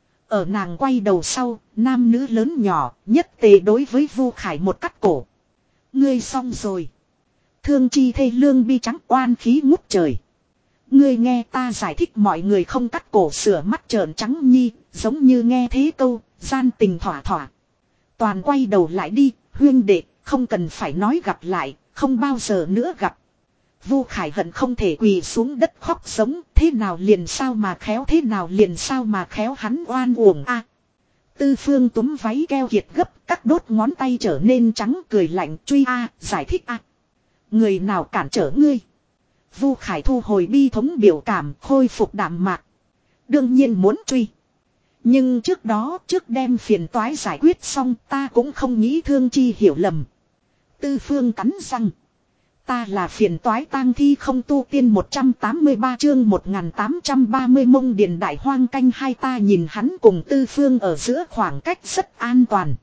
Ở nàng quay đầu sau, nam nữ lớn nhỏ, nhất tề đối với Vu Khải một cắt cổ. Ngươi xong rồi. Thương chi thê lương bi trắng oan khí ngút trời. Ngươi nghe ta giải thích mọi người không cắt cổ sửa mắt trợn trắng nhi, giống như nghe thế câu, gian tình thỏa thỏa. Toàn quay đầu lại đi, huyên đệ, không cần phải nói gặp lại, không bao giờ nữa gặp. Vu Khải hận không thể quỳ xuống đất khóc sống, thế nào liền sao mà khéo, thế nào liền sao mà khéo, hắn oan uổng a. Tư Phương túm váy keo kiệt gấp, các đốt ngón tay trở nên trắng cười lạnh truy a, giải thích a. Người nào cản trở ngươi? Vu Khải thu hồi bi thống biểu cảm, khôi phục đạm mạc. Đương nhiên muốn truy. Nhưng trước đó, trước đem phiền toái giải quyết xong, ta cũng không nghĩ Thương chi hiểu lầm. Tư Phương cắn răng. Ta là phiền toái tang thi không tu tiên 183 chương 1830 Mông Điền Đại Hoang canh hai. Ta nhìn hắn cùng Tư Phương ở giữa khoảng cách rất an toàn.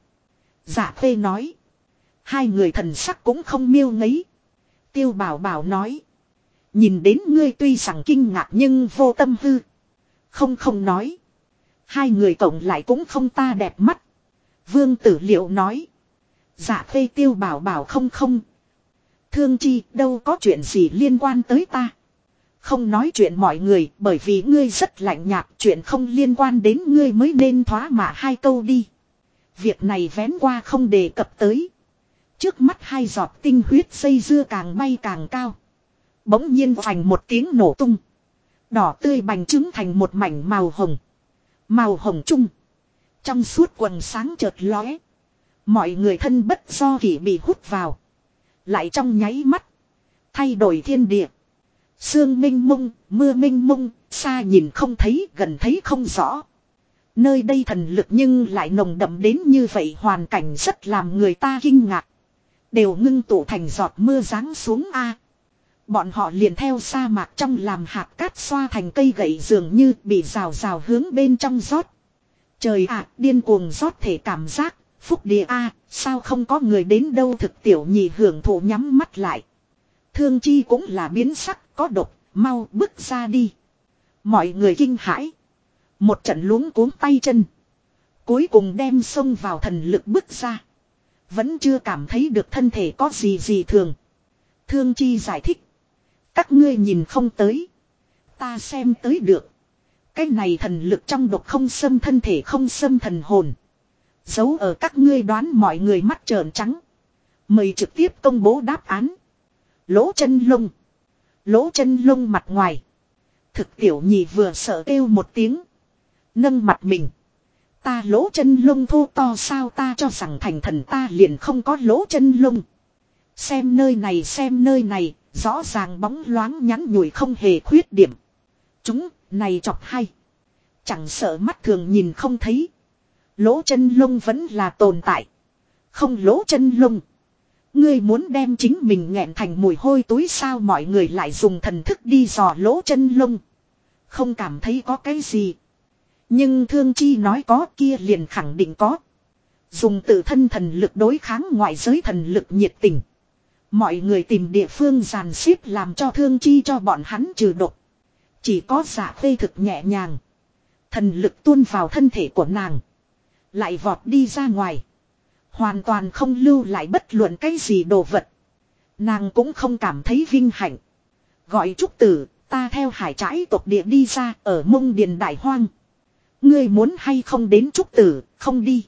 Dạ phê nói. Hai người thần sắc cũng không miêu ngấy. Tiêu Bảo Bảo nói. Nhìn đến ngươi tuy rằng kinh ngạc nhưng vô tâm hư. Không nói. Hai người cộng lại cũng không ta đẹp mắt. Vương Tử Liệu nói. Dạ phê Tiêu Bảo Bảo không. Thương chi đâu có chuyện gì liên quan tới ta. Không nói chuyện mọi người bởi vì ngươi rất lạnh nhạt, chuyện không liên quan đến ngươi mới nên thoá mạ 2 câu đi. Việc này vén qua không đề cập tới. Trước mắt 2 giọt tinh huyết dây dưa càng bay càng cao. Bỗng nhiên vành một tiếng nổ tung. Đỏ tươi bành trứng thành một mảnh màu hồng. Màu hồng chung. Trong suốt quần sáng chợt lóe. Mọi người thân bất do kỷ bị hút vào. Lại trong nháy mắt. Thay đổi thiên địa. Sương minh mông, mưa minh mông, xa nhìn không thấy, gần thấy không rõ. Nơi đây thần lực nhưng lại nồng đậm đến như vậy, hoàn cảnh rất làm người ta kinh ngạc. Đều ngưng tụ thành giọt mưa giáng xuống a. Bọn họ liền theo sa mạc trong làm hạt cát xoa thành cây gậy dường như bị rào rào hướng bên trong rót. Trời ạ, điên cuồng rót thể cảm giác, phúc địa a, sao không có người đến đâu. Thực tiểu nhị hưởng thụ nhắm mắt lại. Thương chi cũng là biến sắc, có độc, mau bước ra đi. Mọi người kinh hãi. Một trận luống cuống tay chân. Cuối cùng đem xông vào thần lực bước ra. Vẫn chưa cảm thấy được thân thể có gì thường. Thương chi giải thích. Các ngươi nhìn không tới. Ta xem tới được. Cái này thần lực trong độc không xâm thân thể, không xâm thần hồn. Giấu ở các ngươi đoán. Mọi người mắt trợn trắng. Mời trực tiếp công bố đáp án. Lỗ chân lông. Lỗ chân lông mặt ngoài. Thực tiểu nhị vừa sợ kêu một tiếng. Nâng mặt mình. Ta lỗ chân lông thô to sao, ta cho rằng thành thần ta liền không có lỗ chân lông. Xem nơi này, rõ ràng bóng loáng nhắn nhủi không hề khuyết điểm. Chúng, này chọc hay. Chẳng sợ mắt thường nhìn không thấy. Lỗ chân lông vẫn là tồn tại. Không lỗ chân lông. Ngươi muốn đem chính mình nghẹn thành mùi hôi túi sao? Mọi người lại dùng thần thức đi dò lỗ chân lông. Không cảm thấy có cái gì. Nhưng Thương Chi nói có kia liền khẳng định có. Dùng tự thân thần lực đối kháng ngoại giới thần lực nhiệt tình. Mọi người tìm địa phương dàn xếp làm cho Thương Chi cho bọn hắn trừ độc. Chỉ có Dạ Phê thực nhẹ nhàng. Thần lực tuôn vào thân thể của nàng. Lại vọt đi ra ngoài. Hoàn toàn không lưu lại bất luận cái gì đồ vật. Nàng cũng không cảm thấy vinh hạnh. Gọi Trúc Tử, ta theo hải trãi tộc địa đi ra ở Mông Điền Đại Hoang. Ngươi muốn hay không đến Trúc Tử, không đi.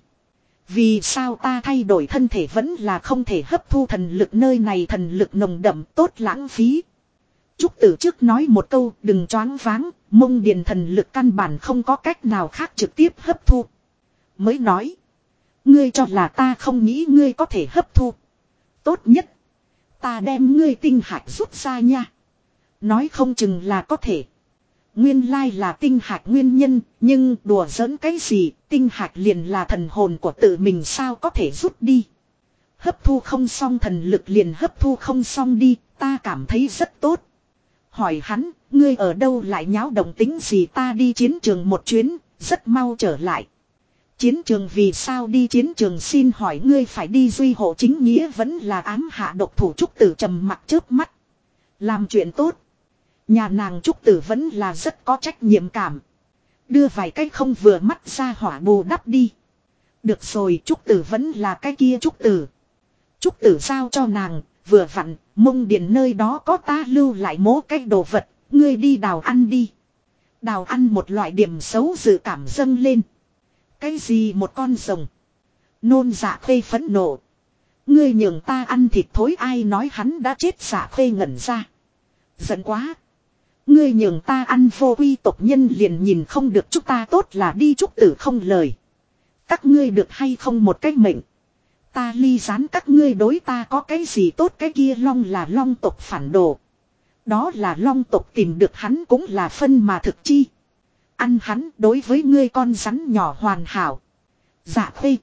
Vì sao ta thay đổi thân thể vẫn là không thể hấp thu thần lực, nơi này thần lực nồng đậm tốt lãng phí. Trúc Tử trước nói một câu, đừng choáng váng, Mông Điền thần lực căn bản không có cách nào khác trực tiếp hấp thu. Mới nói, ngươi cho là ta không nghĩ ngươi có thể hấp thu. Tốt nhất, ta đem ngươi tinh hạch rút ra nha. Nói không chừng là có thể. Nguyên lai là tinh hạch nguyên nhân, nhưng đùa giỡn cái gì, tinh hạch liền là thần hồn của tự mình sao có thể rút đi. Hấp thu không xong thần lực liền hấp thu không xong đi, ta cảm thấy rất tốt. Hỏi hắn, ngươi ở đâu lại nháo động tính gì, ta đi chiến trường một chuyến, rất mau trở lại. Chiến trường vì sao đi chiến trường, xin hỏi ngươi phải đi duy hộ chính nghĩa vẫn là ám hạ độc thủ. Trúc Tử trầm mặc chớp mắt. Làm chuyện tốt. Nhà nàng Trúc Tử vẫn là rất có trách nhiệm cảm. Đưa vài cái không vừa mắt ra hỏa bù đắp đi. Được rồi, Trúc Tử vẫn là cái kia Trúc Tử. Trúc Tử giao cho nàng, vừa vặn, Mông Điền nơi đó có ta lưu lại mố cái đồ vật, ngươi đi đào ăn đi. Đào ăn một loại điểm xấu dự cảm dâng lên. Cái gì một con rồng? Nôn Dạ Khê phẫn nộ. Ngươi nhường ta ăn thịt thối, ai nói hắn đã chết? Dạ Khê ngẩn ra. Giận quá. Ngươi nhường ta ăn vô quy tộc nhân liền nhìn không được, chúng ta tốt là đi. Trúc Tử không lời. Các ngươi được hay không một cái mệnh. Ta ly gián các ngươi đối ta có cái gì tốt, cái kia long là long tộc phản đồ. Đó là long tộc tìm được hắn cũng là phân mà thực chi. Ăn hắn đối với ngươi con rắn nhỏ hoàn hảo. Dạ Khê.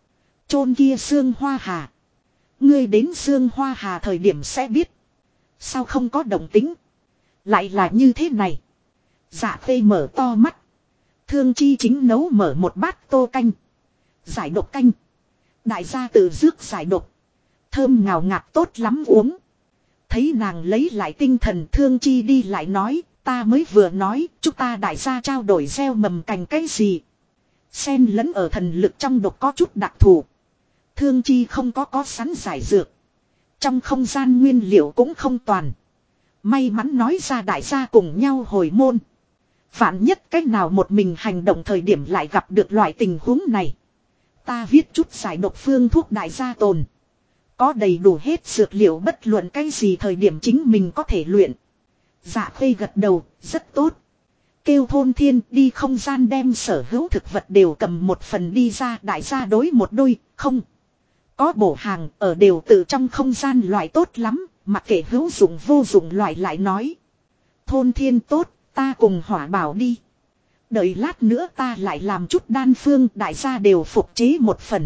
Chôn kia Xương Hoa Hà. Ngươi đến Xương Hoa Hà thời điểm sẽ biết. Sao không có động tính? Lại là như thế này. Dạ Khê mở to mắt. Thương Chi chính nấu mở một bát tô canh. Giải độc canh. Đại gia tự rước giải độc. Thơm ngào ngạt tốt lắm uống. Thấy nàng lấy lại tinh thần, Thương Chi đi lại nói, ta mới vừa nói, chúng ta đại gia trao đổi gieo mầm cành cái gì. Xen lẫn ở thần lực trong độc có chút đặc thù. Thương Chi không có sẵn giải dược. Trong không gian nguyên liệu cũng không toàn. May mắn nói ra đại gia cùng nhau hồi môn. Vạn nhất cách nào một mình hành động thời điểm lại gặp được loại tình huống này. Ta viết chút giải độc phương thuốc đại gia tồn. Có đầy đủ hết dược liệu, bất luận cái gì thời điểm chính mình có thể luyện. Dạ Khê gật đầu, rất tốt. Kêu Thôn Thiên đi không gian đem sở hữu thực vật đều cầm một phần đi ra, đại gia đối một đôi, không. Có bổ hàng ở đều tự trong không gian loại tốt lắm, mặc kệ hữu dụng vô dụng loại lại nói. Thôn Thiên tốt, ta cùng Hỏa Bảo đi. Đợi lát nữa ta lại làm chút đan phương, đại gia đều phục chế một phần.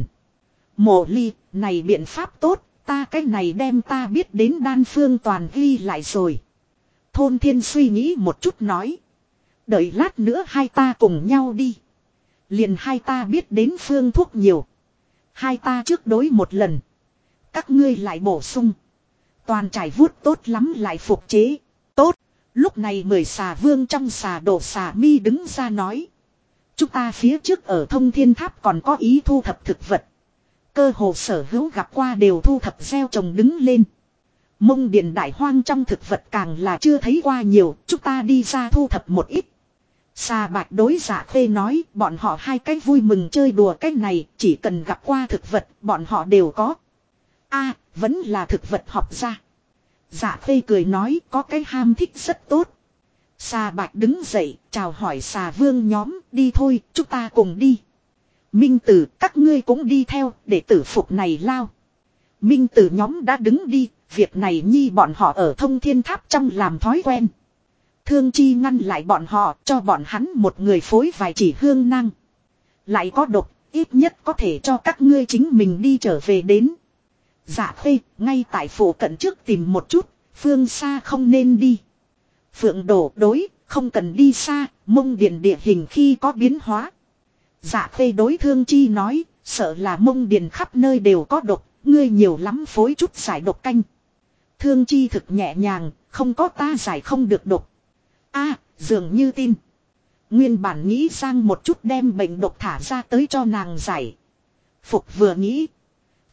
Mộ Ly, này biện pháp tốt, ta cái này đem ta biết đến đan phương toàn ghi lại rồi. Thôn Thiên suy nghĩ một chút nói. Đợi lát nữa hai ta cùng nhau đi. Liền hai ta biết đến phương thuốc nhiều. Hai ta trước đối một lần. Các ngươi lại bổ sung. Toàn trải vuốt tốt lắm lại phục chế. Tốt. Lúc này 10 xà vương trong xà đổ xà mi đứng ra nói. Chúng ta phía trước ở Thông Thiên Tháp còn có ý thu thập thực vật. Cơ hồ sở hữu gặp qua đều thu thập gieo trồng đứng lên. Mông Điền Đại Hoang trong thực vật càng là chưa thấy qua nhiều. Chúng ta đi ra thu thập một ít. Xà Bạch đối Dạ Khê nói, bọn họ hai cái vui mừng chơi đùa cái này, chỉ cần gặp qua thực vật, bọn họ đều có. A, vẫn là thực vật học ra. Dạ Khê cười nói, có cái ham thích rất tốt. Xà Bạch đứng dậy, chào hỏi xà vương nhóm, đi thôi, chúng ta cùng đi. Minh Tử, các ngươi cũng đi theo, để tử phục này lao. Minh Tử nhóm đã đứng đi, việc này nhi bọn họ ở Thông Thiên Tháp trong làm thói quen. Thương Chi ngăn lại bọn họ, cho bọn hắn một người phối vài chỉ hương năng. Lại có độc, ít nhất có thể cho các ngươi chính mình đi trở về đến. Dạ Khê, ngay tại phủ cận trước tìm một chút, phương xa không nên đi. Phượng Đổ đối, không cần đi xa, Mông Điền địa hình khi có biến hóa. Dạ Khê đối Thương Chi nói, sợ là Mông Điền khắp nơi đều có độc, ngươi nhiều lắm phối chút giải độc canh. Thương Chi thực nhẹ nhàng, không có ta giải không được độc. A, dường như tin. Nguyên bản nghĩ sang một chút đem bệnh độc thả ra tới cho nàng giải. Phục vừa nghĩ.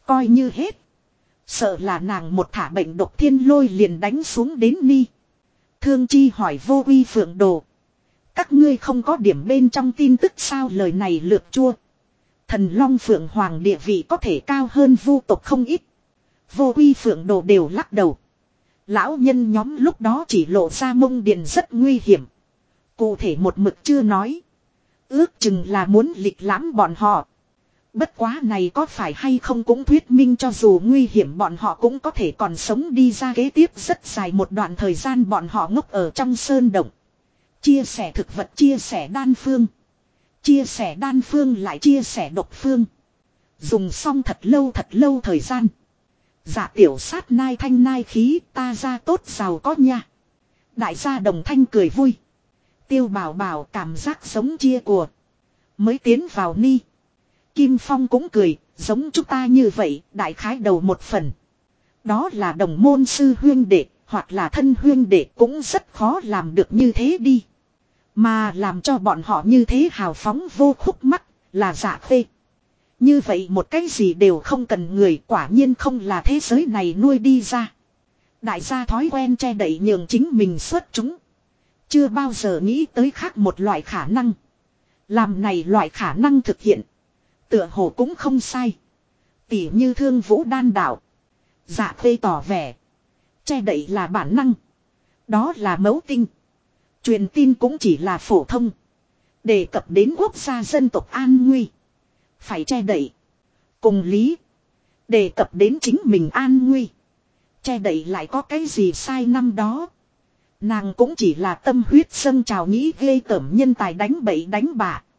Coi như hết. Sợ là nàng một thả bệnh độc thiên lôi liền đánh xuống đến ni. Thương Chi hỏi Vô Uy Phượng Đồ. Các ngươi không có điểm bên trong tin tức sao, lời này lược chua. Thần Long Phượng Hoàng địa vị có thể cao hơn vu tộc không ít. Vô Uy Phượng Đồ đều lắc đầu. Lão nhân nhóm lúc đó chỉ lộ ra mông điện rất nguy hiểm. Cụ thể một mực chưa nói. Ước chừng là muốn lịch lãm bọn họ. Bất quá này có phải hay không cũng thuyết minh cho dù nguy hiểm bọn họ cũng có thể còn sống đi ra kế tiếp rất dài một đoạn thời gian bọn họ ngốc ở trong sơn động. Chia sẻ thực vật, chia sẻ đan phương. Chia sẻ đan phương lại chia sẻ độc phương. Dùng xong thật lâu thời gian. Dạ tiểu sát nai thanh nai khí ta ra tốt giàu có nha. Đại gia Đồng Thanh cười vui. Tiêu Bảo Bảo cảm giác sống chia của. Mới tiến vào ni. Kim Phong cũng cười, giống chúng ta như vậy, đại khái đầu một phần. Đó là đồng môn sư huyên đệ, hoặc là thân huyên đệ cũng rất khó làm được như thế đi. Mà làm cho bọn họ như thế hào phóng vô khúc mắc, là Dạ Khê. Như vậy một cái gì đều không cần người, quả nhiên không là thế giới này nuôi đi ra. Đại gia thói quen che đậy nhường chính mình xuất chúng. Chưa bao giờ nghĩ tới khác một loại khả năng. Làm này loại khả năng thực hiện. Tựa hồ cũng không sai. Tỉ như Thương Vũ đan đạo. Dạ Khê tỏ vẻ. Che đậy là bản năng. Đó là mấu tinh. Truyền tin cũng chỉ là phổ thông. Đề cập đến quốc gia dân tộc an nguy. Phải che đậy. Cùng lý. Đề cập đến chính mình an nguy. Che đậy lại có cái gì sai năm đó. Nàng cũng chỉ là tâm huyết dâng trào nghĩ ghê tởm nhân tài đánh bậy đánh bạ.